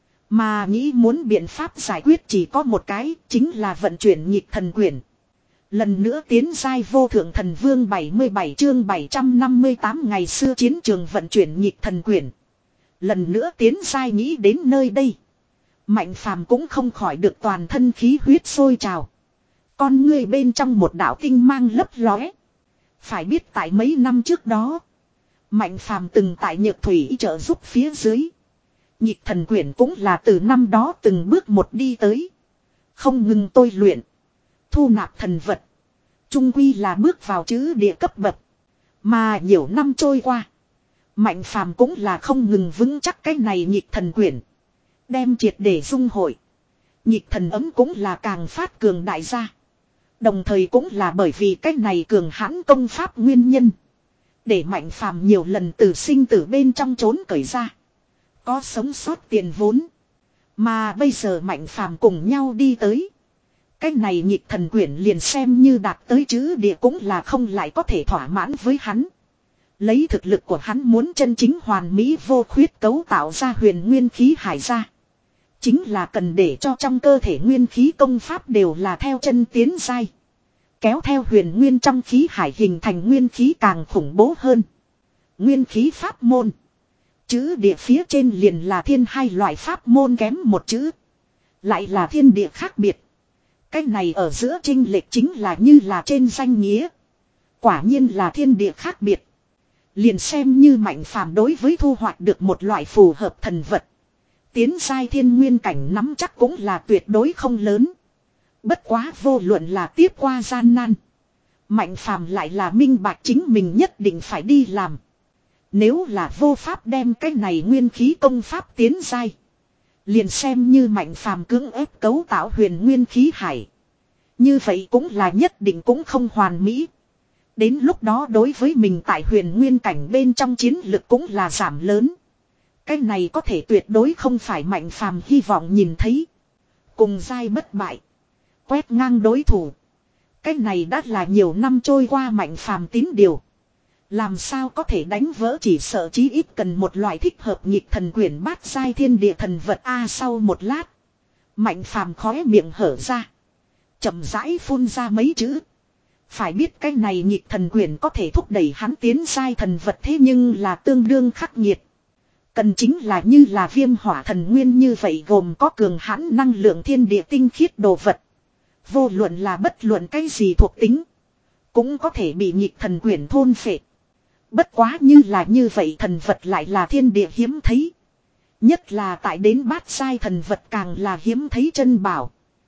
Mà nghĩ muốn biện pháp giải quyết chỉ có một cái, chính là vận chuyển nhịp thần quyển. Lần nữa tiến giai vô thượng thần vương bảy mươi bảy chương bảy trăm năm mươi tám ngày xưa chiến trường vận chuyển nhịp thần quyển. Lần nữa tiến giai nghĩ đến nơi đây. Mạnh Phàm cũng không khỏi được toàn thân khí huyết sôi trào. Con người bên trong một đạo tinh mang lấp lóe. Phải biết tại mấy năm trước đó. Mạnh Phàm từng tại Nhược Thủy trợ giúp phía dưới. Nhịp thần quyển cũng là từ năm đó từng bước một đi tới. Không ngừng tôi luyện. Thu nạp thần vật. Trung quy là bước vào chữ địa cấp bậc. Mà nhiều năm trôi qua. Mạnh phàm cũng là không ngừng vững chắc cái này nhịp thần quyển. Đem triệt để dung hội. Nhịp thần ấm cũng là càng phát cường đại ra. Đồng thời cũng là bởi vì cái này cường hãn công pháp nguyên nhân. Để mạnh phàm nhiều lần từ sinh tử bên trong trốn cởi ra. Có sống sót tiền vốn. Mà bây giờ mạnh phàm cùng nhau đi tới. Cái này nhịp thần quyển liền xem như đạt tới chữ địa cũng là không lại có thể thỏa mãn với hắn. Lấy thực lực của hắn muốn chân chính hoàn mỹ vô khuyết cấu tạo ra huyền nguyên khí hải ra. Chính là cần để cho trong cơ thể nguyên khí công pháp đều là theo chân tiến giai. Kéo theo huyền nguyên trong khí hải hình thành nguyên khí càng khủng bố hơn. Nguyên khí pháp môn. Chữ địa phía trên liền là thiên hai loại pháp môn kém một chữ. Lại là thiên địa khác biệt. Cái này ở giữa chênh lệch chính là như là trên danh nghĩa. Quả nhiên là thiên địa khác biệt. Liền xem như mạnh phàm đối với thu hoạch được một loại phù hợp thần vật. Tiến giai thiên nguyên cảnh nắm chắc cũng là tuyệt đối không lớn. Bất quá vô luận là tiếp qua gian nan. Mạnh phàm lại là minh bạch chính mình nhất định phải đi làm. Nếu là vô pháp đem cái này nguyên khí công pháp tiến giai. Liền xem như mạnh phàm cưỡng ép cấu tạo huyền nguyên khí hải. Như vậy cũng là nhất định cũng không hoàn mỹ. Đến lúc đó đối với mình tại huyền nguyên cảnh bên trong chiến lực cũng là giảm lớn. Cái này có thể tuyệt đối không phải mạnh phàm hy vọng nhìn thấy. Cùng giai bất bại. Quét ngang đối thủ. Cái này đã là nhiều năm trôi qua mạnh phàm tín điều. Làm sao có thể đánh vỡ chỉ sợ chí ít cần một loại thích hợp nhịp thần quyển bát giai thiên địa thần vật A sau một lát. Mạnh phàm khóe miệng hở ra. Chậm rãi phun ra mấy chữ. Phải biết cái này nhịp thần quyển có thể thúc đẩy hắn tiến giai thần vật thế nhưng là tương đương khắc nghiệt. Cần chính là như là viêm hỏa thần nguyên như vậy gồm có cường hãn năng lượng thiên địa tinh khiết đồ vật. Vô luận là bất luận cái gì thuộc tính. Cũng có thể bị nhịp thần quyển thôn phệ. Bất quá như là như vậy thần vật lại là thiên địa hiếm thấy. Nhất là tại đến bát giai thần vật càng là hiếm thấy chân bảo.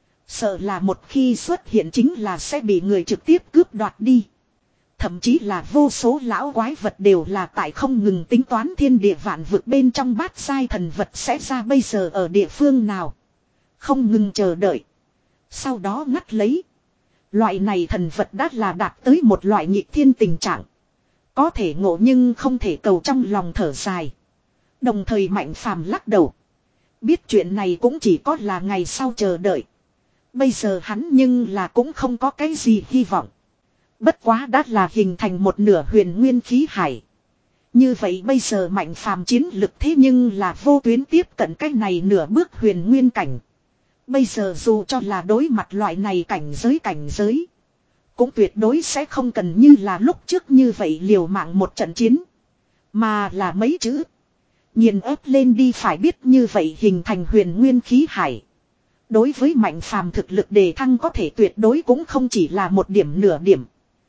Sợ là một khi xuất hiện chính là sẽ bị người trực tiếp cướp đoạt đi. Thậm chí là vô số lão quái vật đều là tại không ngừng tính toán thiên địa vạn vực bên trong bát giai thần vật sẽ ra bây giờ ở địa phương nào. Không ngừng chờ đợi. Sau đó ngắt lấy. Loại này thần vật đã là đạt tới một loại nhịp thiên tình trạng. Có thể ngộ nhưng không thể cầu trong lòng thở dài. Đồng thời mạnh phàm lắc đầu. Biết chuyện này cũng chỉ có là ngày sau chờ đợi. Bây giờ hắn nhưng là cũng không có cái gì hy vọng. Bất quá đã là hình thành một nửa huyền nguyên khí hải. Như vậy bây giờ mạnh phàm chiến lực thế nhưng là vô tuyến tiếp cận cái này nửa bước huyền nguyên cảnh. Bây giờ dù cho là đối mặt loại này cảnh giới cảnh giới. Cũng tuyệt đối sẽ không cần như là lúc trước như vậy liều mạng một trận chiến. Mà là mấy chữ. Nhìn ép lên đi phải biết như vậy hình thành huyền nguyên khí hải. Đối với mạnh phàm thực lực đề thăng có thể tuyệt đối cũng không chỉ là một điểm nửa điểm.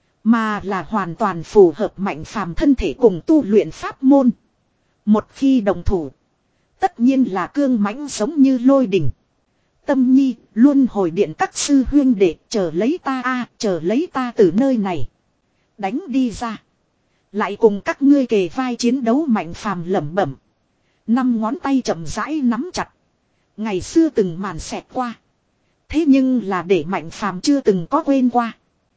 Mà là hoàn toàn phù hợp mạnh phàm thân thể cùng tu luyện pháp môn. Một khi đồng thủ. Tất nhiên là cương mãnh giống như lôi đỉnh. Tâm nhi luôn hồi điện các sư huyên đệ chờ lấy ta a chờ lấy ta từ nơi này. Đánh đi ra. Lại cùng các ngươi kề vai chiến đấu mạnh phàm lẩm bẩm. Năm ngón tay chậm rãi nắm chặt. Ngày xưa từng màn xẹt qua. Thế nhưng là để mạnh phàm chưa từng có quên qua.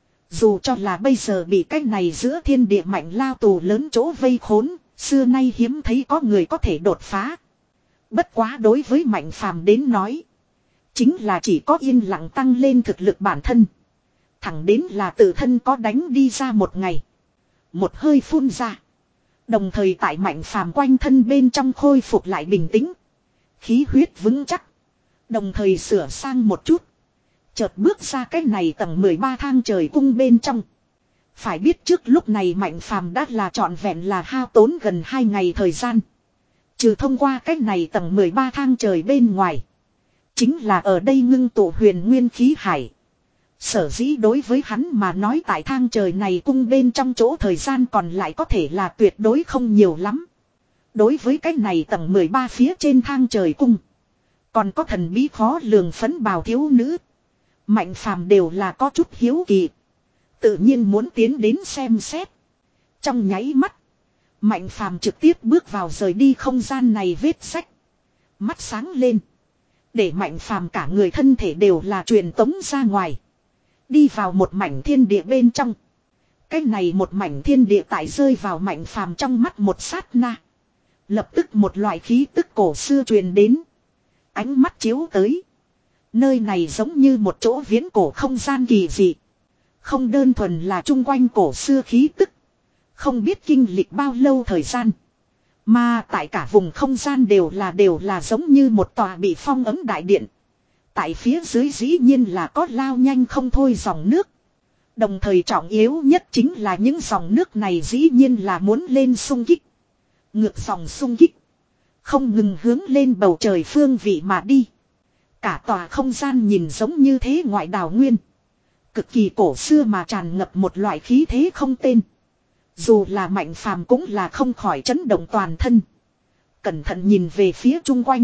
Dù cho là bây giờ bị cái này giữa thiên địa mạnh lao tù lớn chỗ vây khốn. Xưa nay hiếm thấy có người có thể đột phá. Bất quá đối với mạnh phàm đến nói. Chính là chỉ có yên lặng tăng lên thực lực bản thân. Thẳng đến là tự thân có đánh đi ra một ngày. Một hơi phun ra. Đồng thời tại mạnh phàm quanh thân bên trong khôi phục lại bình tĩnh. Khí huyết vững chắc. Đồng thời sửa sang một chút. Chợt bước ra cái này tầng mười ba thang trời cung bên trong. Phải biết trước lúc này mạnh phàm đã là trọn vẹn là hao tốn gần hai ngày thời gian. Trừ thông qua cái này tầng mười ba thang trời bên ngoài. Chính là ở đây ngưng tụ huyền nguyên khí hải. Sở dĩ đối với hắn mà nói tại thang trời này cung bên trong chỗ thời gian còn lại có thể là tuyệt đối không nhiều lắm. Đối với cái này tầng mười ba phía trên thang trời cung. Còn có thần bí khó lường phấn bào thiếu nữ. Mạnh phàm đều là có chút hiếu kỳ. Tự nhiên muốn tiến đến xem xét. Trong nháy mắt. Mạnh phàm trực tiếp bước vào rời đi không gian này vết sách. Mắt sáng lên. Để mạnh phàm cả người thân thể đều là truyền tống ra ngoài. Đi vào một mảnh thiên địa bên trong. Cái này một mảnh thiên địa tại rơi vào mạnh phàm trong mắt một sát na. Lập tức một loại khí tức cổ xưa truyền đến. Ánh mắt chiếu tới. Nơi này giống như một chỗ viễn cổ không gian kỳ dị. Không đơn thuần là chung quanh cổ xưa khí tức. Không biết kinh lịch bao lâu thời gian. Mà tại cả vùng không gian đều là đều là giống như một tòa bị phong ấm đại điện. Tại phía dưới dĩ nhiên là có lao nhanh không thôi dòng nước. Đồng thời trọng yếu nhất chính là những dòng nước này dĩ nhiên là muốn lên xung kích. Ngược dòng xung kích. Không ngừng hướng lên bầu trời phương vị mà đi. Cả tòa không gian nhìn giống như thế ngoại đảo nguyên. Cực kỳ cổ xưa mà tràn ngập một loại khí thế không tên. Dù là mạnh phàm cũng là không khỏi chấn động toàn thân. Cẩn thận nhìn về phía chung quanh.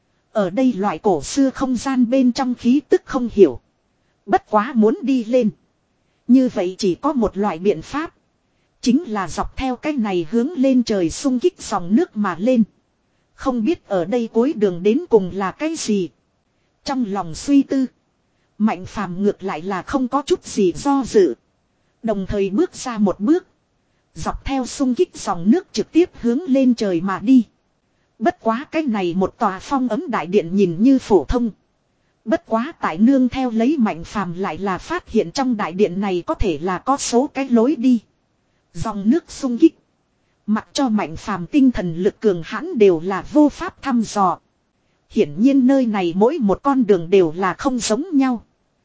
Ở đây loại cổ xưa không gian bên trong khí tức không hiểu. Bất quá muốn đi lên. Như vậy chỉ có một loại biện pháp. Chính là dọc theo cái này hướng lên trời xung kích dòng nước mà lên. Không biết ở đây cuối đường đến cùng là cái gì. Trong lòng suy tư. Mạnh phàm ngược lại là không có chút gì do dự. Đồng thời bước ra một bước. Dọc theo xung kích dòng nước trực tiếp hướng lên trời mà đi. Bất quá cái này một tòa phong ấm đại điện nhìn như phổ thông. Bất quá tại nương theo lấy mạnh phàm lại là phát hiện trong đại điện này có thể là có số cái lối đi. Dòng nước xung kích. Mặc cho mạnh phàm tinh thần lực cường hãn đều là vô pháp thăm dò. Hiển nhiên nơi này mỗi một con đường đều là không giống nhau.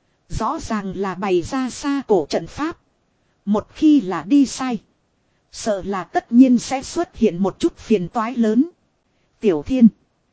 Rõ ràng là bày ra xa cổ trận pháp. Một khi là đi sai. Sợ là tất nhiên sẽ xuất hiện một chút phiền toái lớn. Tiểu Thiên.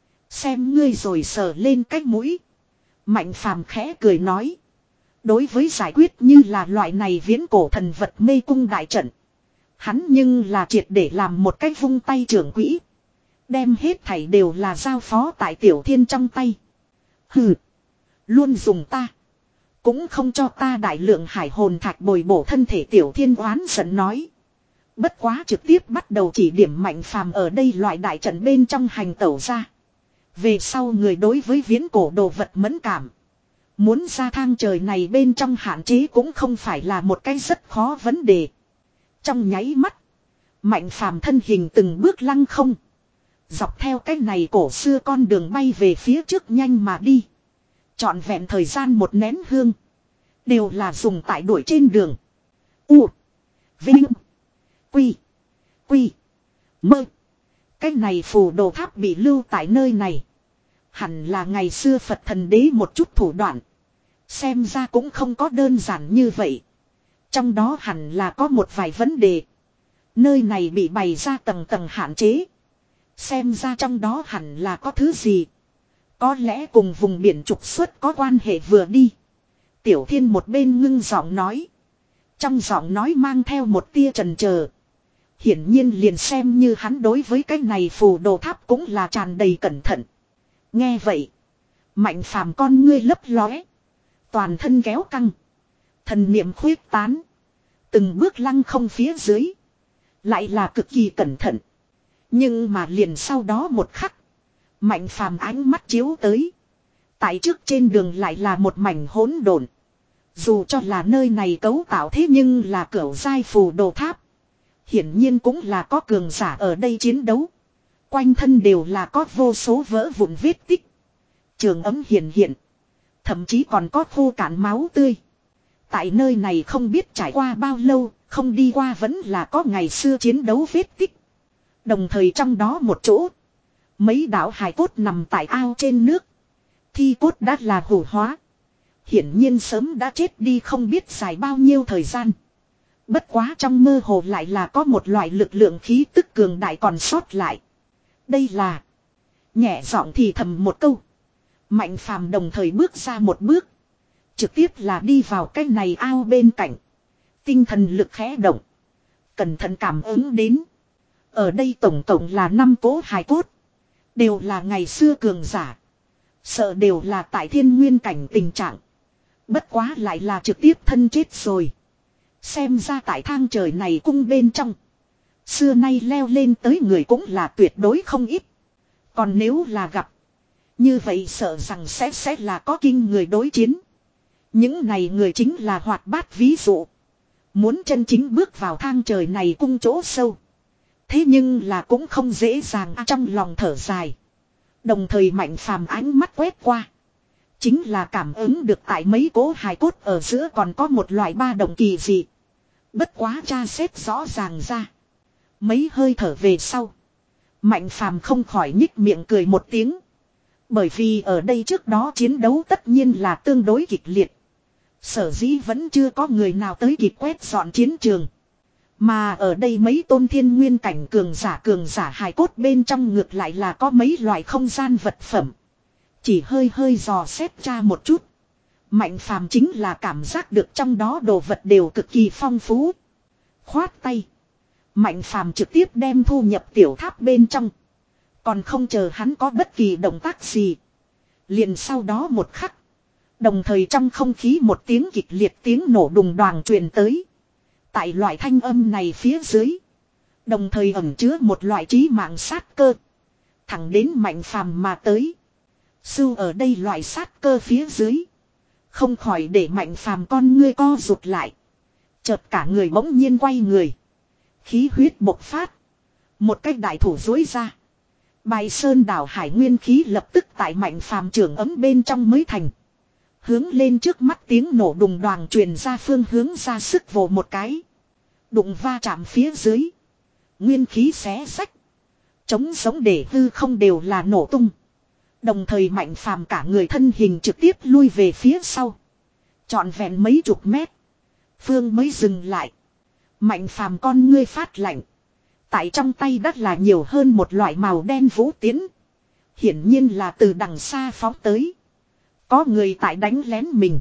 Xem ngươi rồi sờ lên cái mũi. Mạnh phàm khẽ cười nói. Đối với giải quyết như là loại này viễn cổ thần vật mê cung đại trận. Hắn nhưng là triệt để làm một cái vung tay trưởng quỹ. Đem hết thảy đều là giao phó tại Tiểu Thiên trong tay. Hừ. Luôn dùng ta. Cũng không cho ta đại lượng hải hồn thạch bồi bổ thân thể Tiểu Thiên oán giận nói. Bất quá trực tiếp bắt đầu chỉ điểm mạnh phàm ở đây loại đại trận bên trong hành tẩu ra. Về sau người đối với viễn cổ đồ vật mẫn cảm. Muốn ra thang trời này bên trong hạn chế cũng không phải là một cái rất khó vấn đề. Trong nháy mắt. Mạnh phàm thân hình từng bước lăng không. Dọc theo cái này cổ xưa con đường bay về phía trước nhanh mà đi. Trọn vẹn thời gian một nén hương. Đều là dùng tại đuổi trên đường. U. Vinh. Quy. Quy. Mơ. Cái này phù đồ tháp bị lưu tại nơi này. Hẳn là ngày xưa Phật thần đế một chút thủ đoạn. Xem ra cũng không có đơn giản như vậy. Trong đó hẳn là có một vài vấn đề. Nơi này bị bày ra tầng tầng hạn chế. Xem ra trong đó hẳn là có thứ gì. Có lẽ cùng vùng biển trục xuất có quan hệ vừa đi. Tiểu Thiên một bên ngưng giọng nói. Trong giọng nói mang theo một tia trần chờ. Hiển nhiên liền xem như hắn đối với cái này phù đồ tháp cũng là tràn đầy cẩn thận. Nghe vậy. Mạnh phàm con ngươi lấp lóe. Toàn thân kéo căng. Thần niệm khuyết tán. Từng bước lăng không phía dưới. Lại là cực kỳ cẩn thận. Nhưng mà liền sau đó một khắc. Mạnh phàm ánh mắt chiếu tới. Tại trước trên đường lại là một mảnh hỗn độn. Dù cho là nơi này cấu tạo thế nhưng là cửu giai phù đồ tháp. Hiển nhiên cũng là có cường giả ở đây chiến đấu. Quanh thân đều là có vô số vỡ vụn vết tích. Trường ấm hiện hiện. Thậm chí còn có khô cạn máu tươi. Tại nơi này không biết trải qua bao lâu, không đi qua vẫn là có ngày xưa chiến đấu vết tích. Đồng thời trong đó một chỗ. Mấy đạo hài cốt nằm tại ao trên nước. Thi cốt đã là hủ hóa. Hiển nhiên sớm đã chết đi không biết dài bao nhiêu thời gian. Bất quá trong mơ hồ lại là có một loại lực lượng khí tức cường đại còn sót lại. Đây là. Nhẹ giọng thì thầm một câu. Mạnh phàm đồng thời bước ra một bước. Trực tiếp là đi vào cái này ao bên cạnh. Tinh thần lực khẽ động. Cẩn thận cảm ứng đến. Ở đây tổng cộng là năm cố hài cốt. Đều là ngày xưa cường giả. Sợ đều là tại thiên nguyên cảnh tình trạng. Bất quá lại là trực tiếp thân chết rồi. Xem ra tại thang trời này cung bên trong. Xưa nay leo lên tới người cũng là tuyệt đối không ít. Còn nếu là gặp. Như vậy sợ rằng sẽ sẽ là có kinh người đối chiến. Những này người chính là hoạt bát ví dụ. Muốn chân chính bước vào thang trời này cung chỗ sâu. Thế nhưng là cũng không dễ dàng à, trong lòng thở dài. Đồng thời Mạnh Phàm ánh mắt quét qua. Chính là cảm ứng được tại mấy cố hài cốt ở giữa còn có một loại ba động kỳ dị. Bất quá tra xét rõ ràng ra. Mấy hơi thở về sau. Mạnh Phàm không khỏi nhích miệng cười một tiếng. Bởi vì ở đây trước đó chiến đấu tất nhiên là tương đối kịch liệt. Sở dĩ vẫn chưa có người nào tới kịp quét dọn chiến trường. Mà ở đây mấy tôn thiên nguyên cảnh cường giả cường giả hài cốt bên trong ngược lại là có mấy loại không gian vật phẩm. Chỉ hơi hơi dò xét ra một chút. Mạnh Phàm chính là cảm giác được trong đó đồ vật đều cực kỳ phong phú. Khoát tay. Mạnh Phàm trực tiếp đem thu nhập tiểu tháp bên trong. Còn không chờ hắn có bất kỳ động tác gì. Liền sau đó một khắc. Đồng thời trong không khí một tiếng kịch liệt tiếng nổ đùng đoàng truyền tới. Tại loại thanh âm này phía dưới. Đồng thời ẩn chứa một loại trí mạng sát cơ. Thẳng đến Mạnh Phàm mà tới. Sưu ở đây loại sát cơ phía dưới. Không khỏi để Mạnh Phàm con ngươi co rụt lại. Chợt cả người bỗng nhiên quay người. Khí huyết bộc phát. Một cách đại thủ dối ra. Bài sơn đảo hải nguyên khí lập tức tại Mạnh Phàm trưởng ấm bên trong mới thành. Hướng lên trước mắt tiếng nổ đùng đoàng truyền ra phương hướng ra sức vồ một cái. Đụng va chạm phía dưới. Nguyên khí xé sách. Chống sống để hư không đều là nổ tung. Đồng thời Mạnh Phàm cả người thân hình trực tiếp lui về phía sau. Trọn vẹn mấy chục mét. Phương mới dừng lại. Mạnh Phàm con ngươi phát lạnh. Tại trong tay đất là nhiều hơn một loại màu đen vũ tiến. Hiển nhiên là từ đằng xa phóng tới. Có người tại đánh lén mình.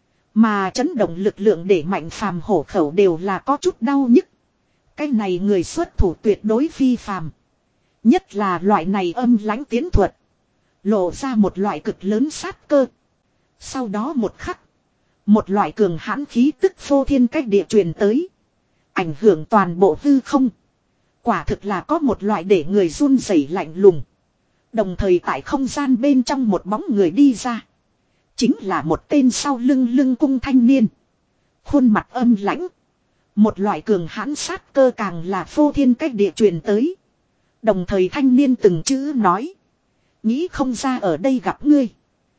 Mà chấn động lực lượng để Mạnh Phàm hổ khẩu đều là có chút đau nhức. Cái này người xuất thủ tuyệt đối phi phàm. Nhất là loại này âm lãnh tiến thuật. Lộ ra một loại cực lớn sát cơ. Sau đó một khắc. Một loại cường hãn khí tức phô thiên cách địa truyền tới. Ảnh hưởng toàn bộ hư không. Quả thực là có một loại để người run rẩy lạnh lùng. Đồng thời tại không gian bên trong một bóng người đi ra. Chính là một tên sau lưng lưng cung thanh niên. Khuôn mặt âm lãnh. Một loại cường hãn sát cơ càng là phô thiên cách địa truyền tới. Đồng thời thanh niên từng chữ nói. Nghĩ không ra ở đây gặp ngươi.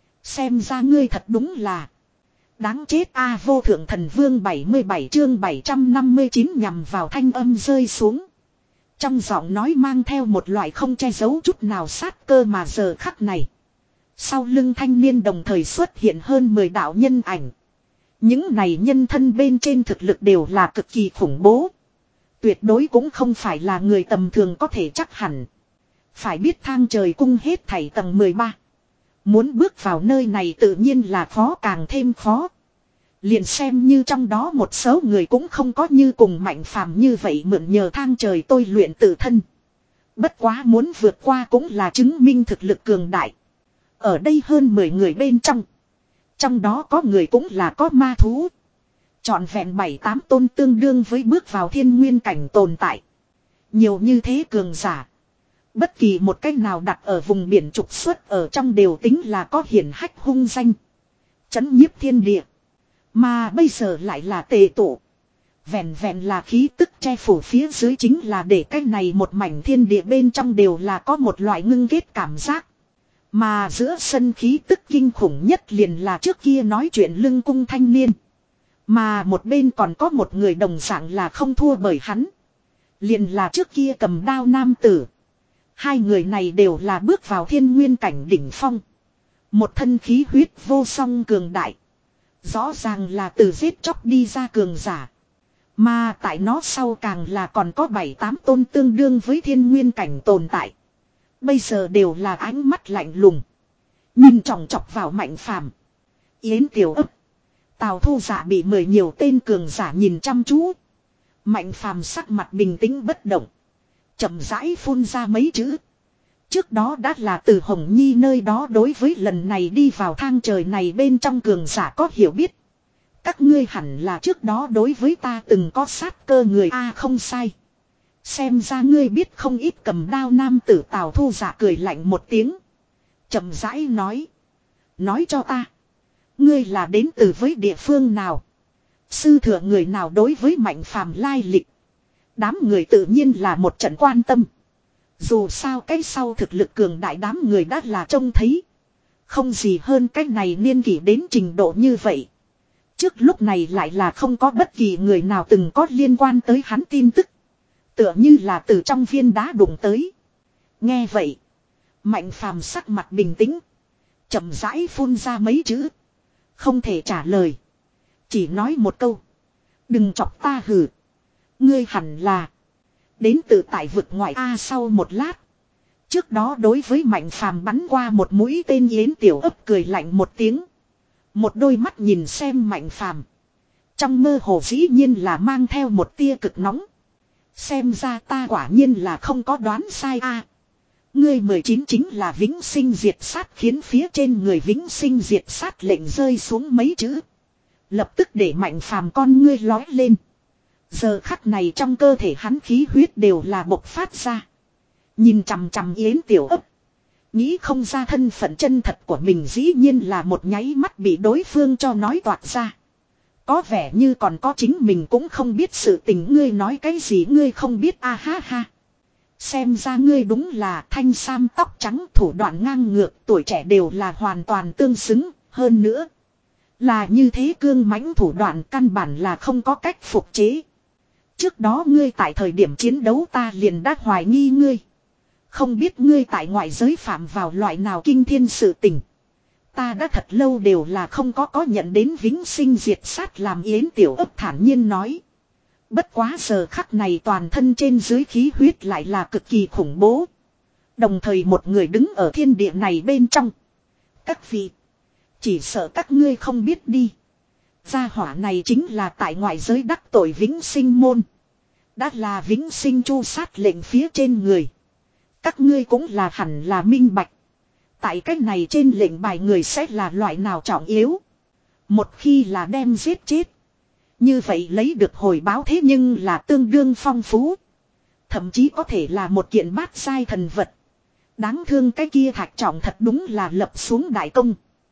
Xem ra ngươi thật đúng là. Đáng chết a vô thượng thần vương bảy mươi bảy chương bảy trăm năm mươi chín nhằm vào thanh âm rơi xuống. Trong giọng nói mang theo một loại không che giấu chút nào sát cơ mà giờ khắc này. Sau lưng thanh niên đồng thời xuất hiện hơn mười đạo nhân ảnh. Những này nhân thân bên trên thực lực đều là cực kỳ khủng bố. Tuyệt đối cũng không phải là người tầm thường có thể chắc hẳn. Phải biết thang trời cung hết thảy tầng mười ba. Muốn bước vào nơi này tự nhiên là khó càng thêm khó. Liền xem như trong đó một số người cũng không có như cùng Mạnh Phàm như vậy mượn nhờ thang trời tôi luyện tự thân. Bất quá muốn vượt qua cũng là chứng minh thực lực cường đại. Ở đây hơn mười người bên trong. Trong đó có người cũng là có ma thú. Trọn vẹn bảy tám tôn tương đương với bước vào thiên nguyên cảnh tồn tại. Nhiều như thế cường giả. Bất kỳ một cách nào đặt ở vùng biển trục xuất ở trong đều tính là có hiển hách hung danh. Chấn nhiếp thiên địa. Mà bây giờ lại là tề tụ. Vẹn vẹn là khí tức che phủ phía dưới chính là để cái này một mảnh thiên địa bên trong đều là có một loại ngưng kết cảm giác. Mà giữa sân khí tức kinh khủng nhất liền là trước kia nói chuyện lưng cung thanh niên. Mà một bên còn có một người đồng dạng là không thua bởi hắn. Liền là trước kia cầm đao nam tử. Hai người này đều là bước vào thiên nguyên cảnh đỉnh phong. Một thân khí huyết vô song cường đại. Rõ ràng là từ giết chóc đi ra cường giả. Mà tại nó sau càng là còn có bảy tám tôn tương đương với thiên nguyên cảnh tồn tại. Bây giờ đều là ánh mắt lạnh lùng. Nhìn chòng chọc vào Mạnh Phàm. Yến Tiểu ấp. Tào Thu Dạ bị mời nhiều tên cường giả nhìn chăm chú. Mạnh Phàm sắc mặt bình tĩnh bất động. Chậm rãi phun ra mấy chữ. Trước đó đã là từ Hồng Nhi nơi đó đối với lần này đi vào thang trời này bên trong cường giả có hiểu biết. Các ngươi hẳn là trước đó đối với ta từng có sát cơ người A không sai. Xem ra ngươi biết không ít cầm đao nam tử Tào Thu Dạ cười lạnh một tiếng. Chậm rãi nói. Nói cho ta. Ngươi là đến từ với địa phương nào? Sư thượng người nào đối với Mạnh Phàm lai lịch? Đám người tự nhiên là một trận quan tâm. Dù sao cái sau thực lực cường đại đám người đã là trông thấy. Không gì hơn cái này niên kỷ đến trình độ như vậy. Trước lúc này lại là không có bất kỳ người nào từng có liên quan tới hắn tin tức. Tựa như là từ trong viên đá đụng tới. Nghe vậy. Mạnh Phàm sắc mặt bình tĩnh. Chậm rãi phun ra mấy chữ. Không thể trả lời. Chỉ nói một câu. Đừng chọc ta hử. Ngươi hẳn là. Đến từ tại vực ngoại A sau một lát. Trước đó đối với Mạnh Phàm bắn qua một mũi tên Yến Tiểu Ấp cười lạnh một tiếng. Một đôi mắt nhìn xem Mạnh Phàm. Trong mơ hồ dĩ nhiên là mang theo một tia cực nóng. Xem ra ta quả nhiên là không có đoán sai a. Ngươi mười chín chính là vĩnh sinh diệt sát khiến phía trên người vĩnh sinh diệt sát lệnh rơi xuống mấy chữ. Lập tức để Mạnh Phàm con ngươi lói lên. Giờ khắc này trong cơ thể hắn khí huyết đều là bộc phát ra. Nhìn chằm chằm Yến Tiểu Ấp. Nghĩ không ra thân phận chân thật của mình dĩ nhiên là một nháy mắt bị đối phương cho nói toạc ra. Có vẻ như còn có chính mình cũng không biết sự tình ngươi nói cái gì ngươi không biết a ha ha. Xem ra ngươi đúng là thanh sam tóc trắng thủ đoạn ngang ngược tuổi trẻ đều là hoàn toàn tương xứng hơn nữa. Là như thế cương mãnh thủ đoạn căn bản là không có cách phục chế. Trước đó ngươi tại thời điểm chiến đấu ta liền đã hoài nghi ngươi. Không biết ngươi tại ngoại giới phạm vào loại nào kinh thiên sự tình. Ta đã thật lâu đều là không có có nhận đến vĩnh sinh diệt sát làm Yến Tiểu Ấp thản nhiên nói. Bất quá giờ khắc này toàn thân trên dưới khí huyết lại là cực kỳ khủng bố. Đồng thời một người đứng ở thiên địa này bên trong. Các vị. Chỉ sợ các ngươi không biết đi. Gia hỏa này chính là tại ngoại giới đắc tội vĩnh sinh môn. Đã là vĩnh sinh chu sát lệnh phía trên người. Các ngươi cũng là hẳn là minh bạch. Tại cách này trên lệnh bài người sẽ là loại nào trọng yếu. Một khi là đem giết chết. Như vậy lấy được hồi báo thế nhưng là tương đương phong phú. Thậm chí có thể là một kiện bát sai thần vật. Đáng thương cái kia Thạch Trọng thật đúng là lập xuống đại công.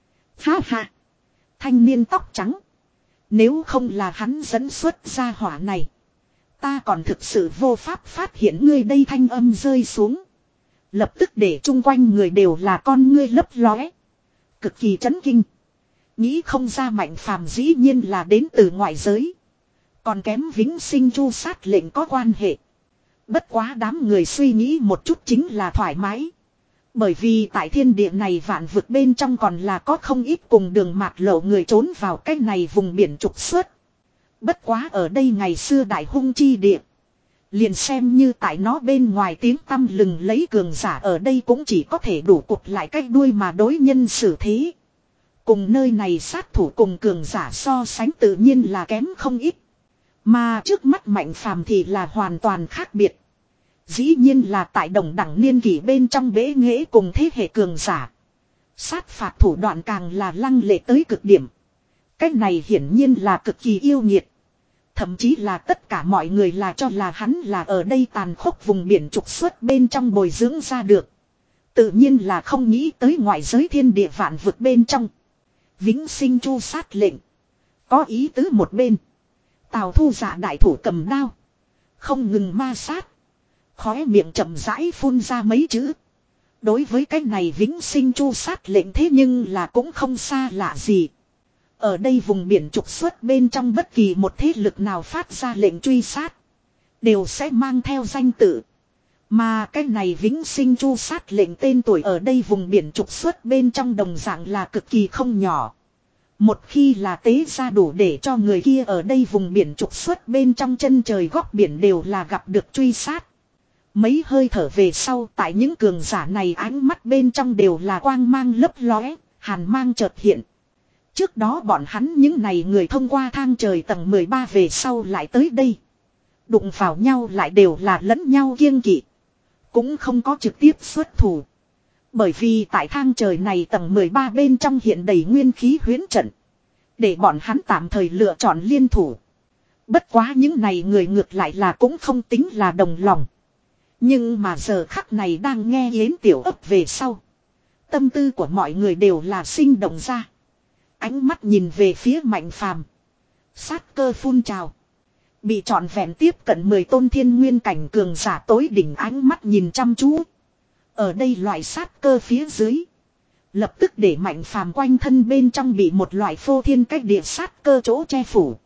Ha ha. Thanh niên tóc trắng. Nếu không là hắn dẫn xuất ra hỏa này. Ta còn thực sự vô pháp phát hiện ngươi đây thanh âm rơi xuống. Lập tức để chung quanh người đều là con ngươi lấp lóe. Cực kỳ chấn kinh. Nghĩ không ra Mạnh Phàm dĩ nhiên là đến từ ngoại giới. Còn kém vĩnh sinh chu sát lệnh có quan hệ. Bất quá đám người suy nghĩ một chút chính là thoải mái. Bởi vì tại thiên địa này vạn vực bên trong còn là có không ít cùng đường mạt lộ người trốn vào cái này vùng biển trục xuất. Bất quá ở đây ngày xưa đại hung chi địa. Liền xem như tại nó bên ngoài tiếng tăm lừng lấy cường giả ở đây cũng chỉ có thể đủ cụt lại cái đuôi mà đối nhân xử thế. Cùng nơi này sát thủ cùng cường giả so sánh tự nhiên là kém không ít. Mà trước mắt Mạnh Phàm thì là hoàn toàn khác biệt. Dĩ nhiên là tại đồng đẳng niên kỷ bên trong bế nghệ cùng thế hệ cường giả. Sát phạt thủ đoạn càng là lăng lệ tới cực điểm. Cái này hiển nhiên là cực kỳ yêu nghiệt. Thậm chí là tất cả mọi người là cho là hắn là ở đây tàn khốc vùng biển trục xuất bên trong bồi dưỡng ra được. Tự nhiên là không nghĩ tới ngoại giới thiên địa vạn vực bên trong. Vĩnh sinh chu sát lệnh. Có ý tứ một bên. Tào Thu Dạ đại thủ cầm đao. Không ngừng ma sát. Khóe miệng chậm rãi phun ra mấy chữ. Đối với cái này vĩnh sinh chu sát lệnh thế nhưng là cũng không xa lạ gì. Ở đây vùng biển trục xuất bên trong bất kỳ một thế lực nào phát ra lệnh truy sát. Đều sẽ mang theo danh tự. Mà cái này vĩnh sinh chu sát lệnh tên tuổi ở đây vùng biển trục xuất bên trong đồng dạng là cực kỳ không nhỏ. Một khi là tế ra đủ để cho người kia ở đây vùng biển trục xuất bên trong chân trời góc biển đều là gặp được truy sát. Mấy hơi thở về sau tại những cường giả này ánh mắt bên trong đều là quang mang lấp lóe, hàn mang chợt hiện. Trước đó bọn hắn những này người thông qua thang trời tầng mười ba về sau lại tới đây. Đụng vào nhau lại đều là lẫn nhau kiêng kỵ. Cũng không có trực tiếp xuất thủ. Bởi vì tại thang trời này tầng mười ba bên trong hiện đầy nguyên khí huyễn trận. Để bọn hắn tạm thời lựa chọn liên thủ. Bất quá những này người ngược lại là cũng không tính là đồng lòng. Nhưng mà giờ khắc này đang nghe Yến Tiểu Ấp về sau. Tâm tư của mọi người đều là sinh động ra. Ánh mắt nhìn về phía Mạnh Phàm, sát cơ phun trào. Bị trọn vẹn tiếp cận mười tôn thiên nguyên cảnh cường giả tối đỉnh ánh mắt nhìn chăm chú. Ở đây loại sát cơ phía dưới, lập tức để Mạnh Phàm quanh thân bên trong bị một loại phô thiên cách địa sát cơ chỗ che phủ.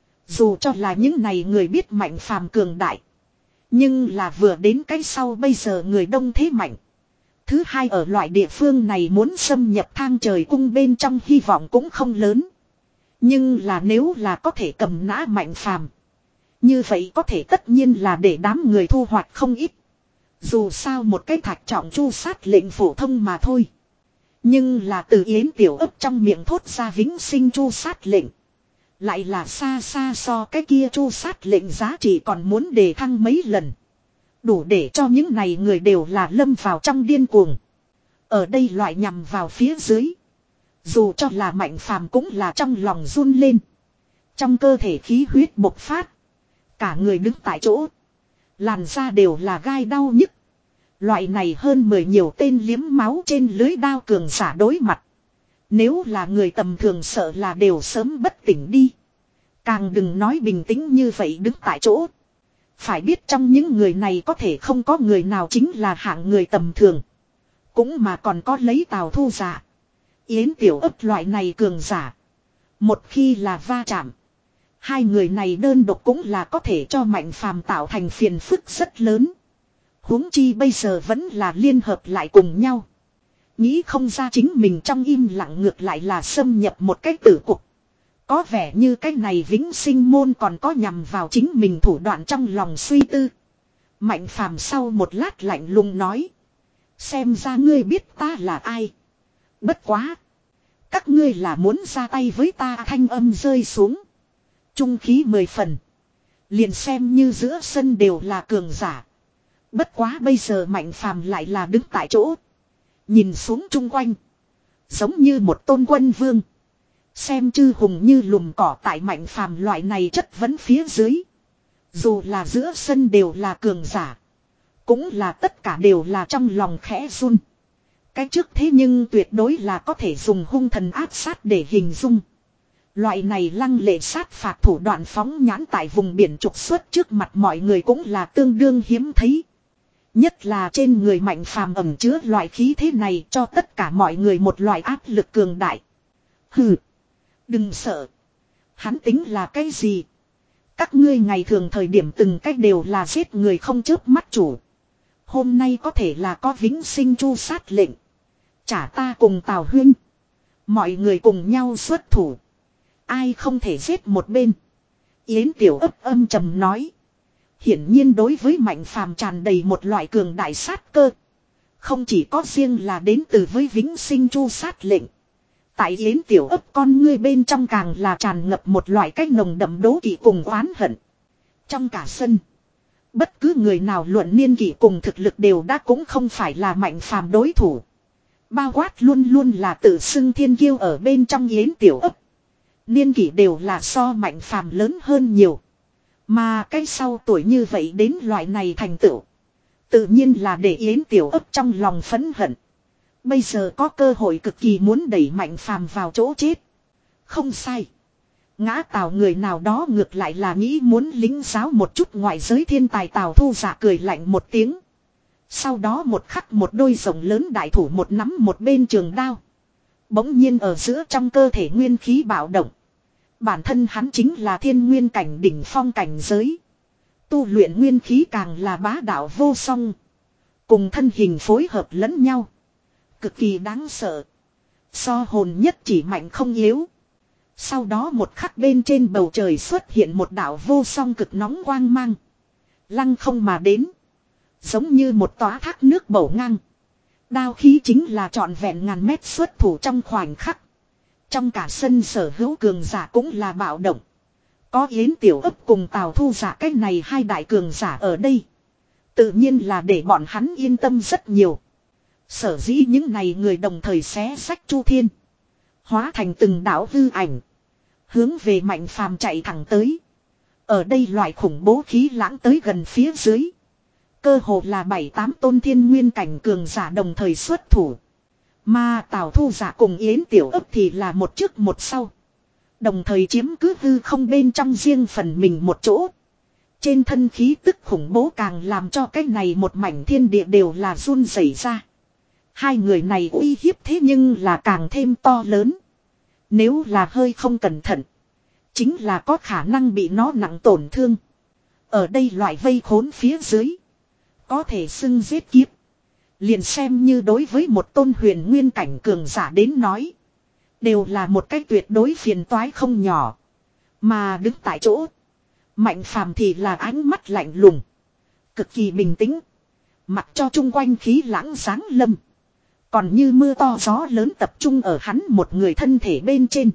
Dù cho là những này người biết Mạnh Phàm cường đại, nhưng là vừa đến cái sau bây giờ người đông thế mạnh. Thứ hai ở loại địa phương này muốn xâm nhập thang trời cung bên trong hy vọng cũng không lớn. Nhưng là nếu là có thể cầm nã Mạnh Phàm, như vậy có thể tất nhiên là để đám người thu hoạch không ít. Dù sao một cái thạch trọng chu sát lệnh phổ thông mà thôi. Nhưng là từ Yến Tiểu Ấp trong miệng thốt ra vĩnh sinh chu sát lệnh, lại là xa xa so cái kia chu sát lệnh giá trị còn muốn đề thăng mấy lần. Đủ để cho những này người đều là lâm vào trong điên cuồng. Ở đây loại nhằm vào phía dưới, dù cho là Mạnh Phàm cũng là trong lòng run lên. Trong cơ thể khí huyết bộc phát, cả người đứng tại chỗ, làn da đều là gai đau nhức. Loại này hơn mười nhiều tên liếm máu trên lưới đao cường giả đối mặt, nếu là người tầm thường sợ là đều sớm bất tỉnh đi. Càng đừng nói bình tĩnh như vậy đứng tại chỗ. Phải biết trong những người này có thể không có người nào chính là hạng người tầm thường. Cũng mà còn có lấy Tào Thu giả, Yến Tiểu Ấp loại này cường giả. Một khi là va chạm, hai người này đơn độc cũng là có thể cho Mạnh Phàm tạo thành phiền phức rất lớn. Huống chi bây giờ vẫn là liên hợp lại cùng nhau. Nghĩ không ra chính mình trong im lặng ngược lại là xâm nhập một cái tử cục. Có vẻ như cái này vĩnh sinh môn còn có nhằm vào chính mình thủ đoạn trong lòng suy tư. Mạnh Phàm sau một lát lạnh lùng nói. Xem ra ngươi biết ta là ai. Bất quá. Các ngươi là muốn ra tay với ta, thanh âm rơi xuống. Trung khí mười phần. Liền xem như giữa sân đều là cường giả. Bất quá bây giờ Mạnh Phàm lại là đứng tại chỗ. Nhìn xuống chung quanh. Giống như một tôn quân vương. Xem chư hùng như lùm cỏ tại Mạnh Phàm loại này chất vấn phía dưới. Dù là giữa sân đều là cường giả, cũng là tất cả đều là trong lòng khẽ run. Cái trước thế nhưng tuyệt đối là có thể dùng hung thần áp sát để hình dung. Loại này lăng lệ sát phạt thủ đoạn phóng nhãn tại vùng biển trục xuất trước mặt mọi người cũng là tương đương hiếm thấy. Nhất là trên người Mạnh Phàm ẩn chứa loại khí thế này cho tất cả mọi người một loại áp lực cường đại. Hừ, đừng sợ. Hắn tính là cái gì? Các ngươi ngày thường thời điểm từng cách đều là giết người không chớp mắt chủ. Hôm nay có thể là có vĩnh sinh chu sát lệnh. Chả ta cùng Tào Huynh, mọi người cùng nhau xuất thủ. Ai không thể giết một bên. Yến Tiểu Ấp âm trầm nói. Hiển nhiên đối với Mạnh Phàm tràn đầy một loại cường đại sát cơ. Không chỉ có riêng là đến từ với vĩnh sinh chu sát lệnh. Tại Yến Tiểu Ấp con ngươi bên trong càng là tràn ngập một loại cách nồng đậm đố kỵ cùng oán hận. Trong cả sân, bất cứ người nào luận niên kỷ cùng thực lực đều đã cũng không phải là Mạnh Phàm đối thủ. Bao quát luôn luôn là tự xưng thiên kiêu ở bên trong Yến Tiểu Ấp. Niên kỷ đều là so Mạnh Phàm lớn hơn nhiều. Mà cái sau tuổi như vậy đến loại này thành tựu, tự nhiên là để Yến Tiểu Ấp trong lòng phẫn hận. Bây giờ có cơ hội cực kỳ muốn đẩy Mạnh Phàm vào chỗ chết. Không sai. Ngã Tào người nào đó ngược lại là nghĩ muốn lính giáo một chút ngoại giới thiên tài. Tào Thu Dạ cười lạnh một tiếng. Sau đó một khắc một đôi rồng lớn đại thủ một nắm một bên trường đao. Bỗng nhiên ở giữa trong cơ thể nguyên khí bạo động. Bản thân hắn chính là thiên nguyên cảnh đỉnh phong cảnh giới. Tu luyện nguyên khí càng là bá đạo vô song. Cùng thân hình phối hợp lẫn nhau. Cực kỳ đáng sợ. So hồn nhất chỉ mạnh không yếu. Sau đó một khắc bên trên bầu trời xuất hiện một đạo vô song cực nóng quang mang. Lăng không mà đến. Giống như một tòa thác nước bổ ngang. Đao khí chính là trọn vẹn ngàn mét xuất thủ trong khoảnh khắc. Trong cả sân sở hữu cường giả cũng là bạo động. Có Yến Tiểu Ấp cùng Tào Thu giả cái này hai đại cường giả ở đây. Tự nhiên là để bọn hắn yên tâm rất nhiều. Sở dĩ những này người đồng thời xé sách chu thiên. Hóa thành từng đạo hư ảnh. Hướng về Mạnh Phàm chạy thẳng tới. Ở đây loại khủng bố khí lãng tới gần phía dưới. Cơ hồ là bảy tám tôn thiên nguyên cảnh cường giả đồng thời xuất thủ. Mà Tào Thu Giả cùng Yến Tiểu Ấp thì là một trước một sau. Đồng thời chiếm cứ hư không bên trong riêng phần mình một chỗ. Trên thân khí tức khủng bố càng làm cho cái này một mảnh thiên địa đều là run rẩy ra. Hai người này uy hiếp thế nhưng là càng thêm to lớn. Nếu là hơi không cẩn thận, chính là có khả năng bị nó nặng tổn thương. Ở đây loại vây khốn phía dưới, có thể xưng giết kiếp. Liền xem như đối với một tôn huyền nguyên cảnh cường giả đến nói, đều là một cái tuyệt đối phiền toái không nhỏ. Mà đứng tại chỗ, Mạnh Phàm thì là ánh mắt lạnh lùng, cực kỳ bình tĩnh. Mặc cho chung quanh khí lãng sáng lâm, còn như mưa to gió lớn tập trung ở hắn một người thân thể bên trên.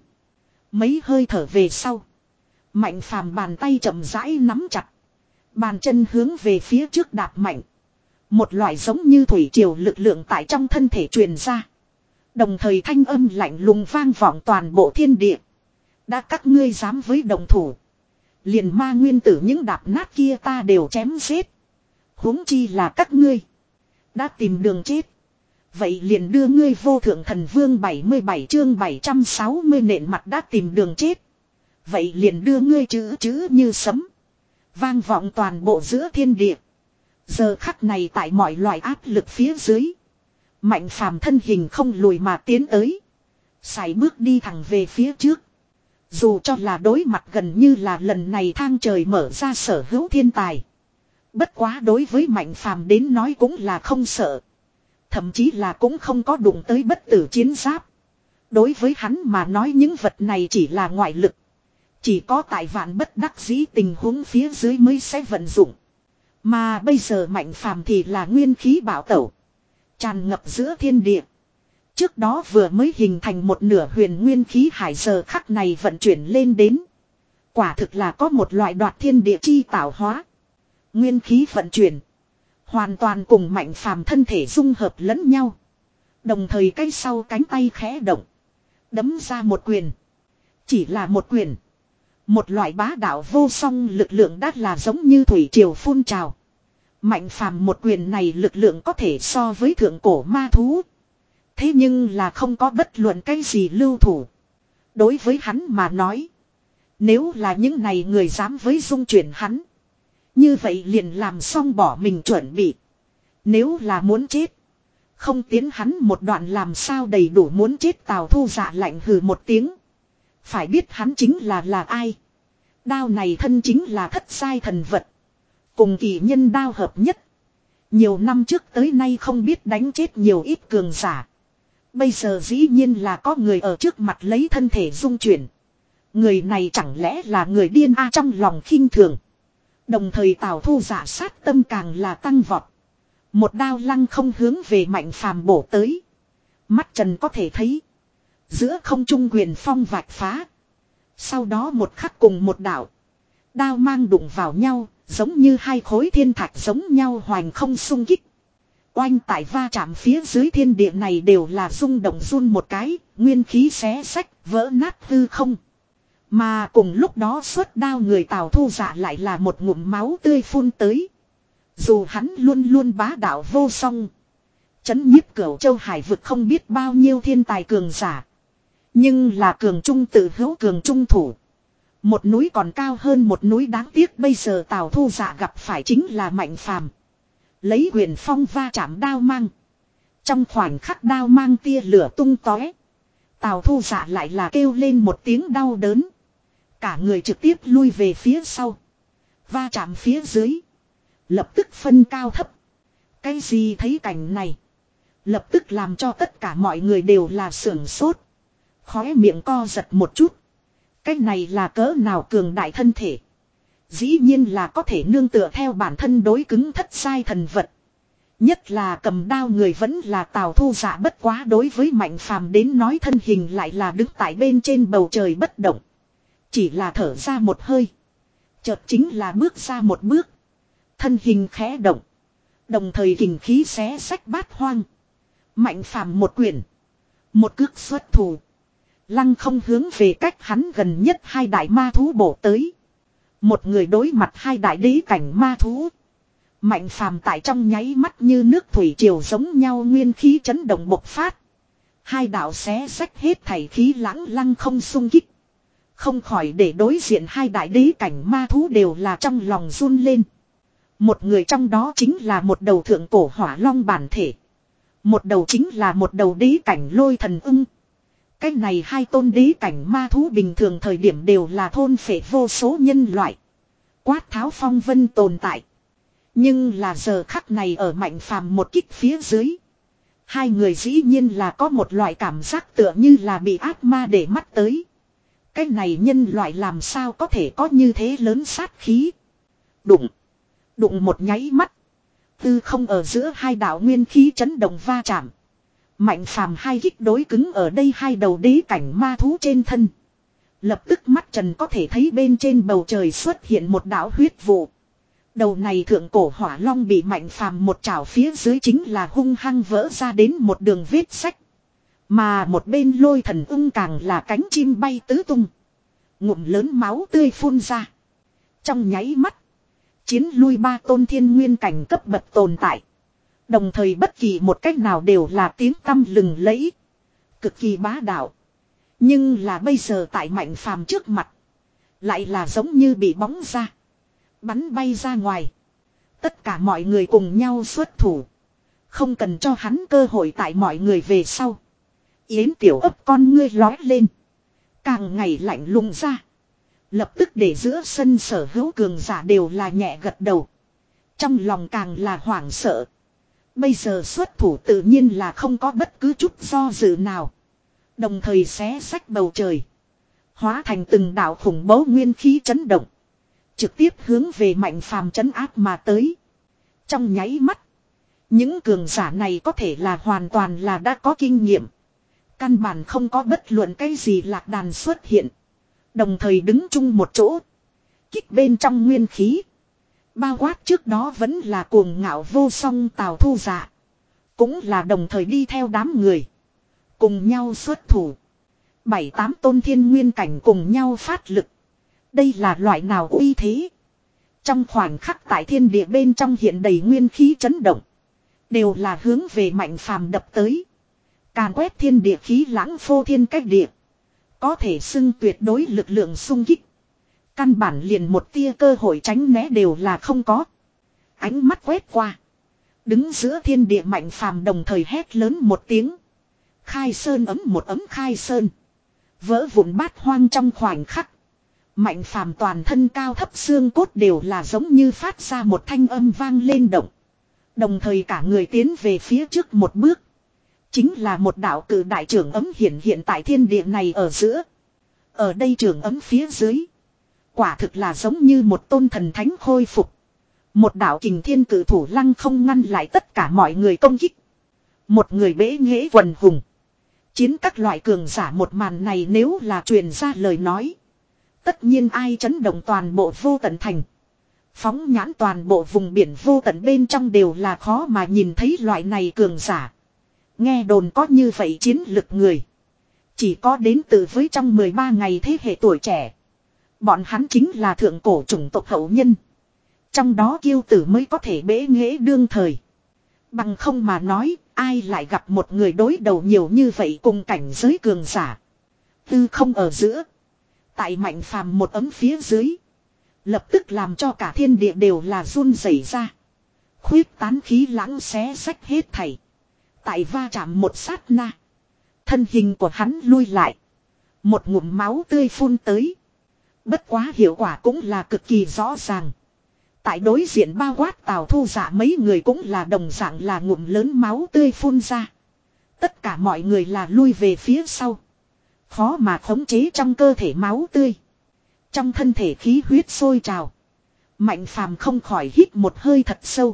Mấy hơi thở về sau, Mạnh Phàm bàn tay chậm rãi nắm chặt, bàn chân hướng về phía trước đạp mạnh. Một loại giống như thủy triều lực lượng tại trong thân thể truyền ra. Đồng thời thanh âm lạnh lùng vang vọng toàn bộ thiên địa. Đã các ngươi dám với đồng thủ, liền ma nguyên tử những đạp nát kia ta đều chém giết. Huống chi là các ngươi đã tìm đường chết, vậy liền đưa ngươi vô thượng thần vương. Bảy mươi bảy chương bảy trăm sáu mươi nện mặt đã tìm đường chết, vậy liền đưa ngươi chữ chữ như sấm, vang vọng toàn bộ giữa thiên địa. Giờ khắc này tại mọi loại áp lực phía dưới, Mạnh Phàm thân hình không lùi mà tiến tới, sải bước đi thẳng về phía trước. Dù cho là đối mặt gần như là lần này thang trời mở ra sở hữu thiên tài, bất quá đối với Mạnh Phàm đến nói cũng là không sợ. Thậm chí là cũng không có đụng tới bất tử chiến giáp. Đối với hắn mà nói những vật này chỉ là ngoại lực, chỉ có tại vạn bất đắc dĩ tình huống phía dưới mới sẽ vận dụng. Mà bây giờ Mạnh Phàm thì là nguyên khí bạo tẩu, tràn ngập giữa thiên địa. Trước đó vừa mới hình thành một nửa huyền nguyên khí hải giờ khắc này vận chuyển lên đến. Quả thực là có một loại đoạt thiên địa chi tạo hóa. Nguyên khí vận chuyển, hoàn toàn cùng Mạnh Phàm thân thể dung hợp lẫn nhau. Đồng thời cái sau cánh tay khẽ động, đấm ra một quyền. Chỉ là một quyền, một loại bá đạo vô song lực lượng đã là giống như thủy triều phun trào. Mạnh Phàm một quyền này lực lượng có thể so với thượng cổ ma thú. Thế nhưng là không có bất luận cái gì lưu thủ. Đối với hắn mà nói, nếu là những này người dám với dung chuyển hắn, như vậy liền làm xong bỏ mình chuẩn bị. Nếu là muốn chết, không tiến hắn một đoạn làm sao đầy đủ muốn chết. Tào Thu Dạ lạnh hừ một tiếng. Phải biết hắn chính là là ai. Đao này thân chính là thất sai thần vật, cùng kỳ nhân đao hợp nhất. Nhiều năm trước tới nay không biết đánh chết nhiều ít cường giả. Bây giờ dĩ nhiên là có người ở trước mặt lấy thân thể dung chuyển. Người này chẳng lẽ là người điên a? Trong lòng khinh thường, đồng thời Tào Thu Dạ sát tâm càng là tăng vọt. Một đao lăng không hướng về Mạnh Phàm bổ tới. Mắt trần có thể thấy, giữa không trung quyền phong vạch phá. Sau đó một khắc cùng một đạo đao mang đụng vào nhau, giống như hai khối thiên thạch giống nhau hoành không xung kích. Oanh tại va chạm phía dưới thiên địa này đều là rung động run một cái, nguyên khí xé xách, vỡ nát hư không. Mà cùng lúc đó xuất đao người Tào Thu Dạ lại là một ngụm máu tươi phun tới. Dù hắn luôn luôn bá đạo vô song, chấn nhiếp Cửu Châu hải vực không biết bao nhiêu thiên tài cường giả, nhưng là cường trung tự hữu cường trung thủ. Một núi còn cao hơn một núi, đáng tiếc bây giờ Tào Thu Dạ gặp phải chính là Mạnh Phàm. Lấy quyền phong va chạm đao mang, trong khoảnh khắc đao mang tia lửa tung tóe. Tào Thu Dạ lại là kêu lên một tiếng đau đớn, cả người trực tiếp lui về phía sau. Va chạm phía dưới, lập tức phân cao thấp. Cái gì thấy cảnh này, lập tức làm cho tất cả mọi người đều là sưởng sốt, khóe miệng co giật một chút. Cái này là cỡ nào cường đại thân thể, dĩ nhiên là có thể nương tựa theo bản thân đối cứng thất sai thần vật. Nhất là cầm đao người vẫn là Tào Thu Dạ, bất quá đối với Mạnh Phàm đến nói thân hình lại là đứng tại bên trên bầu trời bất động. Chỉ là thở ra một hơi, chợt chính là bước ra một bước, thân hình khẽ động, đồng thời kình khí xé xách bát hoang. Mạnh Phàm một quyền, một cước xuất thủ, lăng không hướng về cách hắn gần nhất hai đại ma thú bổ tới. Một người đối mặt hai đại đế cảnh ma thú. Mạnh phàm tại trong nháy mắt như nước thủy triều giống nhau nguyên khí chấn động bộc phát. Hai đạo xé rách hết thảy khí lãng lăng không xung kích. Không khỏi để đối diện hai đại đế cảnh ma thú đều là trong lòng run lên. Một người trong đó chính là một đầu thượng cổ hỏa long bản thể. Một đầu chính là một đầu đế cảnh lôi thần ưng. Cái này hai tôn đế cảnh ma thú bình thường thời điểm đều là thôn phệ vô số nhân loại. Quát tháo phong vân tồn tại. Nhưng là giờ khắc này ở Mạnh Phàm một kích phía dưới. Hai người dĩ nhiên là có một loại cảm giác tựa như là bị ác ma để mắt tới. Cái này nhân loại làm sao có thể có như thế lớn sát khí. Đụng. Đụng một nháy mắt. Tư không ở giữa hai đạo nguyên khí chấn động va chạm. Mạnh Phàm hai kích đối cứng ở đây hai đầu đế cảnh ma thú trên thân. Lập tức mắt trần có thể thấy bên trên bầu trời xuất hiện một đạo huyết vụ. Đầu này thượng cổ hỏa long bị Mạnh Phàm một chảo phía dưới chính là hung hăng vỡ ra đến một đường vết sách. Mà một bên lôi thần ưng càng là cánh chim bay tứ tung. Ngụm lớn máu tươi phun ra. Trong nháy mắt. Chiến lui ba tôn thiên nguyên cảnh cấp bậc tồn tại. Đồng thời bất kỳ một cách nào đều là tiếng tăm lừng lẫy. Cực kỳ bá đạo. Nhưng là bây giờ tại Mạnh Phàm trước mặt. Lại là giống như bị bóng ra. Bắn bay ra ngoài. Tất cả mọi người cùng nhau xuất thủ. Không cần cho hắn cơ hội tại mọi người về sau. Yến tiểu ấp con ngươi lói lên. Càng ngày lạnh lùng ra. Lập tức để giữa sân sở hữu cường giả đều là nhẹ gật đầu. Trong lòng càng là hoảng sợ. Bây giờ xuất thủ tự nhiên là không có bất cứ chút do dự nào. Đồng thời xé rách bầu trời. Hóa thành từng đạo khủng bố nguyên khí chấn động. Trực tiếp hướng về Mạnh Phàm trấn áp mà tới. Trong nháy mắt. Những cường giả này có thể là hoàn toàn là đã có kinh nghiệm. Căn bản không có bất luận cái gì lạc đàn xuất hiện. Đồng thời đứng chung một chỗ. Kích bên trong nguyên khí. Bao quát trước đó vẫn là cuồng ngạo vô song Tào Thu Dạ. Cũng là đồng thời đi theo đám người. Cùng nhau xuất thủ. Bảy tám tôn thiên nguyên cảnh cùng nhau phát lực. Đây là loại nào uy thế. Trong khoảnh khắc tại thiên địa bên trong hiện đầy nguyên khí chấn động. Đều là hướng về Mạnh Phàm đập tới. Càn quét thiên địa khí lãng phô thiên cách địa. Có thể xưng tuyệt đối lực lượng xung kích. Căn bản liền một tia cơ hội tránh né đều là không có. Ánh mắt quét qua. Đứng giữa thiên địa Mạnh Phàm đồng thời hét lớn một tiếng. Khai sơn ấm một ấm khai sơn. Vỡ vụn bát hoang trong khoảnh khắc. Mạnh Phàm toàn thân cao thấp xương cốt đều là giống như phát ra một thanh âm vang lên động. Đồng thời cả người tiến về phía trước một bước. Chính là một đạo cử đại trưởng ấm hiện hiện tại thiên địa này ở giữa. Ở đây trưởng ấm phía dưới. Quả thực là giống như một tôn thần thánh khôi phục. Một đạo kình thiên cử thủ lăng không ngăn lại tất cả mọi người công kích. Một người bế nghệ quần hùng. Chiến các loại cường giả một màn này nếu là truyền ra lời nói. Tất nhiên ai chấn động toàn bộ vô tận thành. Phóng nhãn toàn bộ vùng biển vô tận bên trong đều là khó mà nhìn thấy loại này cường giả. Nghe đồn có như vậy chiến lực người. Chỉ có đến từ với trong mười ba ngày thế hệ tuổi trẻ. Bọn hắn chính là thượng cổ chủng tộc hậu nhân. Trong đó kiêu tử mới có thể bế nghệ đương thời. Bằng không mà nói, ai lại gặp một người đối đầu nhiều như vậy cùng cảnh giới cường giả. Tư không ở giữa. Tại Mạnh Phàm một ấm phía dưới. Lập tức làm cho cả thiên địa đều là run rẩy ra. Khuyết tán khí lãng xé rách hết thảy. Tại va chạm một sát na. Thân hình của hắn lui lại. Một ngụm máu tươi phun tới. Bất quá hiệu quả cũng là cực kỳ rõ ràng. Tại đối diện bao quát Tào Thu Dạ mấy người cũng là đồng dạng là ngụm lớn máu tươi phun ra. Tất cả mọi người là lui về phía sau. Khó mà khống chế trong cơ thể máu tươi. Trong thân thể khí huyết sôi trào. Mạnh Phàm không khỏi hít một hơi thật sâu.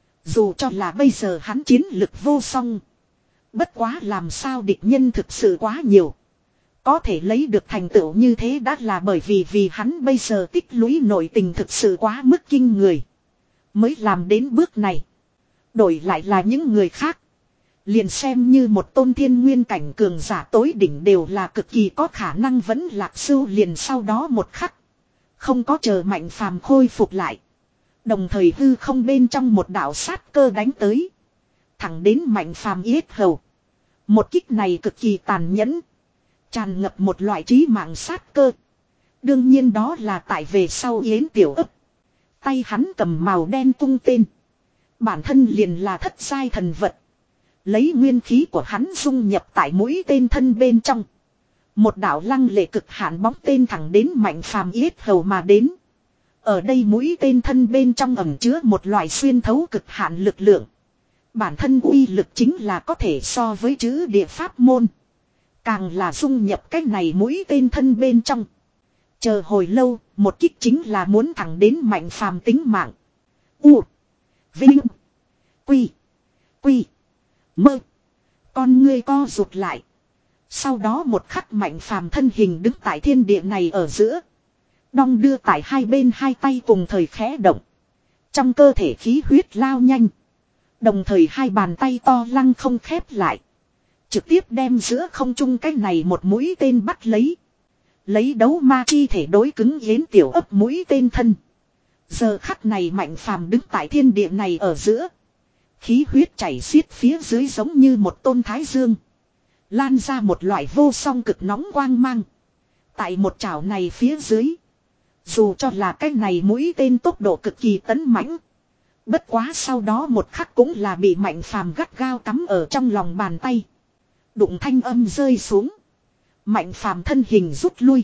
Dù cho là bây giờ hắn chiến lực vô song. Bất quá làm sao địch nhân thực sự quá nhiều. Có thể lấy được thành tựu như thế đã là bởi vì vì hắn bây giờ tích lũy nội tình thực sự quá mức kinh người. Mới làm đến bước này. Đổi lại là những người khác. Liền xem như một tôn thiên nguyên cảnh cường giả tối đỉnh đều là cực kỳ có khả năng vẫn lạc sưu liền sau đó một khắc. Không có chờ Mạnh Phàm khôi phục lại. Đồng thời hư không bên trong một đạo sát cơ đánh tới. Thẳng đến Mạnh Phàm yết hầu. Một kích này cực kỳ tàn nhẫn. Tràn ngập một loại trí mạng sát cơ. Đương nhiên đó là tại về sau Yến Tiểu Ấp. Tay hắn cầm màu đen cung tên. Bản thân liền là thất giai thần vật. Lấy nguyên khí của hắn dung nhập tại mũi tên thân bên trong. Một đạo lăng lệ cực hạn bóng tên thẳng đến Mạnh Phàm yết hầu mà đến. Ở đây mũi tên thân bên trong ẩn chứa một loại xuyên thấu cực hạn lực lượng. Bản thân uy lực chính là có thể so với chữ địa pháp môn. Càng là dung nhập cái này mũi tên thân bên trong. Chờ hồi lâu, một kích chính là muốn thẳng đến Mạnh Phàm tính mạng. U. Vinh. Quy. Quy. Mơ. Con ngươi co rụt lại. Sau đó một khắc Mạnh Phàm thân hình đứng tại thiên địa này ở giữa. Đong đưa tại hai bên hai tay cùng thời khẽ động. Trong cơ thể khí huyết lao nhanh. Đồng thời hai bàn tay to lăng không khép lại. Trực tiếp đem giữa không trung cái này một mũi tên bắt lấy. Lấy đấu ma chi thể đối cứng Yến Tiểu Ấp mũi tên thân. Giờ khắc này Mạnh Phàm đứng tại thiên địa này ở giữa. Khí huyết chảy xiết phía dưới giống như một tôn thái dương. Lan ra một loại vô song cực nóng quang mang. Tại một chảo này phía dưới. Dù cho là cái này mũi tên tốc độ cực kỳ tấn mãnh. Bất quá sau đó một khắc cũng là bị Mạnh Phàm gắt gao cắm ở trong lòng bàn tay. Đụng thanh âm rơi xuống. Mạnh Phàm thân hình rút lui.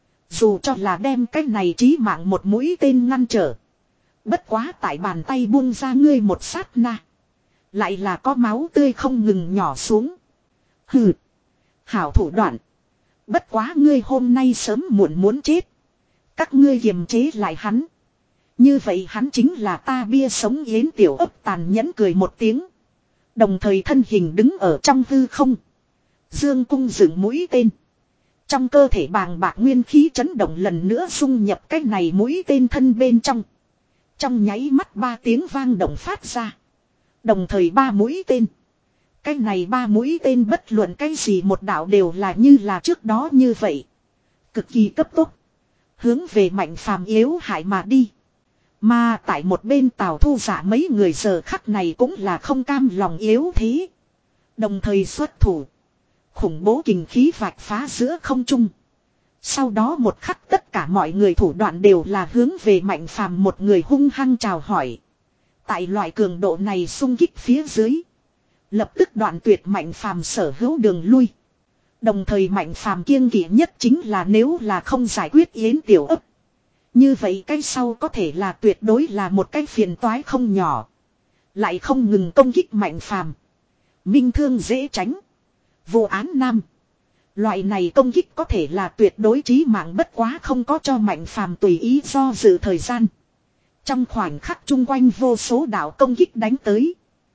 Dù cho là đem cái này chí mạng một mũi tên ngăn trở. Bất quá tại bàn tay buông ra ngươi một sát na. Lại là có máu tươi không ngừng nhỏ xuống. Hừ. Hảo thủ đoạn. Bất quá ngươi hôm nay sớm muộn muốn chết. Các ngươi kiềm chế lại hắn. Như vậy hắn chính là ta bia sống Yến Tiểu Ấp tàn nhẫn cười một tiếng. Đồng thời thân hình đứng ở trong hư không. Dương cung dựng mũi tên. Trong cơ thể bàng bạc nguyên khí chấn động lần nữa dung nhập cái này mũi tên thân bên trong. Trong nháy mắt ba tiếng vang động phát ra. Đồng thời ba mũi tên. Cái này ba mũi tên bất luận cái gì một đạo đều là như là trước đó như vậy. Cực kỳ cấp tốc. Hướng về Mạnh Phàm yếu hại mà đi. Mà tại một bên Tào Thu Dạ mấy người giờ khắc này cũng là không cam lòng yếu thế. Đồng thời xuất thủ. Khủng bố kình khí vạch phá giữa không trung. Sau đó một khắc tất cả mọi người thủ đoạn đều là hướng về Mạnh Phàm một người hung hăng chào hỏi. Tại loại cường độ này xung kích phía dưới. Lập tức đoạn tuyệt Mạnh Phàm sở hữu đường lui. Đồng thời Mạnh Phàm kiêng kỵ nhất chính là nếu là không giải quyết Yến Tiểu Ấp. Như vậy cái sau có thể là tuyệt đối là một cái phiền toái không nhỏ. Lại không ngừng công kích Mạnh Phàm. Minh thương dễ tránh. Vô án nam. Loại này công kích có thể là tuyệt đối chí mạng bất quá không có cho Mạnh Phàm tùy ý do dự thời gian. Trong khoảnh khắc chung quanh vô số đạo công kích đánh tới.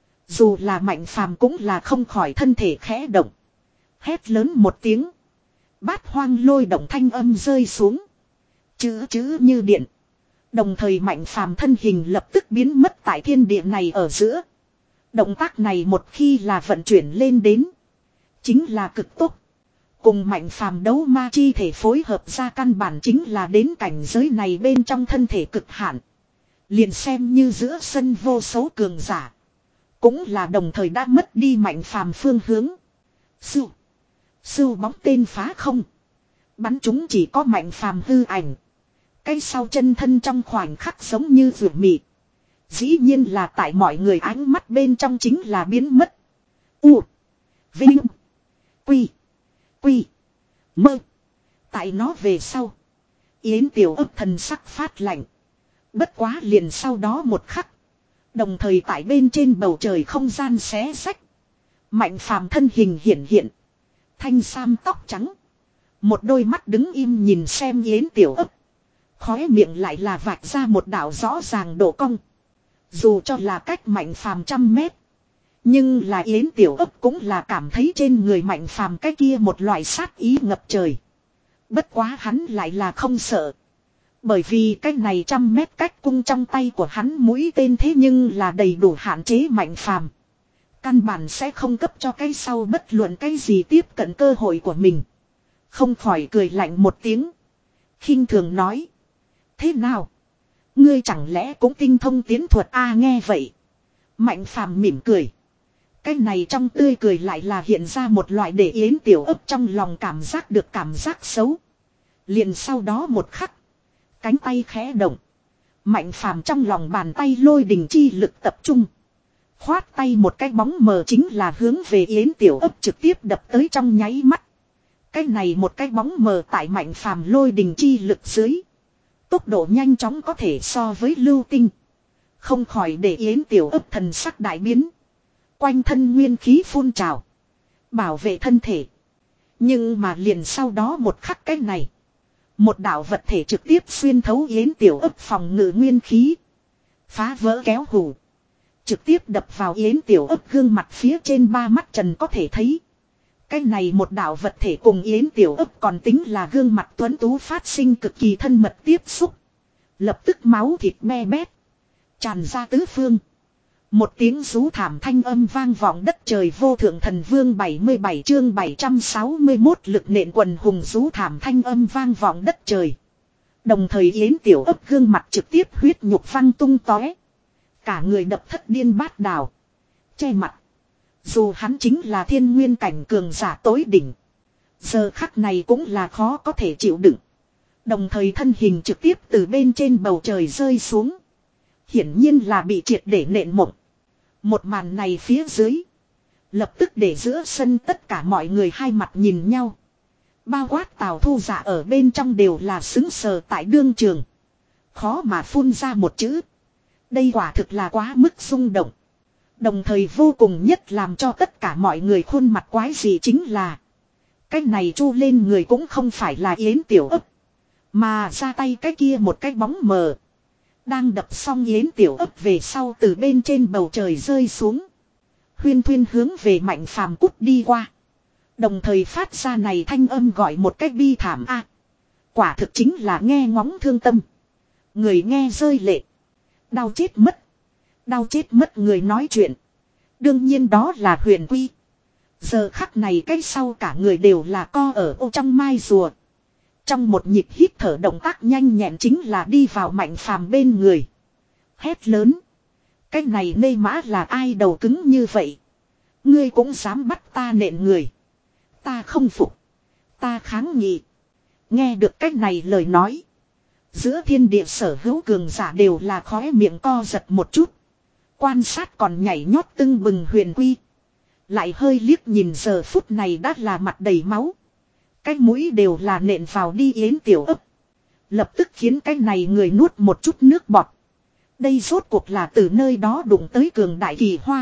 Dù là Mạnh Phàm cũng là không khỏi thân thể khẽ động. Hét lớn một tiếng. Bát hoang lôi động thanh âm rơi xuống. Chữ chữ như điện. Đồng thời Mạnh Phàm thân hình lập tức biến mất tại thiên địa này ở giữa. Động tác này một khi là vận chuyển lên đến. Chính là cực tốc. Cùng Mạnh Phàm đấu ma chi thể phối hợp ra căn bản chính là đến cảnh giới này bên trong thân thể cực hạn. Liền xem như giữa sân vô số cường giả. Cũng là đồng thời đã mất đi Mạnh Phàm phương hướng. Sưu. Sưu bóng tên phá không. Bắn chúng chỉ có Mạnh Phàm hư ảnh. Cái sau chân thân trong khoảnh khắc giống như rượu mị. Dĩ nhiên là tại mọi người ánh mắt bên trong chính là biến mất. U. Vinh. Quy. Quy. Mơ. Tại nó về sau. Yến Tiểu Ấp thần sắc phát lạnh. Bất quá liền sau đó một khắc. Đồng thời tại bên trên bầu trời không gian xé sách. Mạnh Phàm thân hình hiện hiện. Thanh sam tóc trắng. Một đôi mắt đứng im nhìn xem Yến Tiểu Ấp. Khóe miệng lại là vạch ra một đạo rõ ràng độ cong. Dù cho là cách Mạnh Phàm trăm mét. Nhưng là Yến Tiểu Ấp cũng là cảm thấy trên người Mạnh Phàm cái kia một loại sát ý ngập trời. Bất quá hắn lại là không sợ. Bởi vì cái này trăm mét cách cung trong tay của hắn mũi tên thế nhưng là đầy đủ hạn chế Mạnh Phàm. Căn bản sẽ không cấp cho cái sau bất luận cái gì tiếp cận cơ hội của mình. Không khỏi cười lạnh một tiếng. Khinh thường nói. Thế nào? Ngươi chẳng lẽ cũng tinh thông tiến thuật a nghe vậy. Mạnh phàm mỉm cười. Cái này trong tươi cười lại là hiện ra một loại để Yến Tiểu Ấp trong lòng cảm giác được cảm giác xấu. Liền sau đó một khắc. Cánh tay khẽ động. Mạnh phàm trong lòng bàn tay lôi đình chi lực tập trung. Khoát tay một cái bóng mờ chính là hướng về Yến Tiểu Ấp trực tiếp đập tới trong nháy mắt. Cái này một cái bóng mờ tại mạnh phàm lôi đình chi lực dưới. Tốc độ nhanh chóng có thể so với lưu tinh. Không khỏi để Yến Tiểu Ấp thần sắc đại biến. Quanh thân nguyên khí phun trào. Bảo vệ thân thể. Nhưng mà liền sau đó một khắc cái này. Một đạo vật thể trực tiếp xuyên thấu Yến Tiểu Ấp phòng ngự nguyên khí. Phá vỡ kéo hủ. Trực tiếp đập vào Yến Tiểu Ấp gương mặt phía trên ba mắt trần có thể thấy. Cái này một đạo vật thể cùng Yến Tiểu Ấp còn tính là gương mặt tuấn tú phát sinh cực kỳ thân mật tiếp xúc. Lập tức máu thịt me bét. Tràn ra tứ phương. Một tiếng rú thảm thanh âm vang vọng đất trời vô thượng thần vương bảy mươi bảy chương bảy trăm sáu mươi mốt lực nện quần hùng rú thảm thanh âm vang vọng đất trời. Đồng thời Yến Tiểu Ấp gương mặt trực tiếp huyết nhục văng tung tóe. Cả người đập thất điên bát đảo. Che mặt. Dù hắn chính là thiên nguyên cảnh cường giả tối đỉnh. Giờ khắc này cũng là khó có thể chịu đựng. Đồng thời thân hình trực tiếp từ bên trên bầu trời rơi xuống. Hiển nhiên là bị triệt để nện mộng. Một màn này phía dưới. Lập tức để giữa sân tất cả mọi người hai mặt nhìn nhau. Bao quát Tào Thu Dạ ở bên trong đều là xứng sờ tại đương trường. Khó mà phun ra một chữ. Đây quả thực là quá mức rung động. Đồng thời vô cùng nhất làm cho tất cả mọi người khuôn mặt quái gì chính là. Cái này chu lên người cũng không phải là Yến Tiểu Ấp. Mà ra tay cái kia một cái bóng mờ. Đang đập xong Yến Tiểu Ấp về sau từ bên trên bầu trời rơi xuống. Huyên thuyên hướng về Mạnh Phàm cút đi qua. Đồng thời phát ra này thanh âm gọi một cách bi thảm a. Quả thực chính là nghe ngóng thương tâm. Người nghe rơi lệ. Đau chết mất. Đau chết mất người nói chuyện. Đương nhiên đó là Huyền Quy. Giờ khắc này cái sau cả người đều là co ở ô trong mai rùa. Trong một nhịp hít thở động tác nhanh nhẹn chính là đi vào Mạnh Phàm bên người. Hét lớn. Cái này nê mã là ai đầu cứng như vậy. Ngươi cũng dám bắt ta nện người. Ta không phục. Ta kháng nghị. Nghe được cái này lời nói. Giữa thiên địa sở hữu cường giả đều là khóe miệng co giật một chút. Quan sát còn nhảy nhót tưng bừng Huyền Quy. Lại hơi liếc nhìn giờ phút này đã là mặt đầy máu. Cái mũi đều là nện vào đi Yến Tiểu Ấp. Lập tức khiến cái này người nuốt một chút nước bọt. Đây rốt cuộc là từ nơi đó đụng tới cường đại kỳ hoa.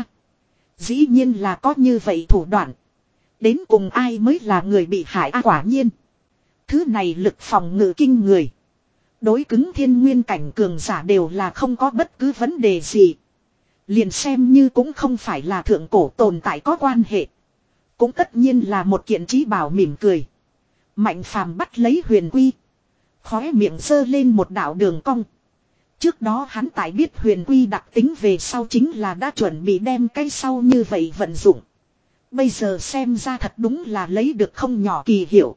Dĩ nhiên là có như vậy thủ đoạn. Đến cùng ai mới là người bị hại à, quả nhiên. Thứ này lực phòng ngự kinh người. Đối cứng thiên nguyên cảnh cường giả đều là không có bất cứ vấn đề gì. Liền xem như cũng không phải là thượng cổ tồn tại có quan hệ. Cũng tất nhiên là một kiện trí bảo mỉm cười. Mạnh Phàm bắt lấy Huyền Quy. Khóe miệng giơ lên một đạo đường cong. Trước đó hắn tại biết Huyền Quy đặc tính về sau chính là đã chuẩn bị đem cái sau như vậy vận dụng. Bây giờ xem ra thật đúng là lấy được không nhỏ kỳ hiệu.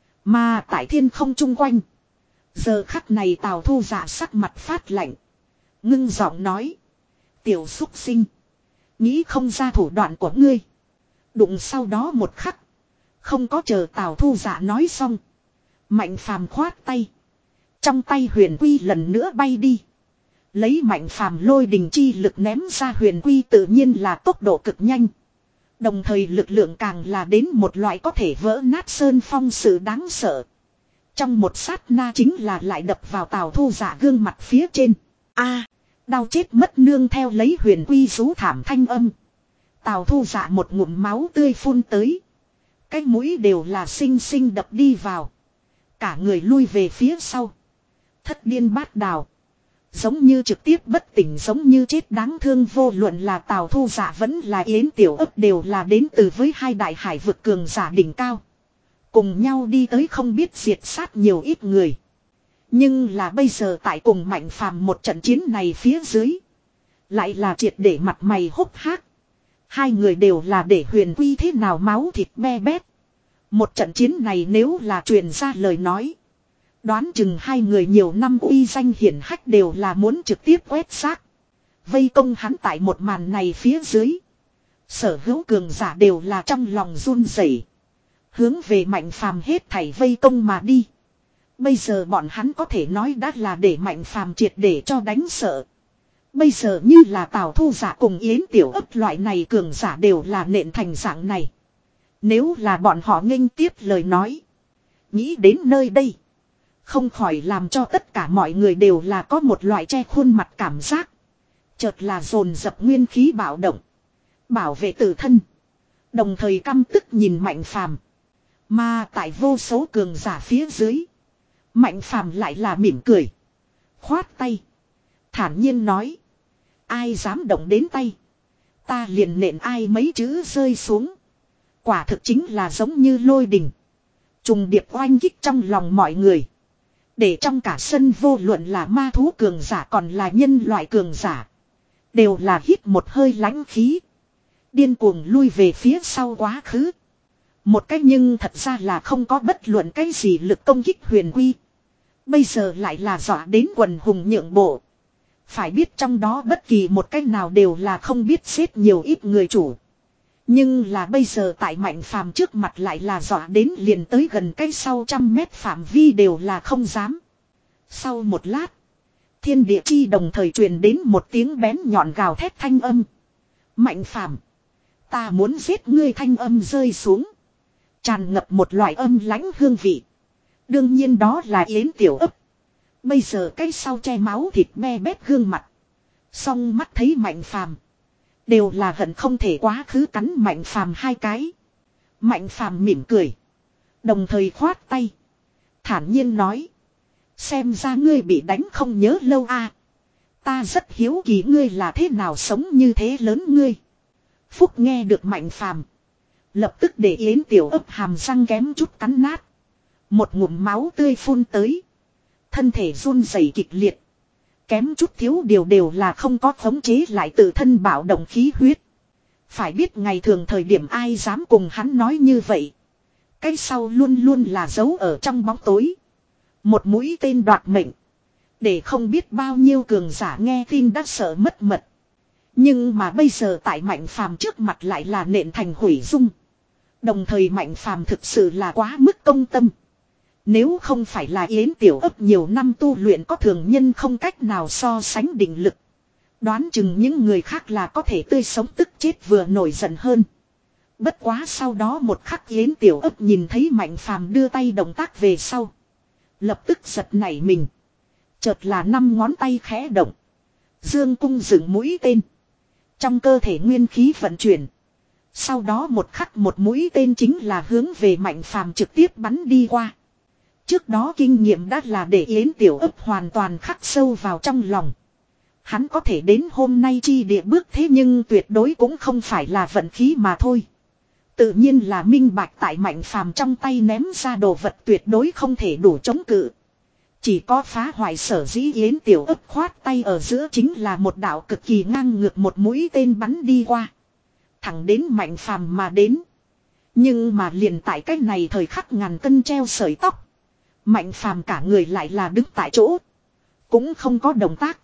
Mà tại thiên không chung quanh. Giờ khắc này Tào Thu Dạ sắc mặt phát lạnh. Ngưng giọng nói. Tiểu xúc sinh. Nghĩ không ra thủ đoạn của ngươi. Đụng sau đó một khắc. Không có chờ Tào Thu Dạ nói xong. Mạnh Phàm khoát tay. Trong tay Huyền Quy lần nữa bay đi. Lấy Mạnh Phàm lôi đình chi lực ném ra Huyền Quy tự nhiên là tốc độ cực nhanh. Đồng thời lực lượng càng là đến một loại có thể vỡ nát sơn phong sự đáng sợ. Trong một sát na chính là lại đập vào Tào Thu Dạ gương mặt phía trên. A, đau chết mất nương theo lấy Huyền Quy rú thảm thanh âm. Tào Thu Dạ một ngụm máu tươi phun tới. Cái mũi đều là xinh xinh đập đi vào. Cả người lui về phía sau. Thất điên bát đào. Giống như trực tiếp bất tỉnh giống như chết đáng thương vô luận là Tào Thu Dạ vẫn là Yến Tiểu Ấp đều là đến từ với hai đại hải vực cường giả đỉnh cao. Cùng nhau đi tới không biết diệt sát nhiều ít người. Nhưng là bây giờ tại cùng Mạnh Phàm một trận chiến này phía dưới. Lại là triệt để mặt mày hốc hác. Hai người đều là để Huyền Quy thế nào máu thịt be bét. Một trận chiến này nếu là truyền ra lời nói. Đoán chừng hai người nhiều năm uy danh hiển hách đều là muốn trực tiếp quét xác. Vây công hắn tại một màn này phía dưới. Sở hữu cường giả đều là trong lòng run rẩy, hướng về Mạnh Phàm hết thảy vây công mà đi. Bây giờ bọn hắn có thể nói đã là để Mạnh Phàm triệt để cho đánh sợ. Bây giờ như là Tào Thu Giả cùng Yến Tiểu Ấp loại này cường giả đều là nện thành dạng này. Nếu là bọn họ nghênh tiếp lời nói. Nghĩ đến nơi đây. Không khỏi làm cho tất cả mọi người đều là có một loại che khuôn mặt cảm giác. Chợt là dồn dập nguyên khí bạo động. Bảo vệ tự thân. Đồng thời căm tức nhìn Mạnh Phàm. Mà tại vô số cường giả phía dưới. Mạnh Phàm lại là mỉm cười. Khoát tay. Thản nhiên nói. Ai dám động đến tay. Ta liền nện ai mấy chữ rơi xuống. Quả thực chính là giống như lôi đình. Trùng điệp oanh kích trong lòng mọi người. Để trong cả sân vô luận là ma thú cường giả còn là nhân loại cường giả. Đều là hít một hơi lãnh khí. Điên cuồng lui về phía sau quá khứ. Một cách nhưng thật ra là không có bất luận cái gì lực công kích huyền quy. Bây giờ lại là dọa đến quần hùng nhượng bộ. Phải biết trong đó bất kỳ một cách nào đều là không biết xếp nhiều ít người chủ. Nhưng là bây giờ tại Mạnh Phàm trước mặt lại là dọa đến liền tới gần cái sau trăm mét phạm vi đều là không dám. Sau một lát. Thiên địa chi đồng thời truyền đến một tiếng bén nhọn gào thét thanh âm. Mạnh Phàm, ta muốn giết ngươi thanh âm rơi xuống. Tràn ngập một loại âm lãnh hương vị. Đương nhiên đó là Yến Tiểu Ấp. Bây giờ cái sau che máu thịt me bét gương mặt. Song mắt thấy Mạnh Phàm. Đều là hận không thể quá khứ cắn Mạnh Phàm hai cái. Mạnh Phàm mỉm cười. Đồng thời khoát tay. Thản nhiên nói. Xem ra ngươi bị đánh không nhớ lâu à. Ta rất hiếu kỳ ngươi là thế nào sống như thế lớn ngươi. Phúc nghe được Mạnh Phàm. Lập tức để Yến Tiểu Ấp hàm răng kém chút cắn nát. Một ngụm máu tươi phun tới. Thân thể run rẩy kịch liệt. Kém chút thiếu điều đều là không có khống chế lại tự thân bạo động khí huyết. Phải biết ngày thường thời điểm ai dám cùng hắn nói như vậy. Cái sau luôn luôn là giấu ở trong bóng tối. Một mũi tên đoạt mệnh. Để không biết bao nhiêu cường giả nghe tin đã sợ mất mật. Nhưng mà bây giờ tại Mạnh Phàm trước mặt lại là nện thành hủy dung. Đồng thời Mạnh Phàm thực sự là quá mức công tâm. Nếu không phải là Yến Tiểu Ấp nhiều năm tu luyện có thường nhân không cách nào so sánh định lực. Đoán chừng những người khác là có thể tươi sống tức chết vừa nổi giận hơn. Bất quá sau đó một khắc Yến Tiểu Ấp nhìn thấy Mạnh Phàm đưa tay động tác về sau. Lập tức giật nảy mình. Chợt là năm ngón tay khẽ động. Dương cung dựng mũi tên. Trong cơ thể nguyên khí vận chuyển. Sau đó một khắc một mũi tên chính là hướng về Mạnh Phàm trực tiếp bắn đi qua. Trước đó kinh nghiệm đã là để Yến Tiểu Ấp hoàn toàn khắc sâu vào trong lòng. Hắn có thể đến hôm nay chi địa bước thế nhưng tuyệt đối cũng không phải là vận khí mà thôi. Tự nhiên là minh bạch tại Mạnh Phàm trong tay ném ra đồ vật tuyệt đối không thể đủ chống cự. Chỉ có phá hoại sở dĩ Yến Tiểu Ấp khoát tay ở giữa chính là một đạo cực kỳ ngang ngược một mũi tên bắn đi qua. Thẳng đến Mạnh Phàm mà đến. Nhưng mà liền tại cách này thời khắc ngàn cân treo sợi tóc. Mạnh Phàm cả người lại là đứng tại chỗ. Cũng không có động tác.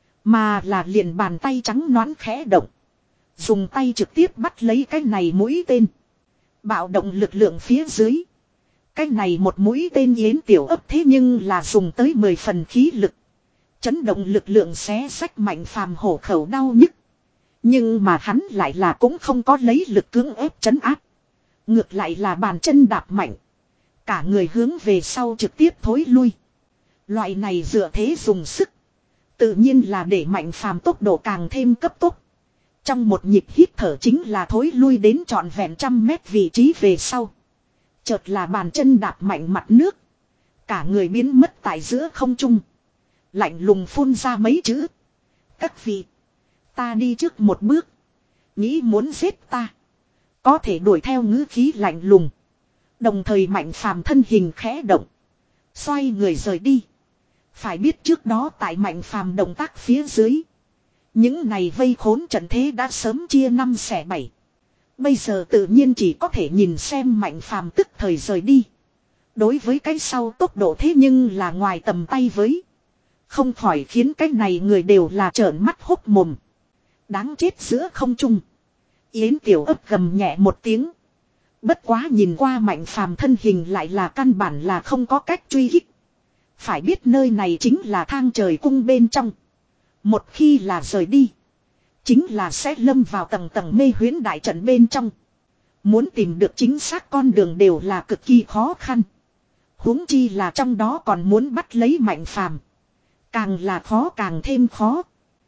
Mà là liền bàn tay trắng nõn khẽ động. Dùng tay trực tiếp bắt lấy cái này mũi tên. Bạo động lực lượng phía dưới. Cái này một mũi tên Yến Tiểu Ấp thế nhưng là dùng tới mười phần khí lực. Chấn động lực lượng xé sách Mạnh Phàm hổ khẩu đau nhức. Nhưng mà hắn lại là cũng không có lấy lực cưỡng ép chấn áp. Ngược lại là bàn chân đạp mạnh. Cả người hướng về sau trực tiếp thối lui. Loại này dựa thế dùng sức. Tự nhiên là để Mạnh Phàm tốc độ càng thêm cấp tốc. Trong một nhịp hít thở chính là thối lui đến trọn vẹn trăm mét vị trí về sau. Chợt là bàn chân đạp mạnh mặt nước. Cả người biến mất tại giữa không trung. Lạnh lùng phun ra mấy chữ. Các vị. Ta đi trước một bước. Nghĩ muốn giết ta. Có thể đuổi theo ngữ khí lạnh lùng. Đồng thời Mạnh Phàm thân hình khẽ động. Xoay người rời đi. Phải biết trước đó tại Mạnh Phàm động tác phía dưới. Những này vây khốn trận thế đã sớm chia năm xẻ bảy. Bây giờ tự nhiên chỉ có thể nhìn xem Mạnh Phàm tức thời rời đi. Đối với cái sau tốc độ thế nhưng là ngoài tầm tay với. Không khỏi khiến cái này người đều là trợn mắt hốc mồm. Đáng chết giữa không trung. Yến Tiểu Ấp gầm nhẹ một tiếng. Bất quá nhìn qua Mạnh Phàm thân hình lại là căn bản là không có cách truy kích. Phải biết nơi này chính là thang trời cung bên trong. Một khi là rời đi. Chính là sẽ lâm vào tầng tầng mê huyễn đại trận bên trong. Muốn tìm được chính xác con đường đều là cực kỳ khó khăn. Huống chi là trong đó còn muốn bắt lấy Mạnh Phàm. Càng là khó càng thêm khó.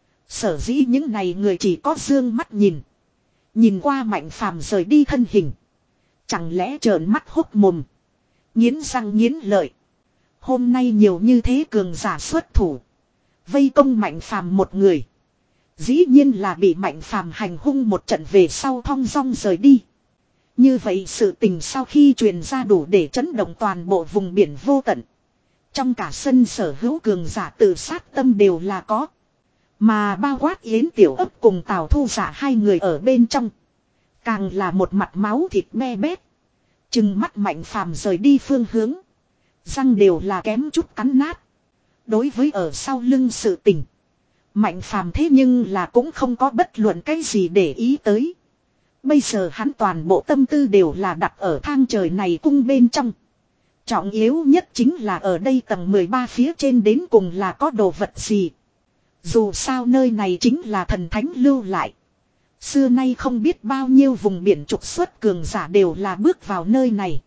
Sở dĩ những này người chỉ có dương mắt nhìn. Nhìn qua Mạnh Phàm rời đi thân hình. Chẳng lẽ trợn mắt hốc mồm. Nghiến răng nghiến lợi. Hôm nay nhiều như thế cường giả xuất thủ. Vây công Mạnh Phàm một người. Dĩ nhiên là bị Mạnh Phàm hành hung một trận về sau thong dong rời đi. Như vậy sự tình sau khi truyền ra đủ để chấn động toàn bộ vùng biển vô tận. Trong cả sân sở hữu cường giả tự sát tâm đều là có. Mà bao quát Yến Tiểu Ấp cùng Tào Thu Giả hai người ở bên trong. Càng là một mặt máu thịt me bét. Chừng mắt Mạnh Phàm rời đi phương hướng. Răng đều là kém chút cắn nát. Đối với ở sau lưng sự tình. Mạnh Phàm thế nhưng là cũng không có bất luận cái gì để ý tới. Bây giờ hắn toàn bộ tâm tư đều là đặt ở thang trời này cung bên trong. Trọng yếu nhất chính là ở đây tầng mười ba phía trên đến cùng là có đồ vật gì. Dù sao nơi này chính là thần thánh lưu lại. Xưa nay không biết bao nhiêu vùng biển trục xuất cường giả đều là bước vào nơi này.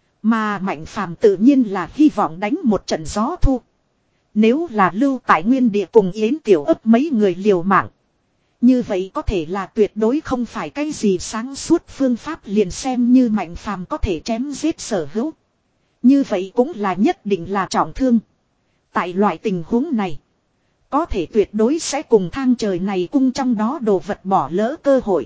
Mà Mạnh Phàm tự nhiên là hy vọng đánh một trận gió thu. Nếu là lưu tại nguyên địa cùng Yến Tiểu Ấp mấy người liều mạng. Như vậy có thể là tuyệt đối không phải cái gì sáng suốt phương pháp liền xem như Mạnh Phàm có thể chém giết sở hữu. Như vậy cũng là nhất định là trọng thương. Tại loại tình huống này. Có thể tuyệt đối sẽ cùng thang trời này cung trong đó đồ vật bỏ lỡ cơ hội.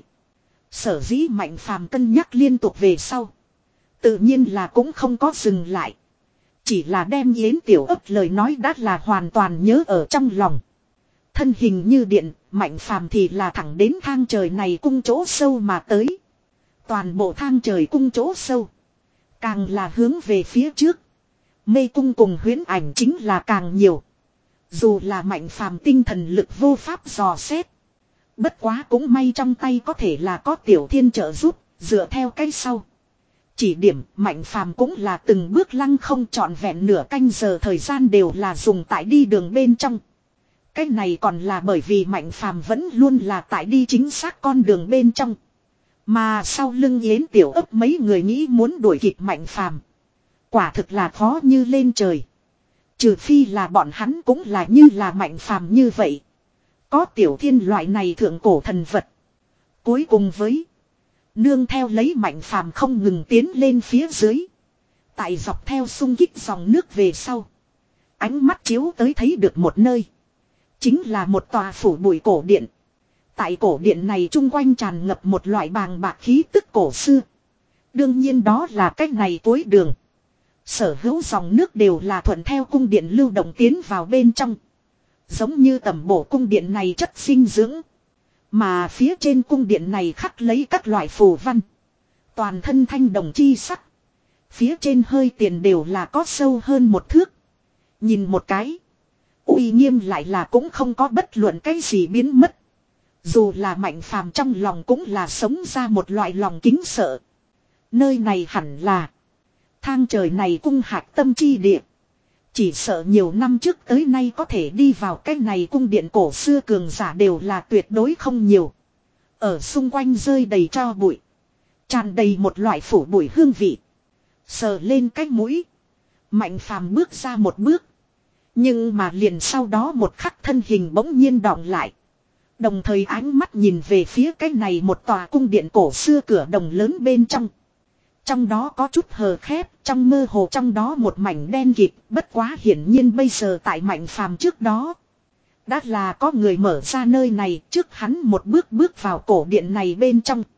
Sở dĩ Mạnh Phàm cân nhắc liên tục về sau. Tự nhiên là cũng không có dừng lại. Chỉ là đem Yến Tiểu Ấp lời nói đã là hoàn toàn nhớ ở trong lòng. Thân hình như điện, Mạnh Phàm thì là thẳng đến thang trời này cung chỗ sâu mà tới. Toàn bộ thang trời cung chỗ sâu. Càng là hướng về phía trước. Mê cung cùng huyễn ảnh chính là càng nhiều. Dù là Mạnh Phàm tinh thần lực vô pháp dò xét. Bất quá cũng may trong tay có thể là có Tiểu Thiên trợ giúp, dựa theo cái sau. Chỉ điểm Mạnh Phàm cũng là từng bước lăng không trọn vẹn nửa canh giờ thời gian đều là dùng tại đi đường bên trong. Cái này còn là bởi vì Mạnh Phàm vẫn luôn là tại đi chính xác con đường bên trong. Mà sau lưng Yến Tiểu Ấp mấy người nghĩ muốn đuổi kịp Mạnh Phàm. Quả thực là khó như lên trời. Trừ phi là bọn hắn cũng là như là Mạnh Phàm như vậy. Có Tiểu Thiên loại này thượng cổ thần vật. Cuối cùng với. Nương theo lấy Mạnh Phàm không ngừng tiến lên phía dưới. Tại dọc theo xung kích dòng nước về sau. Ánh mắt chiếu tới thấy được một nơi. Chính là một tòa phủ bụi cổ điện. Tại cổ điện này chung quanh tràn ngập một loại bàng bạc khí tức cổ xưa. Đương nhiên đó là cách này cuối đường. Sở hữu dòng nước đều là thuận theo cung điện lưu động tiến vào bên trong. Giống như tầm bổ cung điện này chất dinh dưỡng. Mà phía trên cung điện này khắc lấy các loại phù văn. Toàn thân thanh đồng chi sắc. Phía trên hơi tiền đều là có sâu hơn một thước. Nhìn một cái. Uy nghiêm lại là cũng không có bất luận cái gì biến mất. Dù là Mạnh Phàm trong lòng cũng là sống ra một loại lòng kính sợ. Nơi này hẳn là thang trời này cung hạc tâm chi địa. Chỉ sợ nhiều năm trước tới nay có thể đi vào cái này cung điện cổ xưa cường giả đều là tuyệt đối không nhiều. Ở xung quanh rơi đầy tro bụi. Tràn đầy một loại phủ bụi hương vị. Sờ lên cái mũi. Mạnh Phàm bước ra một bước. Nhưng mà liền sau đó một khắc thân hình bỗng nhiên đọng lại. Đồng thời ánh mắt nhìn về phía cái này một tòa cung điện cổ xưa cửa đồng lớn bên trong. Trong đó có chút hờ khép, trong mơ hồ trong đó một mảnh đen kịt, bất quá hiển nhiên bây giờ tại Mạnh Phàm trước đó. Đã là có người mở ra nơi này, trước hắn một bước bước vào cổ điện này bên trong.